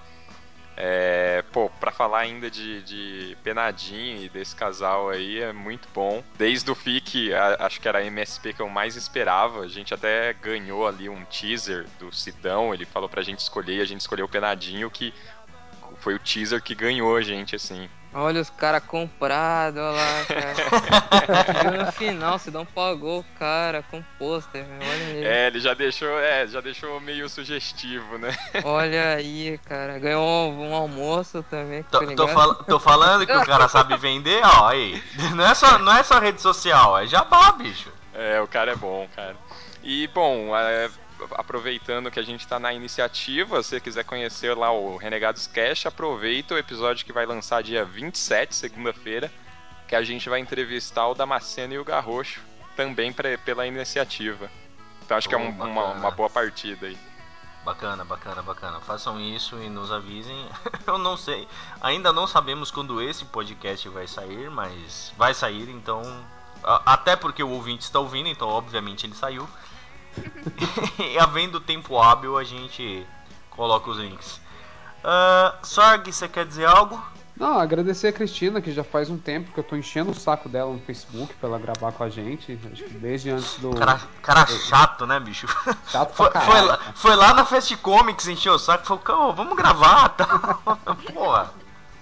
S3: É, pô, pra falar ainda de, de Penadinho e desse casal aí, é muito bom. Desde o F I C, a- acho que era a M S P que eu mais esperava. A gente até ganhou ali um teaser do Sidão, ele falou pra gente escolher, e a gente escolheu o Penadinho, que foi o teaser que ganhou a gente, assim.
S2: Olha os caras comprados, olha lá, cara. A gente viu no final, se não pagou o cara com pôster, olha aí.
S3: É, ele já deixou, é, já deixou meio sugestivo, né?
S2: Olha aí, cara. Ganhou um, um almoço também, que
S1: Tô,
S2: foi
S1: tô,
S2: ligado.
S1: fal- tô falando que o cara sabe vender, ó, aí. Não é só, não é só rede social, é jabá, bicho.
S3: É, o cara é bom, cara. E, bom, é, aproveitando que a gente tá na iniciativa, se você quiser conhecer lá o Renegados Cast, aproveita o episódio que vai lançar dia vinte e sete, segunda-feira, que a gente vai entrevistar o Damasceno e o Garrocho, também pra, pela iniciativa. Então acho que é
S1: Oh,
S3: um- uma,
S1: bacana.
S3: uma boa partida aí.
S1: Bacana, bacana, bacana. Façam isso e nos avisem. Eu não sei, ainda não sabemos quando esse podcast vai sair, mas vai sair, então. a- Até porque o ouvinte está ouvindo, então obviamente ele saiu. E havendo tempo hábil, a gente coloca os links. Ah, Sorg, você quer dizer algo?
S4: Não, agradecer a Cristina, que já faz um tempo que eu tô enchendo o saco dela no Facebook pra ela gravar com a gente. Acho que desde antes do.
S1: Cara, cara chato, né, bicho?
S4: Chato
S1: Foi,
S4: pra
S1: foi,
S4: caralho.
S1: lá, foi lá na Fast Comics, encheu o saco, falou, "Ô, vamos gravar, tá? Porra.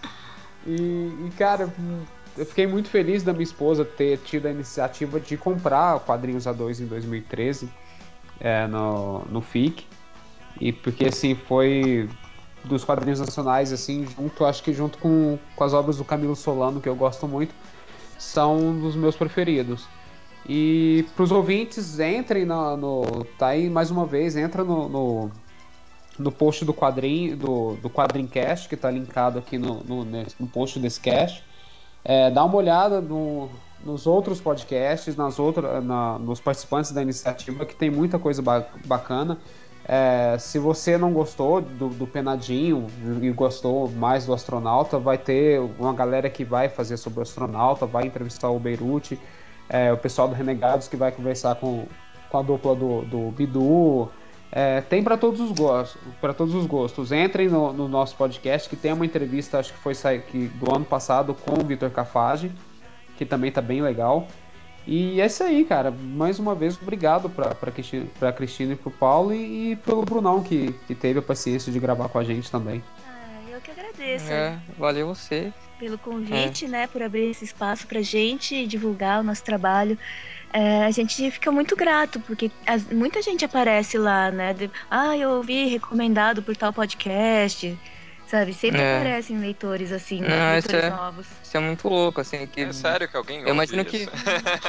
S4: E, e, cara, eu fiquei muito feliz da minha esposa ter tido a iniciativa de comprar o Quadrinhos A dois em dois mil e treze, é, no, no F I C. E porque, assim, foi dos quadrinhos nacionais, assim, junto, acho que junto com, com as obras do Camilo Solano, que eu gosto muito, são dos meus preferidos. E para os ouvintes, entrem no, no. Tá aí mais uma vez, entra no, no, no post do quadrinho, do, do Quadrincast, que está linkado aqui no, no, no post desse cast. É, dá uma olhada no, nos outros podcasts, nas outras, na, nos participantes da iniciativa, que tem muita coisa ba bacana. É, se você não gostou do, do Penadinho e gostou mais do Astronauta, vai ter uma galera que vai fazer sobre o Astronauta, vai entrevistar o Beirute, é, o pessoal do Renegados que vai conversar com, com a dupla do, do Bidu. É, tem para todos os gostos, para todos os gostos. Entrem no, no nosso podcast que tem uma entrevista, acho que foi que, do ano passado com o Vitor Cafage, que também tá bem legal. E é isso aí, cara. Mais uma vez, obrigado pra, pra, Cristina, pra Cristina e pro Paulo e, e pelo Brunão que, que teve a paciência de gravar com a gente também.
S5: Ah, eu que agradeço
S2: É, valeu você.
S5: pelo convite, né, por abrir esse espaço pra gente divulgar o nosso trabalho. É, a gente fica muito grato, porque as- muita gente aparece lá, né? de- ah, eu ouvi recomendado por tal podcast, sabe? Sempre
S2: É.
S5: aparecem leitores assim, no-
S2: Não, isso
S5: leitores
S2: é,
S5: novos.
S2: isso é muito louco, assim, que
S3: É sério que alguém
S2: eu
S3: ouve
S2: imagino que
S3: isso?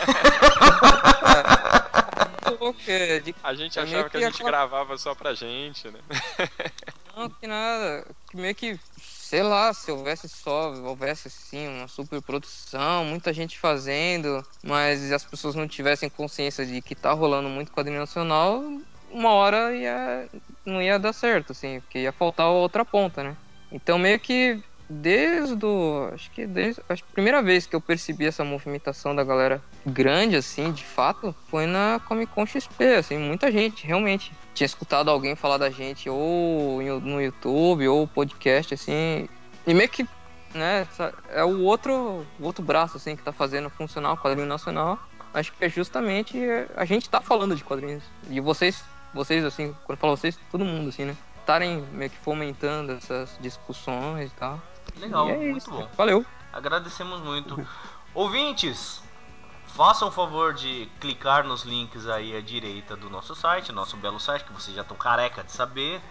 S2: é muito louco, é, de,
S3: A gente
S2: é meio
S3: achava que a gente
S2: aquela-
S3: gravava só pra gente, né?
S2: Não, que nada, que meio que, sei lá, se houvesse só, houvesse assim, uma superprodução, muita gente fazendo, mas as pessoas não tivessem consciência de que tá rolando muito quadrinho nacional, uma hora ia, não ia dar certo, assim, porque ia faltar a outra ponta, né? Então meio que desde o, acho que desde, acho que a primeira vez que eu percebi essa movimentação da galera grande, assim, de fato, foi na Comic Con X P, assim, muita gente, realmente. Tinha escutado alguém falar da gente ou no YouTube ou podcast, assim, e meio que, né, é o outro, o outro braço, assim, que tá fazendo funcionar o quadrinho nacional. Acho que é justamente a gente tá falando de quadrinhos. E vocês, vocês, assim, quando eu falo vocês, todo mundo, assim, né, estarem meio que fomentando essas discussões e tal. E
S1: Legal,
S2: é
S1: muito
S2: isso.
S1: bom.
S2: Valeu.
S1: Agradecemos muito. Ouvintes, façam o favor de clicar nos links aí à direita do nosso site, nosso belo site, que vocês já estão careca de saber.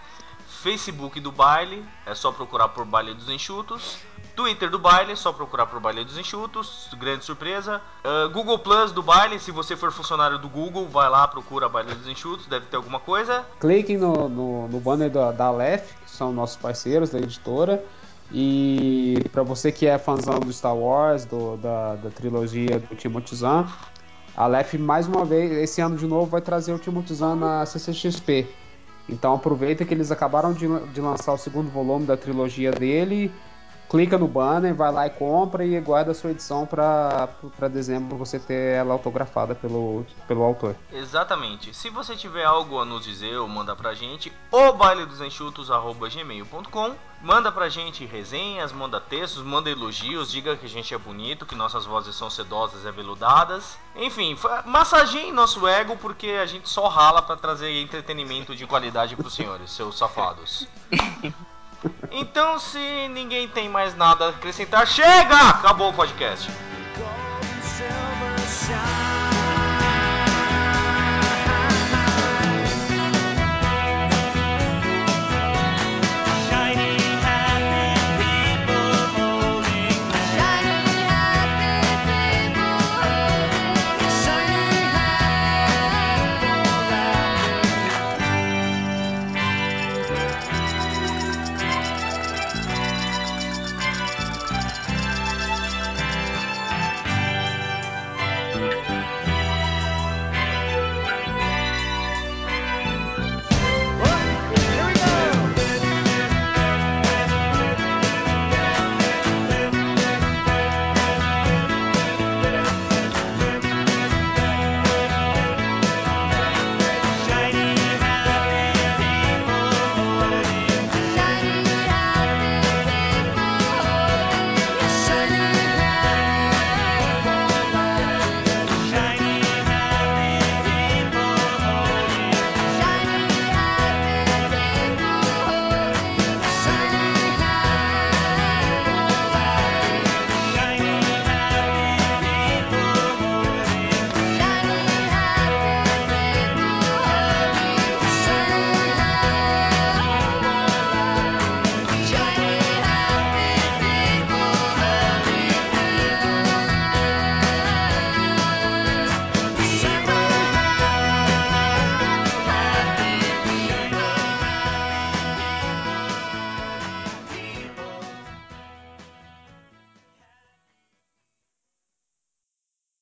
S1: Facebook do Baile, é só procurar por Baile dos Enxutos. Twitter do Baile, é só procurar por Baile dos Enxutos, grande surpresa. Uh, Google Plus do Baile, se você for funcionário do Google, vai lá, procura Baile dos Enxutos, deve ter alguma coisa.
S4: Cliquem no, no, no banner da, da Aleph, que são nossos parceiros da editora. E para você que é fãzão do Star Wars, do, da, da trilogia do Timothy Zahn, a Aleph mais uma vez, esse ano de novo, vai trazer o Timothy Zahn na C C X P. Então aproveita que eles acabaram de, de lançar o segundo volume da trilogia dele, clica no banner, vai lá e compra e guarda a sua edição para dezembro você ter ela autografada pelo, pelo autor.
S1: Exatamente. Se você tiver algo a nos dizer ou mandar pra gente, o baile dos enxutos arroba gmail ponto com. Manda pra gente resenhas, manda textos, manda elogios, diga que a gente é bonito, que nossas vozes são sedosas e aveludadas. Enfim, massageiem nosso ego porque a gente só rala pra trazer entretenimento de qualidade pros senhores, seus safados. Então, se ninguém tem mais nada a acrescentar, chega! Acabou o podcast.